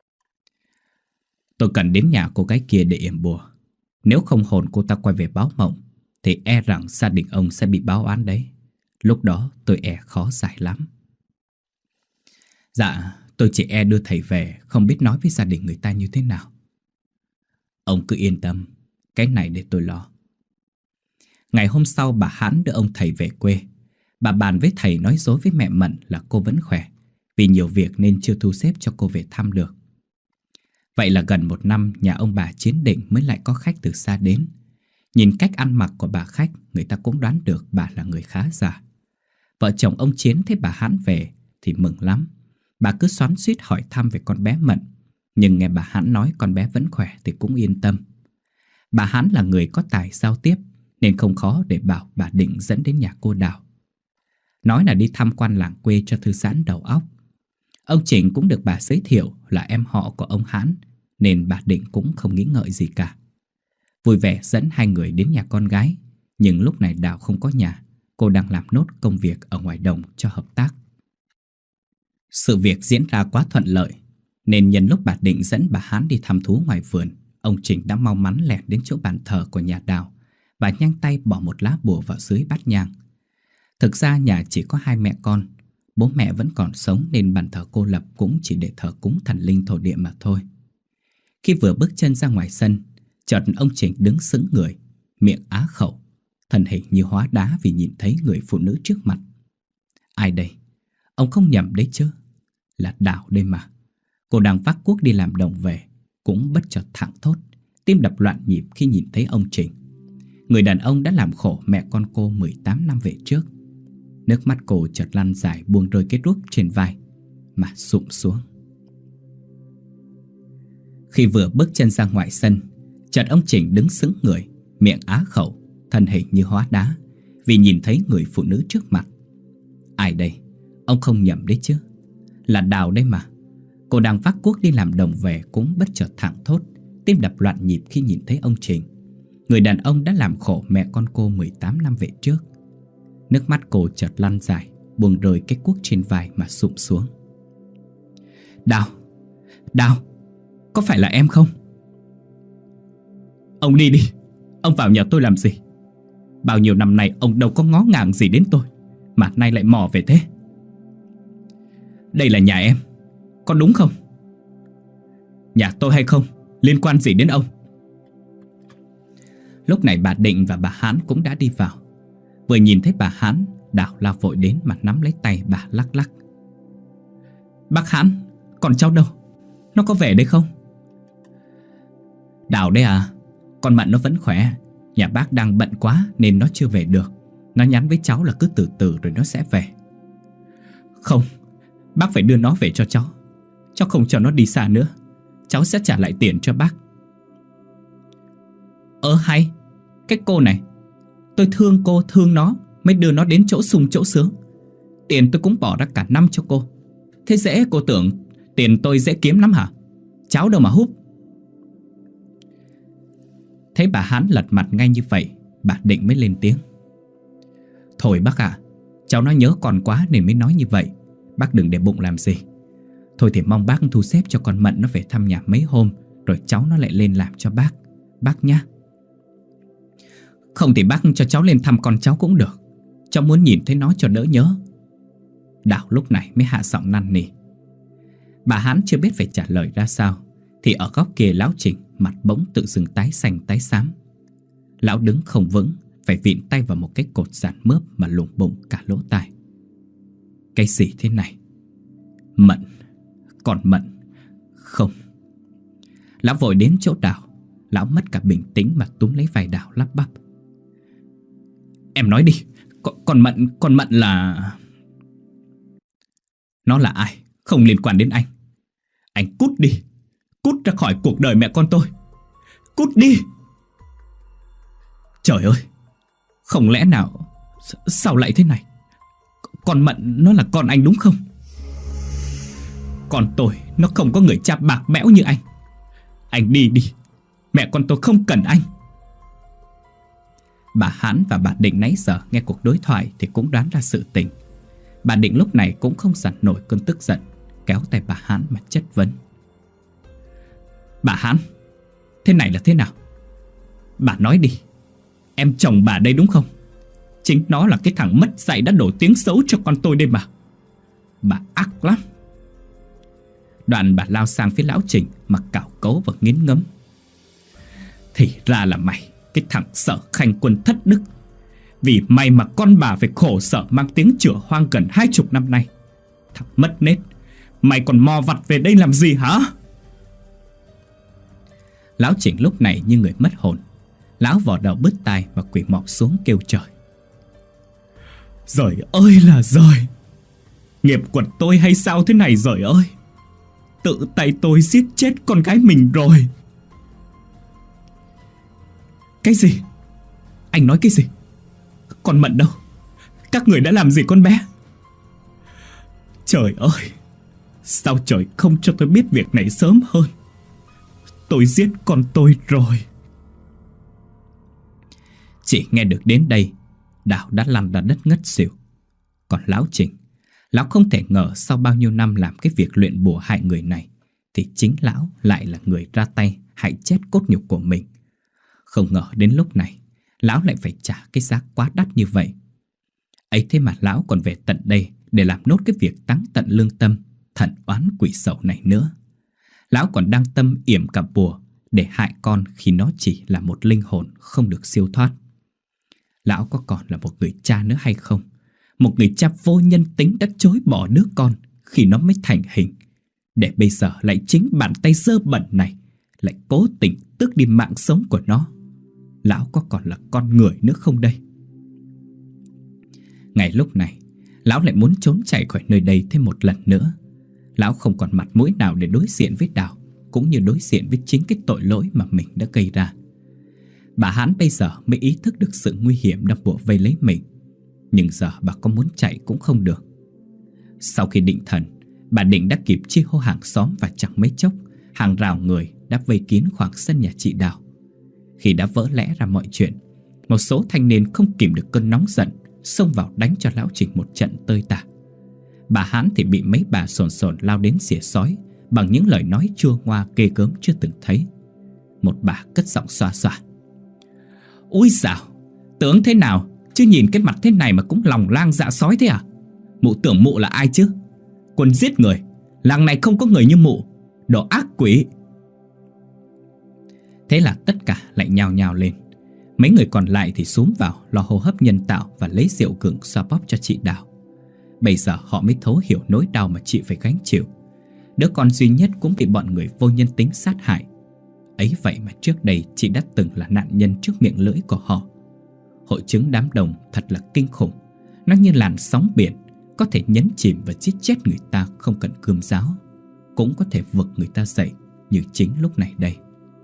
Tôi cần đến nhà cô gái kia để yểm bùa. Nếu không hồn cô ta quay về báo mộng thì e rằng gia đình ông sẽ bị báo oán đấy. Lúc đó tôi e khó giải lắm. Dạ, tôi chỉ e đưa thầy về không biết nói với gia đình người ta như thế nào. Ông cứ yên tâm, cái này để tôi lo. Ngày hôm sau bà Hãn đưa ông thầy về quê. Bà bàn với thầy nói dối với mẹ Mận là cô vẫn khỏe, vì nhiều việc nên chưa thu xếp cho cô về thăm được. Vậy là gần 1 năm nhà ông bà Chiến Định mới lại có khách từ xa đến. Nhìn cách ăn mặc của bà khách, người ta cũng đoán được bà là người khá giả. Vợ chồng ông Chiến thấy bà Hãn về thì mừng lắm. Bà cứ xoắn xuýt hỏi thăm về con bé Mận, nhưng nghe bà Hãn nói con bé vẫn khỏe thì cũng yên tâm. Bà Hãn là người có tài giao tiếp nên không khó để bảo bà Định dẫn đến nhà cô Đào. Nói là đi tham quan làng quê cho thư giãn đầu óc. Ông Trình cũng được bà giới thiệu là em họ của ông Hãn, nên bà Định cũng không nghĩ ngợi gì cả. Vui vẻ dẫn hai người đến nhà con gái. Nhưng lúc này Đào không có nhà, cô đang làm nốt công việc ở ngoài đồng cho hợp tác. Sự việc diễn ra quá thuận lợi, nên nhân lúc bà Định dẫn bà Hãn đi thăm thú ngoài vườn, ông Trình đã mau mắn lẻn đến chỗ bàn thờ của nhà Đào và nhanh tay bỏ một lá bùa vào dưới bát nhang. Thực ra nhà chỉ có 2 mẹ con, bố mẹ vẫn còn sống nên bàn thờ cô lập cũng chỉ để thờ cúng thần linh thổ địa mà thôi. Khi vừa bước chân ra ngoài sân, chợt ông Trình đứng sững người, miệng á khẩu, thân hình như hóa đá vì nhìn thấy người phụ nữ trước mặt. Ai đây? Ông không nhầm đấy chứ, là Đào đây mà. Cô đang vác cuốc đi làm đồng về, cũng bất chợt thảng thốt, tim đập loạn nhịp khi nhìn thấy ông Trình. Người đàn ông đã làm khổ mẹ con cô 18 năm về trước. Nước mắt cô chợt lăn dài buông rơi cái đuốc trên vai mà sụp xuống. Khi vừa bước chân ra ngoài sân, chợt ông Trình đứng sững người, miệng á khẩu, thân hình như hóa đá vì nhìn thấy người phụ nữ trước mặt. Ai đây? Ông không nhầm đấy chứ, là Đào đây mà. Cô đang vác cuốc đi làm đồng về cũng bất chợt thảng thốt, tim đập loạn nhịp khi nhìn thấy ông Trình. Người đàn ông đã làm khổ mẹ con cô 18 năm về trước. Nước mắt cô chợt lăn dài, buông rơi cái cuốc trên vai mà sụp xuống. Đào, Đào, có phải là em không? Ông đi đi, ông vào nhà tôi làm gì? Bao nhiêu năm nay ông đâu có ngó ngàng gì đến tôi, mà nay lại mò về thế. Đây là nhà em, có đúng không? Nhà tôi hay không, liên quan gì đến ông? Lúc này bà Định và bà Hãn cũng đã đi vào. Vừa nhìn thấy bà Hãn, Đào lao vội đến mà nắm lấy tay bà lắc lắc. Bác Hãn, còn cháu đâu? Nó có về đây không? Đào đây à? Con Mận nó vẫn khỏe. Nhà bác đang bận quá nên nó chưa về được. Nó nhắn với cháu là cứ từ từ rồi nó sẽ về. Không, bác phải đưa nó về cho cháu. Cháu không cho nó đi xa nữa. cháu sẽ trả lại tiền cho bác. Hay, cái cô này, tôi thương cô thương nó mới đưa nó đến chỗ sung chỗ sướng. Tiền tôi cũng bỏ ra cả năm cho cô. Thế dễ cô tưởng tiền tôi dễ kiếm lắm hả? Cháu đâu mà húp. Thấy bà Hán lật mặt ngay như vậy, bà Định mới lên tiếng. Thôi bác ạ, cháu nó nhớ con quá nên mới nói như vậy. Bác đừng để bụng làm gì. Thôi thì mong bác thu xếp cho con Mận nó về thăm nhà mấy hôm, rồi cháu nó lại lên làm cho bác nhá. Không thì bác cho cháu lên thăm con cháu cũng được. Cháu muốn nhìn thấy nó cho đỡ nhớ. Đào lúc này mới hạ giọng năn nỉ. Bà Hán chưa biết phải trả lời ra sao, thì ở góc kia lão Trình mặt bỗng tự dưng tái xanh tái xám. Lão đứng không vững, phải vịn tay vào một cái cột giàn mướp mà lủng bụng cả lỗ tai. Cái gì thế này? Mận, còn Mận, không. Lão vội đến chỗ Đào. Lão mất cả bình tĩnh mà túm lấy vai Đào lắp bắp. Em nói đi, con Mận là... Nó là ai? Không liên quan đến anh. Anh cút đi, cút ra khỏi cuộc đời mẹ con tôi. Cút đi. Trời ơi, không lẽ nào... Sao lại thế này? Con Mận nó là con anh đúng không? Con tôi nó không có người cha bạc bẽo như anh. Anh đi đi, mẹ con tôi không cần anh. Bà Hán và bà Định nãy giờ nghe cuộc đối thoại thì cũng đoán ra sự tình. Bà Định lúc này cũng không dằn nổi cơn tức giận, kéo tay bà Hán mà chất vấn. Bà Hán, thế này là thế nào? Bà nói đi. Em chồng bà đây đúng không? Chính nó là cái thằng mất dạy đã đổ tiếng xấu cho con tôi đây mà. Bà ác lắm. Đoạn bà lao sang phía lão Trình mà cào cấu và nghiến ngấm. Thì ra là mày, cái thằng Sở Khanh Quân thất đức. Vì mày mà con bà phải khổ sở mang tiếng chửa hoang gần 20 năm nay. Thằng mất nết, mày còn mò vặt về đây làm gì hả? Lão Trình lúc này như người mất hồn. Lão vò đầu bứt tai và quỳ mọp xuống kêu trời. Giời ơi là giời! Nghiệp quật tôi hay sao thế này giời ơi! Tự tay tôi giết chết con gái mình rồi. Cái gì? Anh nói cái gì? Con Mận đâu? Các người đã làm gì con bé? Trời ơi! Sao trời không cho tôi biết việc này sớm hơn? Tôi giết con tôi rồi. Chỉ nghe được đến đây, Đào đã lăn ra đất ngất xỉu. Còn lão Trình, lão không thể ngờ sau bao nhiêu năm làm cái việc luyện bùa hại người này, thì chính lão lại là người ra tay hại chết cốt nhục của mình. Không ngờ đến lúc này, lão lại phải trả cái giá quá đắt như vậy. Ấy thế mà lão còn về tận đây để làm nốt cái việc táng tận lương tâm, thận oán quỷ sầu này nữa. Lão còn đang tâm yểm cả bùa để hại con khi nó chỉ là một linh hồn không được siêu thoát. Lão có còn là một người cha nữa hay không? Một người cha vô nhân tính đã chối bỏ đứa con khi nó mới thành hình, để bây giờ lại chính bàn tay dơ bẩn này lại cố tình tước đi mạng sống của nó. Lão có còn là con người nữa không đây? Ngay lúc này, lão lại muốn trốn chạy khỏi nơi đây thêm một lần nữa. Lão không còn mặt mũi nào để đối diện với Đào, cũng như đối diện với chính cái tội lỗi mà mình đã gây ra. Bà Hán bây giờ mới ý thức được sự nguy hiểm đang bủa vây lấy mình. Nhưng giờ bà có muốn chạy cũng không được. Sau khi định thần, bà Định đã kịp chi hô hàng xóm, và chẳng mấy chốc hàng rào người đã vây kín khoảng sân nhà chị Đào. Khi đã vỡ lẽ ra mọi chuyện, một số thanh niên không kìm được cơn nóng giận, xông vào đánh cho lão Trình một trận tơi tả. Bà Hán thì bị mấy bà sồn sồn lao đến xỉa xói bằng những lời nói chua ngoa ghê gớm chưa từng thấy. Một bà cất giọng xoa xoa. Úi dào, tưởng thế nào chứ nhìn cái mặt thế này mà cũng lòng lang dạ sói thế à? Mụ tưởng mụ là ai chứ? Quân giết người, làng này không có người như mụ, đồ ác quỷ. Thế là tất cả lại nhào nhào lên. Mấy người còn lại thì xúm vào lo hô hấp nhân tạo và lấy rượu gừng xoa bóp cho chị Đào. Bây giờ họ mới thấu hiểu nỗi đau mà chị phải gánh chịu. Đứa con duy nhất cũng bị bọn người vô nhân tính sát hại. Ấy vậy mà trước đây chị đã từng là nạn nhân trước miệng lưỡi của họ. Hội chứng đám đồng thật là kinh khủng. Nó như làn sóng biển, có thể nhấn chìm và giết chết người ta không cần cơm giáo, cũng có thể vực người ta dậy như chính lúc này đây.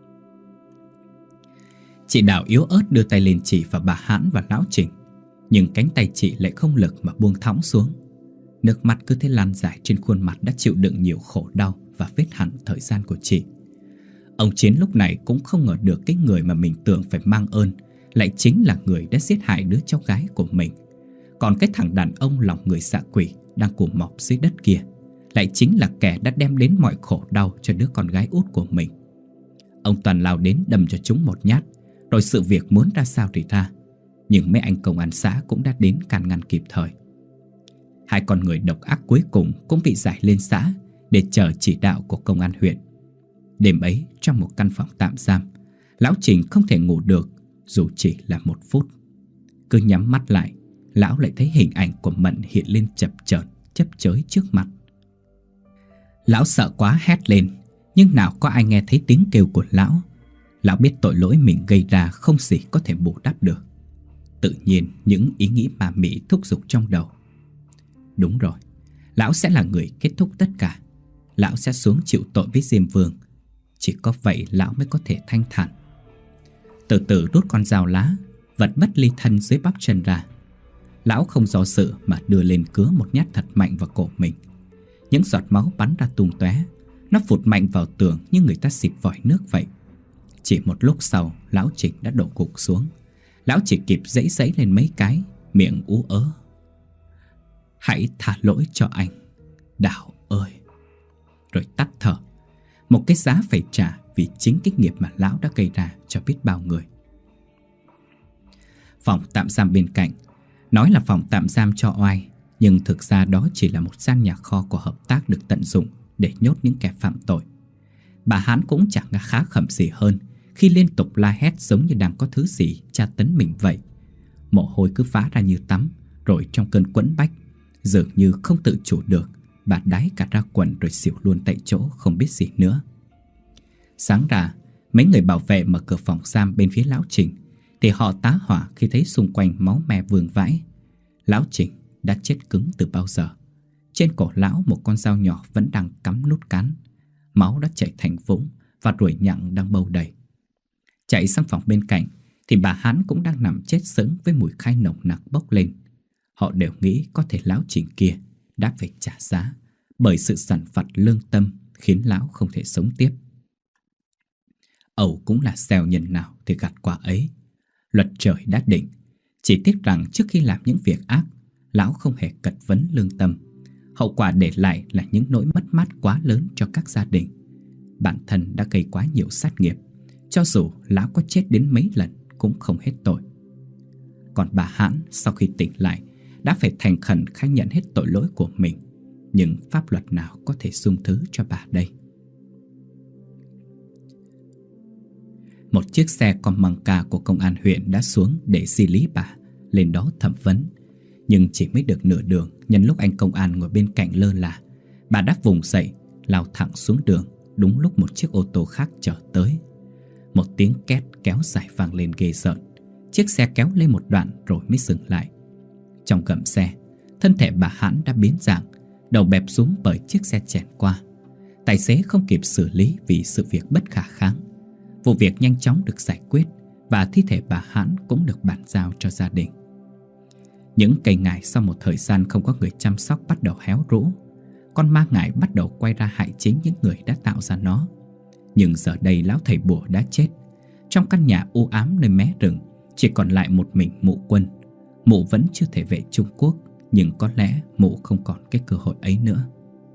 Chị Đào yếu ớt đưa tay lên chỉ vào bà Hãn và lão Trình, nhưng cánh tay chị lại không lực mà buông thõng xuống. Nước mắt cứ thế lan dài trên khuôn mặt đã chịu đựng nhiều khổ đau và vết hằn thời gian của chị. Ông Chiến lúc này cũng không ngờ được cái người mà mình tưởng phải mang ơn lại chính là người đã giết hại đứa cháu gái của mình. Còn cái thằng đàn ông lòng người dạ quỷ đang cùm mọc dưới đất kia lại chính là kẻ đã đem đến mọi khổ đau cho đứa con gái út của mình. Ông Toàn lao đến đâm cho chúng một nhát, rồi sự việc muốn ra sao thì ra. Nhưng mấy anh công an xã cũng đã đến can ngăn kịp thời. Hai con người độc ác cuối cùng cũng bị giải lên xã để chờ chỉ đạo của công an huyện. Đêm ấy, trong một căn phòng tạm giam, lão Trình không thể ngủ được dù chỉ là 1 phút. Cứ nhắm mắt lại, lão lại thấy hình ảnh của Mận hiện lên chập chờn, chấp chới trước mặt. Lão sợ quá hét lên, nhưng nào có ai nghe thấy tiếng kêu của lão. Lão biết tội lỗi mình gây ra không gì có thể bù đắp được. Tự nhiên những ý nghĩ ma mị thúc giục trong đầu. Đúng rồi, lão sẽ là người kết thúc tất cả. Lão sẽ xuống chịu tội với Diêm Vương. Chỉ có vậy lão mới có thể thanh thản. Từ từ rút con dao lá, vật bất ly thân dưới bắp chân ra. Lão không do dự mà đưa lên cứa một nhát thật mạnh vào cổ mình. Những giọt máu bắn ra tung tóe. Nó phụt mạnh vào tường như người ta xịt vòi nước vậy. Chỉ một lúc sau, lão Trình đã đổ gục xuống. Lão chỉ kịp giãy giãy lên mấy cái, miệng ú ớ. Hãy tha lỗi cho anh, Đào ơi. Rồi tắt thở. Một cái giá phải trả vì chính cái nghiệp mà lão đã gây ra cho biết bao người. Phòng tạm giam bên cạnh nói là phòng tạm giam cho oai, nhưng thực ra đó chỉ là một gian nhà kho của hợp tác được tận dụng để nhốt những kẻ phạm tội. Bà Hán cũng chẳng khá khẩm gì hơn khi liên tục la hét giống như đang có thứ gì tra tấn mình vậy. Mồ hôi cứ phá ra như tắm, rồi trong cơn quẫn bách, dường như không tự chủ được, bà đái cả ra quần rồi xỉu luôn tại chỗ không biết gì nữa. Sáng ra, mấy người bảo vệ mở cửa phòng giam bên phía lão Trình thì họ tá hỏa khi thấy xung quanh máu me vương vãi. Lão Trình đã chết cứng từ bao giờ. Trên cổ lão một con dao nhỏ vẫn đang cắm nút cán. Máu đã chảy thành vũng và ruồi nhặng đang bâu đầy. Chạy sang phòng bên cạnh thì bà Hán cũng đang nằm chết sững với mùi khai nồng nặc bốc lên. Họ đều nghĩ có thể lão Trình kia đã phải trả giá bởi sự sằn vặt lương tâm khiến lão không thể sống tiếp. Ẩu cũng là gieo nhân nào thì gặt quả ấy. Luật trời đã định, chỉ tiếc rằng trước khi làm những việc ác, lão không hề cật vấn lương tâm. Hậu quả để lại là những nỗi mất mát quá lớn cho các gia đình. Bản thân đã gây quá nhiều sát nghiệp, cho dù lão có chết đến mấy lần cũng không hết tội. Còn bà Hãn sau khi tỉnh lại đã phải thành khẩn khai nhận hết tội lỗi của mình. Nhưng pháp luật nào có thể dung thứ cho bà đây? Một chiếc xe con măng ca của công an huyện đã xuống để di lý bà lên đó thẩm vấn. Nhưng chỉ mới được nửa đường, nhân lúc anh công an ngồi bên cạnh lơ là, bà đã vùng dậy, lao thẳng xuống đường đúng lúc một chiếc ô tô khác chở tới. Một tiếng két kéo dài vang lên ghê rợn. Chiếc xe kéo lên một đoạn rồi mới dừng lại. Trong gầm xe, thân thể bà Hãn đã biến dạng, đầu bẹp xuống bởi chiếc xe chèn qua. Tài xế không kịp xử lý vì sự việc bất khả kháng. Vụ việc nhanh chóng được giải quyết và thi thể bà Hãn cũng được bàn giao cho gia đình. Những cây ngải sau một thời gian không có người chăm sóc bắt đầu héo rũ. Con ma ngải bắt đầu quay ra hại chính những người đã tạo ra nó. Nhưng giờ đây lão thầy bùa đã chết. Trong căn nhà u ám nơi mé rừng chỉ còn lại một mình mụ Quân. Mụ vẫn chưa thể về Trung Quốc, nhưng có lẽ mụ không còn cái cơ hội ấy nữa.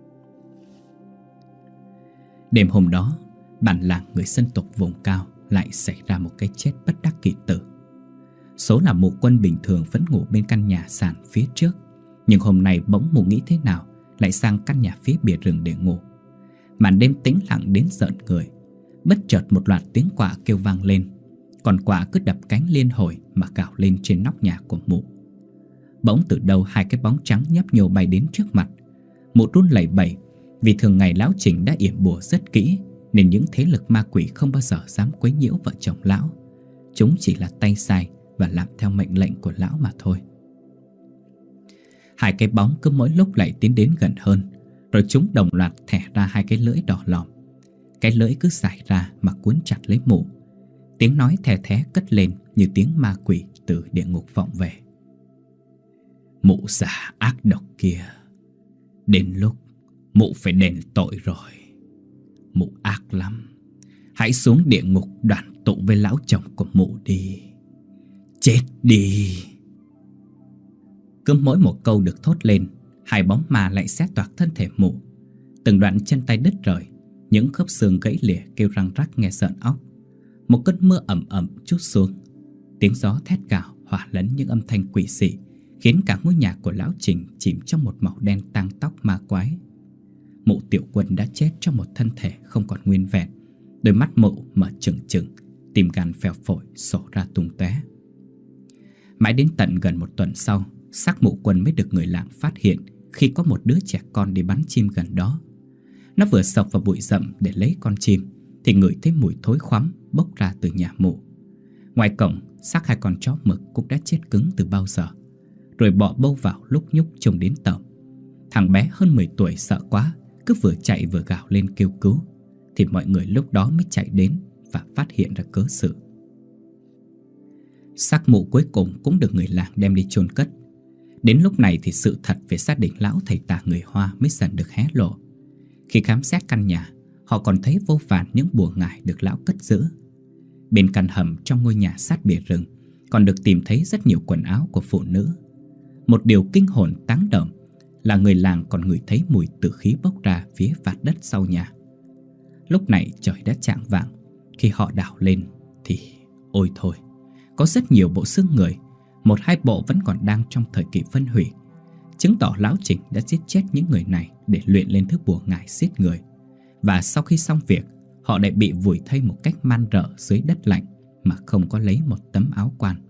Đêm hôm đó, bản làng người dân tộc vùng cao lại xảy ra một cái chết bất đắc kỳ tử. Số là mụ Quân bình thường vẫn ngủ bên căn nhà sàn phía trước, nhưng hôm nay bỗng mụ nghĩ thế nào lại sang căn nhà phía bìa rừng để ngủ. Màn đêm tĩnh lặng đến rợn người. Bất chợt một loạt tiếng quạ kêu vang lên. Con quạ cứ đập cánh liên hồi mà gào lên trên nóc nhà của mụ. Bỗng từ đâu hai cái bóng trắng nhấp nhô bay đến trước mặt. Mụ run lẩy bẩy, vì thường ngày lão Trình đã yểm bùa rất kỹ, nên những thế lực ma quỷ không bao giờ dám quấy nhiễu vợ chồng lão. Chúng chỉ là tay sai và làm theo mệnh lệnh của lão mà thôi. Hai cái bóng cứ mỗi lúc lại tiến đến gần hơn, rồi chúng đồng loạt thẻ ra hai cái lưỡi đỏ lòm. cái lưỡi cứ xảy ra mà cuốn chặt lấy mụ. Tiếng nói the thé cất lên như tiếng ma quỷ từ địa ngục vọng về. Mụ già ác độc kia, đến lúc mụ phải đền tội rồi. Mụ ác lắm. Hãy xuống địa ngục đoàn tụ với lão chồng của mụ đi. Chết đi. Cứ mỗi một câu được thốt lên, hai bóng ma lại xé toạc thân thể mụ. Từng đoạn chân tay đứt rời, những khớp xương gãy lìa kêu răng rắc nghe sợn óc. Một cơn mưa ẩm ẩm trút xuống. Tiếng gió thét gào hòa lẫn những âm thanh quỷ dị, khiến cả ngôi nhà của lão Trình chìm trong một màu đen tang tóc ma quái. Mụ Tiểu Quân đã chết trong một thân thể không còn nguyên vẹn. Đôi mắt mụ mở trừng trừng, tim gan phèo phổi sổ ra tung tóe. Mãi đến tận gần một tuần sau, xác mụ Quân mới được người làng phát hiện khi có một đứa trẻ con đi bắn chim gần đó. Nó vừa sộc vào bụi rậm để lấy con chim thì ngửi thấy mùi thối khoắm bốc ra từ nhà mụ. Ngoài cổng, xác hai con chó mực cũng đã chết cứng từ bao giờ, rồi bọ bâu vào lúc nhúc trông đến tởm. Thằng bé hơn 10 tuổi sợ quá, cứ vừa chạy vừa gào lên kêu cứu, thì mọi người lúc đó mới chạy đến và phát hiện ra cớ sự. Xác mụ cuối cùng cũng được người làng đem đi chôn cất. Đến lúc này thì sự thật về gia đình lão thầy tà người Hoa mới dần được hé lộ. Khi khám xét căn nhà, họ còn thấy vô vàn những bùa ngải được lão cất giữ. Bên căn hầm trong ngôi nhà sát bìa rừng còn được tìm thấy rất nhiều quần áo của phụ nữ. Một điều kinh hồn táng động là người làng còn ngửi thấy mùi tử khí bốc ra phía vạt đất sau nhà. Lúc này trời đã chạng vạng. Khi họ đào lên thì ôi thôi, có rất nhiều bộ xương người. Một hai bộ vẫn còn đang trong thời kỳ phân hủy, chứng tỏ lão Trình đã giết chết những người này để luyện lên thứ bùa ngải giết người. Và sau khi xong việc, họ lại bị vùi thây một cách man rợ dưới đất lạnh mà không có lấy một tấm áo quan.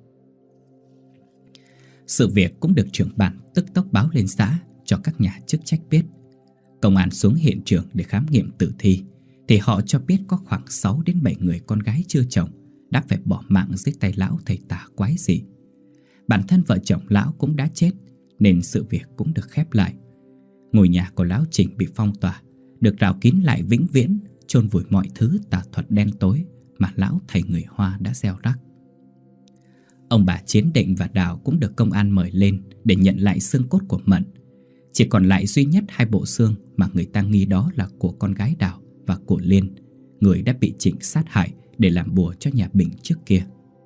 Sự việc cũng được trưởng bản tức tốc báo lên xã cho các nhà chức trách biết. Công an xuống hiện trường để khám nghiệm tử thi thì họ cho biết có khoảng 6 đến 7 người con gái chưa chồng đã phải bỏ mạng dưới tay lão thầy tà quái dị. Bản thân vợ chồng lão cũng đã chết nên sự việc cũng được khép lại. Ngôi nhà của lão Trình bị phong tỏa, được rào kín lại vĩnh viễn, chôn vùi mọi thứ tà thuật đen tối mà lão thầy người Hoa đã gieo rắc. Ông bà Chiến Định và Đào cũng được công an mời lên để nhận lại xương cốt của Mận. Chỉ còn lại duy nhất 2 bộ xương mà người ta nghi đó là của con gái Đào và của Liên, người đã bị Trịnh sát hại để làm bùa cho nhà Bình trước kia.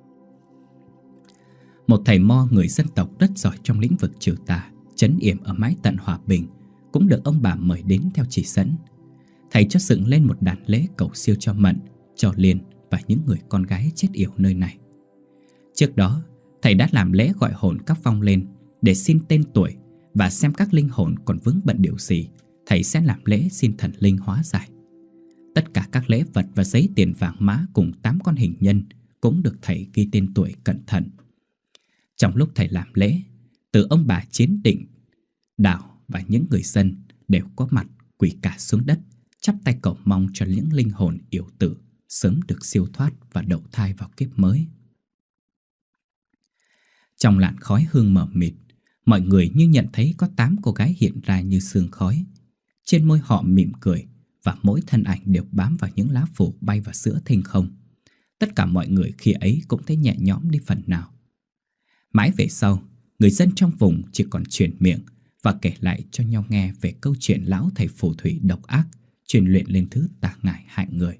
Một thầy mo người dân tộc rất giỏi trong lĩnh vực trừ tà, trấn yểm ở mái tận Hòa Bình cũng được ông bà mời đến theo chỉ dẫn. Thầy cho dựng lên một đàn lễ cầu siêu cho Mận, cho Liên và những người con gái chết yểu nơi này. Trước đó, thầy đã làm lễ gọi hồn các vong lên để xin tên tuổi và xem các linh hồn còn vướng bận điều gì, thầy sẽ làm lễ xin thần linh hóa giải. Tất cả các lễ vật và giấy tiền vàng mã cùng 8 con hình nhân cũng được thầy ghi tên tuổi cẩn thận. Trong lúc thầy làm lễ, từ ông bà Chiến Định, Đào và những người dân đều có mặt quỳ cả xuống đất, chắp tay cầu mong cho những linh hồn yểu tử sớm được siêu thoát và đậu thai vào kiếp mới. Trong làn khói hương mờ mịt, mọi người như nhận thấy có 8 cô gái hiện ra như sương khói. Trên môi họ mỉm cười và mỗi thân ảnh đều bám vào những lá phủ bay vào giữa thinh không. Tất cả mọi người khi ấy cũng thấy nhẹ nhõm đi phần nào. Mãi về sau, người dân trong vùng chỉ còn truyền miệng và kể lại cho nhau nghe về câu chuyện lão thầy phù thủy độc ác truyền luyện lên thứ tà ngải hại người.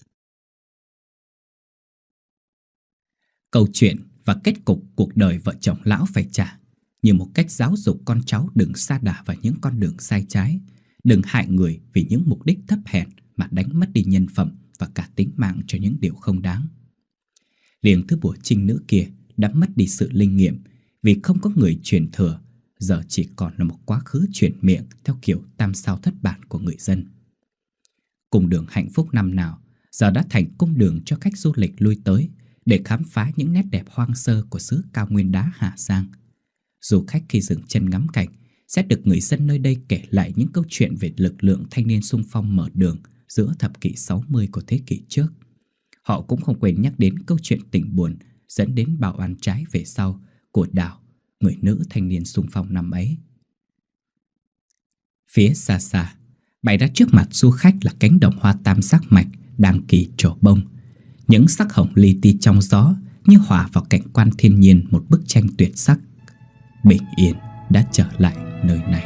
Câu chuyện và kết cục cuộc đời vợ chồng lão phải trả như một cách giáo dục con cháu đừng sa đà vào những con đường sai trái, đừng hại người vì những mục đích thấp hèn mà đánh mất đi nhân phẩm và cả tính mạng cho những điều không đáng. Liền thứ bùa trinh nữ kia đã mất đi sự linh nghiệm vì không có người truyền thừa, giờ chỉ còn là một quá khứ truyền miệng theo kiểu tam sao thất bản của người dân. Cung đường hạnh phúc năm nào giờ đã thành cung đường cho khách du lịch lui tới để khám phá những nét đẹp hoang sơ của xứ cao nguyên đá Hà Giang. Du khách khi dừng chân ngắm cảnh sẽ được người dân nơi đây kể lại những câu chuyện về lực lượng thanh niên xung phong mở đường giữa thập kỷ 60 của thế kỷ trước. Họ cũng không quên nhắc đến câu chuyện tình buồn dẫn đến bạo oan trái về sau của Đào, người nữ thanh niên xung phong năm ấy. Phía xa xa, Bày ra trước mặt du khách là cánh đồng hoa tam giác mạch đang kỳ trổ bông. Những sắc hồng li ti trong gió như hòa vào cảnh quan thiên nhiên một bức tranh tuyệt sắc. Bình yên đã trở lại nơi này.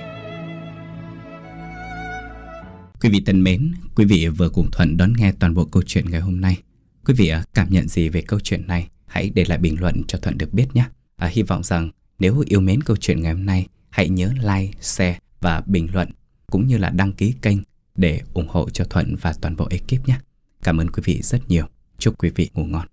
Quý vị thân mến, quý vị vừa cùng Thuận đón nghe toàn bộ câu chuyện ngày hôm nay. Quý vị cảm nhận gì về câu chuyện này? Hãy để lại bình luận cho Thuận được biết nhé. Hy vọng rằng nếu yêu mến câu chuyện ngày hôm nay, hãy nhớ like, share và bình luận, cũng như là đăng ký kênh để ủng hộ cho Thuận và toàn bộ ekip nhé. Cảm ơn quý vị rất nhiều. Chúc quý vị ngủ ngon.